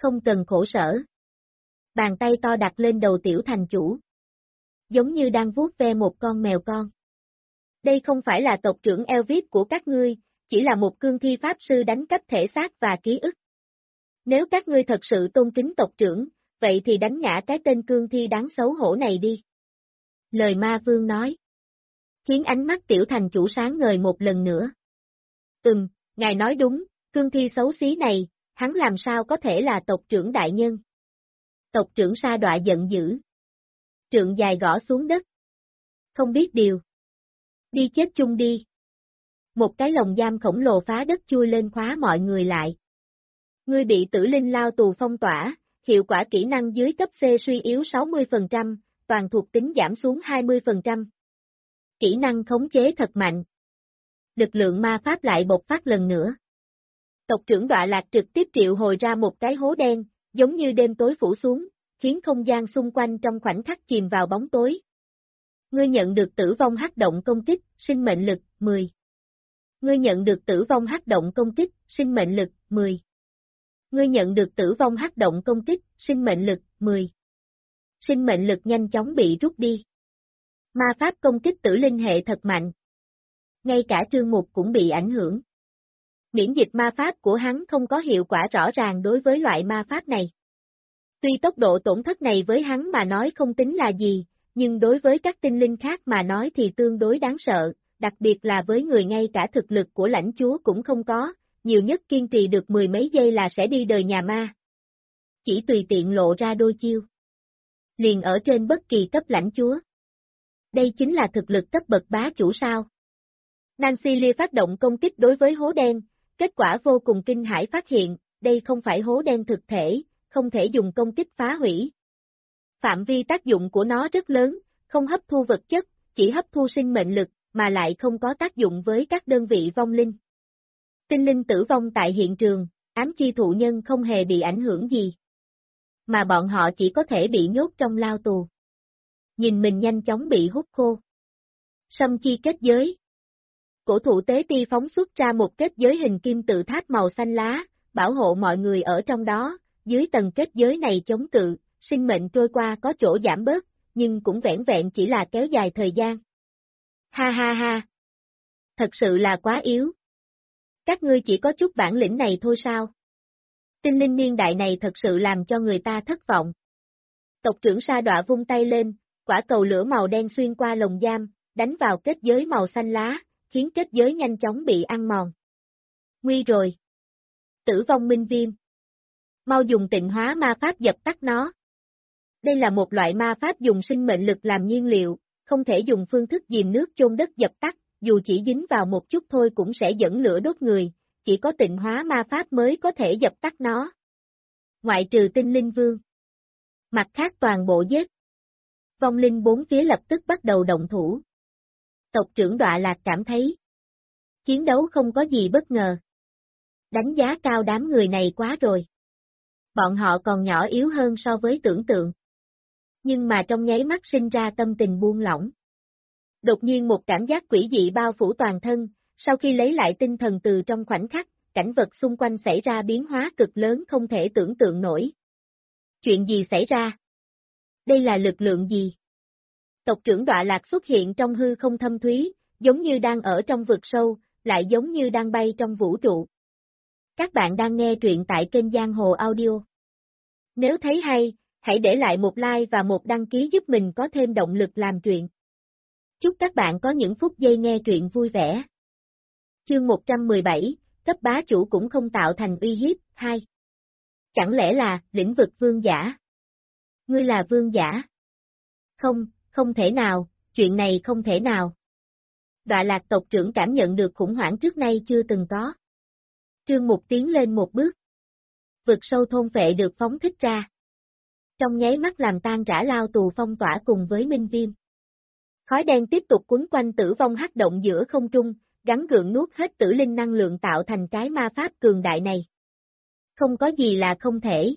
Không cần khổ sở. Bàn tay to đặt lên đầu tiểu thành chủ. Giống như đang vuốt ve một con mèo con. Đây không phải là tộc trưởng Elvis của các ngươi, chỉ là một cương thi pháp sư đánh cắp thể xác và ký ức. Nếu các ngươi thật sự tôn kính tộc trưởng, vậy thì đánh ngã cái tên cương thi đáng xấu hổ này đi. Lời ma vương nói. Khiến ánh mắt tiểu thành chủ sáng ngời một lần nữa. Ngài nói đúng, cương thi xấu xí này, hắn làm sao có thể là tộc trưởng đại nhân. Tộc trưởng Sa Đọa giận dữ. Trượng dài gõ xuống đất. Không biết điều. Đi chết chung đi. Một cái lồng giam khổng lồ phá đất chui lên khóa mọi người lại. Ngươi bị tử linh lao tù phong tỏa, hiệu quả kỹ năng dưới cấp C suy yếu 60%, toàn thuộc tính giảm xuống 20%. Kỹ năng khống chế thật mạnh. Lực lượng ma pháp lại bộc phát lần nữa. Tộc trưởng Đọa Lạc trực tiếp triệu hồi ra một cái hố đen, giống như đêm tối phủ xuống, khiến không gian xung quanh trong khoảnh khắc chìm vào bóng tối. Ngươi nhận được tử vong hắc động công kích, sinh mệnh lực, 10. Ngươi nhận được tử vong hắc động công kích, sinh mệnh lực, 10. Ngươi nhận được tử vong hắc động công kích, sinh mệnh lực, 10. Sinh mệnh lực nhanh chóng bị rút đi. Ma pháp công kích tử linh hệ thật mạnh. Ngay cả Trương Mục cũng bị ảnh hưởng. Miễn dịch ma pháp của hắn không có hiệu quả rõ ràng đối với loại ma pháp này. Tuy tốc độ tổn thất này với hắn mà nói không tính là gì, nhưng đối với các tinh linh khác mà nói thì tương đối đáng sợ, đặc biệt là với người ngay cả thực lực của lãnh chúa cũng không có, nhiều nhất kiên trì được mười mấy giây là sẽ đi đời nhà ma. Chỉ tùy tiện lộ ra đôi chiêu. Liền ở trên bất kỳ cấp lãnh chúa. Đây chính là thực lực cấp bậc bá chủ sao. Nancy Lee phát động công kích đối với hố đen, kết quả vô cùng kinh hãi phát hiện, đây không phải hố đen thực thể, không thể dùng công kích phá hủy. Phạm vi tác dụng của nó rất lớn, không hấp thu vật chất, chỉ hấp thu sinh mệnh lực, mà lại không có tác dụng với các đơn vị vong linh. Tinh linh tử vong tại hiện trường, ám chi thụ nhân không hề bị ảnh hưởng gì. Mà bọn họ chỉ có thể bị nhốt trong lao tù. Nhìn mình nhanh chóng bị hút khô. Sâm chi kết giới. Cổ thụ tế ti phóng xuất ra một kết giới hình kim tự tháp màu xanh lá, bảo hộ mọi người ở trong đó, dưới tầng kết giới này chống cự, sinh mệnh trôi qua có chỗ giảm bớt, nhưng cũng vẻn vẹn chỉ là kéo dài thời gian. Ha ha ha! Thật sự là quá yếu. Các ngươi chỉ có chút bản lĩnh này thôi sao? Tinh linh niên đại này thật sự làm cho người ta thất vọng. Tộc trưởng Sa Đọa vung tay lên, quả cầu lửa màu đen xuyên qua lồng giam, đánh vào kết giới màu xanh lá, khiến kết giới nhanh chóng bị ăn mòn. Nguy rồi! Tử vong minh viêm. Mau dùng tịnh hóa ma pháp dập tắt nó. Đây là một loại ma pháp dùng sinh mệnh lực làm nhiên liệu, không thể dùng phương thức dìm nước chôn đất dập tắt, dù chỉ dính vào một chút thôi cũng sẽ dẫn lửa đốt người, chỉ có tịnh hóa ma pháp mới có thể dập tắt nó. Ngoại trừ tinh linh vương. Mặt khác toàn bộ giết. Vong linh bốn phía lập tức bắt đầu động thủ. Tộc trưởng Đọa Lạc cảm thấy chiến đấu không có gì bất ngờ. Đánh giá cao đám người này quá rồi. Bọn họ còn nhỏ yếu hơn so với tưởng tượng. Nhưng mà trong nháy mắt sinh ra tâm tình buông lỏng. Đột nhiên một cảm giác quỷ dị bao phủ toàn thân, sau khi lấy lại tinh thần từ trong khoảnh khắc, cảnh vật xung quanh xảy ra biến hóa cực lớn không thể tưởng tượng nổi. Chuyện gì xảy ra? Đây là lực lượng gì? Tộc trưởng Đọa Lạc xuất hiện trong hư không thâm thúy, giống như đang ở trong vực sâu, lại giống như đang bay trong vũ trụ. Các bạn đang nghe truyện tại kênh Giang Hồ Audio. Nếu thấy hay, hãy để lại một like và một đăng ký giúp mình có thêm động lực làm truyện. Chúc các bạn có những phút giây nghe truyện vui vẻ. Chương 117, cấp bá chủ cũng không tạo thành uy hiếp, 2. Chẳng lẽ là, lĩnh vực vương giả? Ngươi là vương giả? Không, không thể nào, chuyện này không thể nào. Đọa Lạc tộc trưởng cảm nhận được khủng hoảng trước nay chưa từng có. Trương Mục tiến lên một bước. Vực sâu thôn phệ được phóng thích ra. Trong nháy mắt làm tan rã lao tù phong tỏa cùng với minh viêm. Khói đen tiếp tục quấn quanh tử vong hắc động giữa không trung, gắn gượng nuốt hết tử linh năng lượng tạo thành cái ma pháp cường đại này. Không có gì là không thể.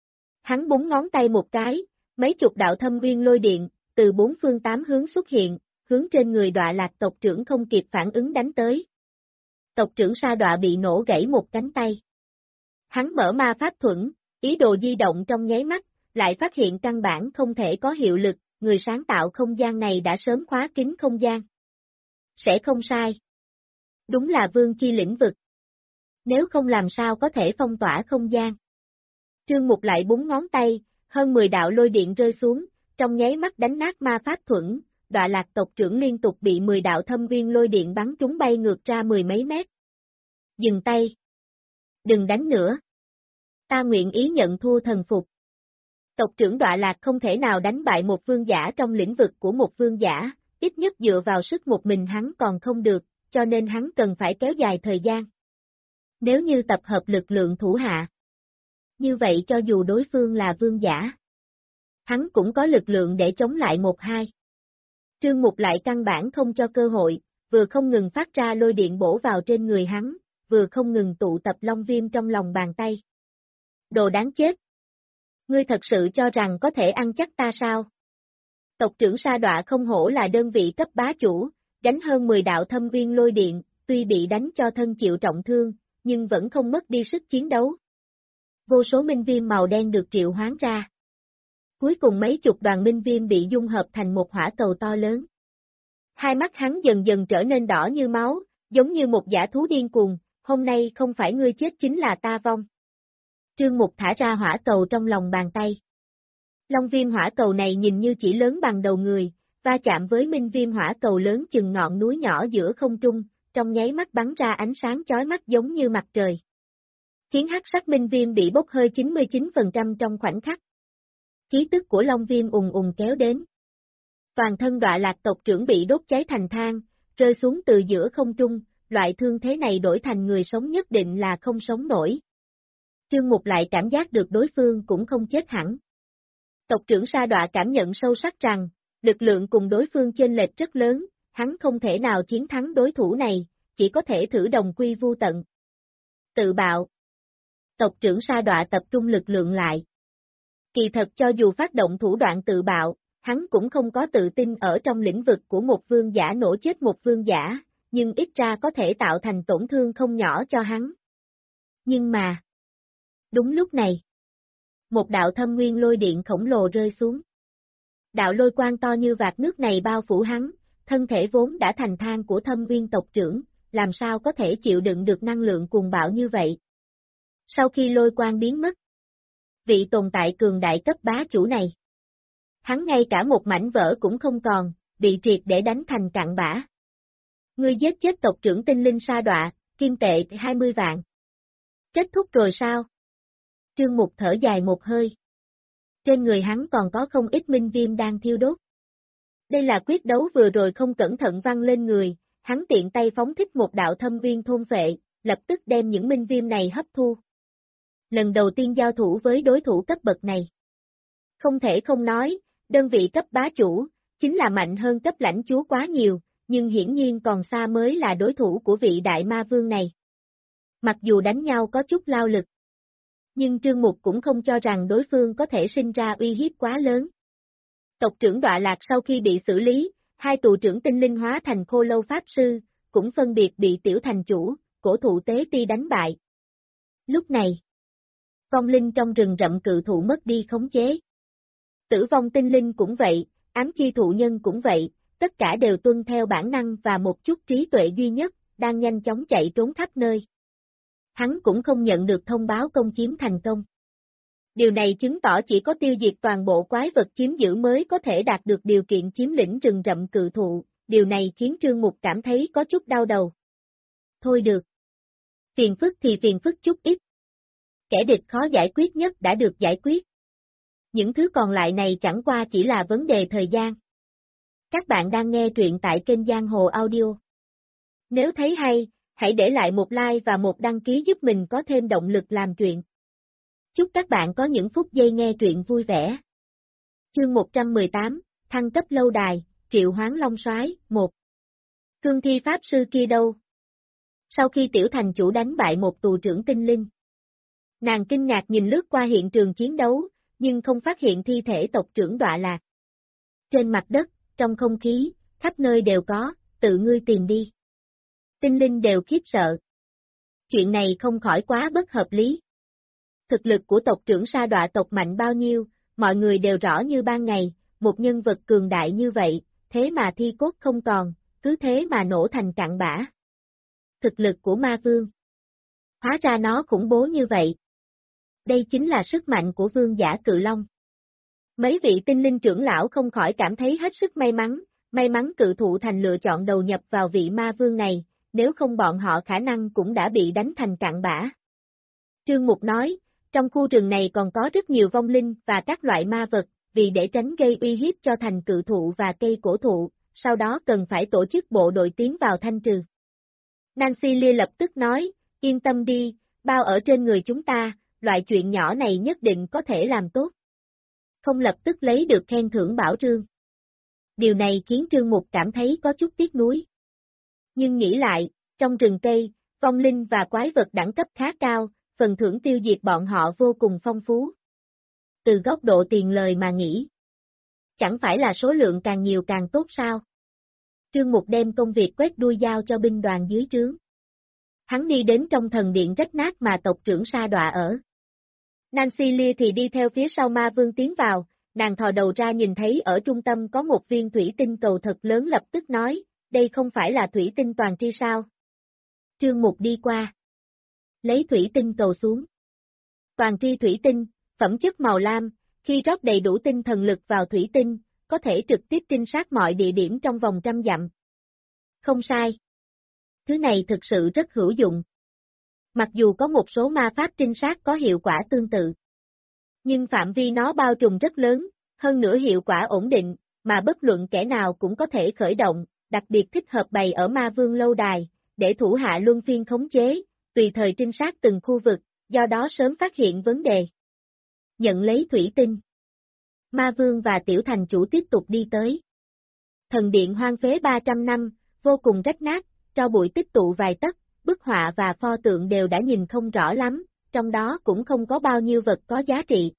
Hắn búng ngón tay một cái, mấy chục đạo thâm nguyên lôi điện, từ bốn phương tám hướng xuất hiện, hướng trên người Đọa Lạc tộc trưởng không kịp phản ứng đánh tới. Tộc trưởng Sa Đọa bị nổ gãy một cánh tay. Hắn mở ma pháp thuẫn, ý đồ di động trong nháy mắt, lại phát hiện căn bản không thể có hiệu lực, người sáng tạo không gian này đã sớm khóa kín không gian. Sẽ không sai. Đúng là vương chi lĩnh vực. Nếu không làm sao có thể phong tỏa không gian. Trương Mục lại búng ngón tay, hơn 10 đạo lôi điện rơi xuống, trong nháy mắt đánh nát ma pháp thuẫn, Đọa Lạc tộc trưởng liên tục bị 10 đạo thâm viên lôi điện bắn trúng bay ngược ra 10 mấy mét. Dừng tay. Đừng đánh nữa. Ta nguyện ý nhận thua thần phục. Tộc trưởng Đọa Lạc không thể nào đánh bại một vương giả trong lĩnh vực của một vương giả, ít nhất dựa vào sức một mình hắn còn không được, cho nên hắn cần phải kéo dài thời gian. Nếu như tập hợp lực lượng thủ hạ, như vậy cho dù đối phương là vương giả, hắn cũng có lực lượng để chống lại 1-2. Trương Mục lại căn bản không cho cơ hội, vừa không ngừng phát ra lôi điện bổ vào trên người hắn, vừa không ngừng tụ tập long viêm trong lòng bàn tay. Đồ đáng chết! Ngươi thật sự cho rằng có thể ăn chắc ta sao? Tộc trưởng Sa Đọa không hổ là đơn vị cấp bá chủ, gánh hơn 10 đạo thâm viên lôi điện, tuy bị đánh cho thân chịu trọng thương, nhưng vẫn không mất đi sức chiến đấu. Vô số minh viêm màu đen được triệu hoán ra. Cuối cùng mấy chục đoàn minh viêm bị dung hợp thành một hỏa cầu to lớn. Hai mắt hắn dần dần trở nên đỏ như máu, giống như một dã thú điên cuồng, hôm nay không phải ngươi chết chính là ta vong. Trương Mục thả ra hỏa cầu trong lòng bàn tay. Long viêm hỏa cầu này nhìn như chỉ lớn bằng đầu người, va chạm với minh viêm hỏa cầu lớn chừng ngọn núi nhỏ giữa không trung, trong nháy mắt bắn ra ánh sáng chói mắt giống như mặt trời. Khiến hắc sắc minh viêm bị bốc hơi 99% trong khoảnh khắc. Khí tức của long viêm ùng ùng kéo đến. Toàn thân Đọa Lạc tộc trưởng bị đốt cháy thành than, rơi xuống từ giữa không trung, loại thương thế này đổi thành người sống nhất định là không sống nổi. Trương Mục lại cảm giác được đối phương cũng không chết hẳn. Tộc trưởng Sa Đọa cảm nhận sâu sắc rằng, lực lượng cùng đối phương chênh lệch rất lớn, hắn không thể nào chiến thắng đối thủ này, chỉ có thể thử đồng quy vu tận. Tự bạo. Tộc trưởng Sa Đọa tập trung lực lượng lại. Kỳ thật cho dù phát động thủ đoạn tự bạo, hắn cũng không có tự tin ở trong lĩnh vực của một vương giả nổ chết một vương giả, nhưng ít ra có thể tạo thành tổn thương không nhỏ cho hắn. Nhưng mà, đúng lúc này, một đạo thâm nguyên lôi điện khổng lồ rơi xuống. Đạo lôi quang to như vạt nước này bao phủ hắn, thân thể vốn đã thành than của thâm nguyên tộc trưởng, làm sao có thể chịu đựng được năng lượng cuồng bạo như vậy. Sau khi lôi quang biến mất, vị tồn tại cường đại cấp bá chủ này, hắn ngay cả một mảnh vỡ cũng không còn, bị triệt để đánh thành cặn bã. Ngươi giết chết tộc trưởng tinh linh Sa Đọa, kim tệ 20 vạn. Kết thúc rồi sao? Trương Mục thở dài một hơi. Trên người hắn còn có không ít minh viêm đang thiêu đốt. Đây là quyết đấu vừa rồi không cẩn thận văng lên người, hắn tiện tay phóng thích một đạo thâm viên thôn phệ, lập tức đem những minh viêm này hấp thu. Lần đầu tiên giao thủ với đối thủ cấp bậc này. Không thể không nói, đơn vị cấp bá chủ, chính là mạnh hơn cấp lãnh chúa quá nhiều, nhưng hiển nhiên còn xa mới là đối thủ của vị đại ma vương này. Mặc dù đánh nhau có chút lao lực, nhưng Trương Mục cũng không cho rằng đối phương có thể sinh ra uy hiếp quá lớn. Tộc trưởng Đọa Lạc sau khi bị xử lý, hai tù trưởng tinh linh hóa thành khô lâu pháp sư, cũng phân biệt bị tiểu thành chủ, cổ thụ tế ti đánh bại. Lúc này, vong linh trong rừng rậm cự thụ mất đi khống chế. Tử vong tinh linh cũng vậy, ám chi thụ nhân cũng vậy, tất cả đều tuân theo bản năng và một chút trí tuệ duy nhất, đang nhanh chóng chạy trốn khắp nơi. Hắn cũng không nhận được thông báo công chiếm thành công. Điều này chứng tỏ chỉ có tiêu diệt toàn bộ quái vật chiếm giữ mới có thể đạt được điều kiện chiếm lĩnh rừng rậm cự thụ, điều này khiến Trương Mục cảm thấy có chút đau đầu. Thôi được. Phiền phức thì phiền phức chút ít. Kẻ địch khó giải quyết nhất đã được giải quyết. Những thứ còn lại này chẳng qua chỉ là vấn đề thời gian. Các bạn đang nghe truyện tại kênh Giang Hồ Audio. Nếu thấy hay, hãy để lại một like và một đăng ký giúp mình có thêm động lực làm truyện. Chúc các bạn có những phút giây nghe truyện vui vẻ. Chương 118, thăng cấp lâu đài, triệu hoán long soái 1. Cương thi pháp sư kia đâu? Sau khi tiểu thành chủ đánh bại một tù trưởng tinh linh, nàng kinh ngạc nhìn lướt qua hiện trường chiến đấu, nhưng không phát hiện thi thể tộc trưởng Đọa Lạc. Trên mặt đất, trong không khí, khắp nơi đều có, tự ngươi tìm đi. Tinh linh đều khiếp sợ. Chuyện này không khỏi quá bất hợp lý. Thực lực của tộc trưởng Sa Đọa tộc mạnh bao nhiêu, mọi người đều rõ như ban ngày, một nhân vật cường đại như vậy, thế mà thi cốt không còn, cứ thế mà nổ thành cặn bã. Thực lực của ma vương. Hóa ra nó khủng bố như vậy. Đây chính là sức mạnh của vương giả Cự Long. Mấy vị tinh linh trưởng lão không khỏi cảm thấy hết sức may mắn Cự Thụ Thành lựa chọn đầu nhập vào vị ma vương này, nếu không bọn họ khả năng cũng đã bị đánh thành cặn bã. Trương Mục nói, trong khu rừng này còn có rất nhiều vong linh và các loại ma vật, vì để tránh gây uy hiếp cho thành Cự Thụ và cây cổ thụ, sau đó cần phải tổ chức bộ đội tiến vào thanh trừ. Nancy Lia lập tức nói, yên tâm đi, bao ở trên người chúng ta, loại chuyện nhỏ này nhất định có thể làm tốt. Không lập tức lấy được khen thưởng bảo trương. Điều này khiến Trương Mục cảm thấy có chút tiếc nuối. Nhưng nghĩ lại, trong rừng cây, vong linh và quái vật đẳng cấp khá cao, phần thưởng tiêu diệt bọn họ vô cùng phong phú. Từ góc độ tiền lời mà nghĩ, chẳng phải là số lượng càng nhiều càng tốt sao? Trương Mục đem công việc quét đuôi giao cho binh đoàn dưới trướng. Hắn đi đến trong thần điện rách nát mà tộc trưởng Sa Đọa ở. Nancy Lia thì đi theo phía sau ma vương tiến vào, nàng thò đầu ra nhìn thấy ở trung tâm có một viên thủy tinh cầu thật lớn lập tức nói, đây không phải là thủy tinh toàn tri sao? Trương Mục đi qua. Lấy thủy tinh cầu xuống. Toàn tri thủy tinh, phẩm chất màu lam, khi rót đầy đủ tinh thần lực vào thủy tinh, có thể trực tiếp trinh sát mọi địa điểm trong vòng 100 dặm. Không sai. Thứ này thực sự rất hữu dụng. Mặc dù có một số ma pháp trinh sát có hiệu quả tương tự, nhưng phạm vi nó bao trùm rất lớn, hơn nữa hiệu quả ổn định, mà bất luận kẻ nào cũng có thể khởi động, đặc biệt thích hợp bày ở ma vương lâu đài, để thủ hạ luân phiên khống chế, tùy thời trinh sát từng khu vực, do đó sớm phát hiện vấn đề. Nhận lấy thủy tinh. Ma vương và tiểu thành chủ tiếp tục đi tới. Thần điện hoang phế 300 năm, vô cùng rách nát, tro bụi tích tụ vài tấc, bức họa và pho tượng đều đã nhìn không rõ lắm, trong đó cũng không có bao nhiêu vật có giá trị.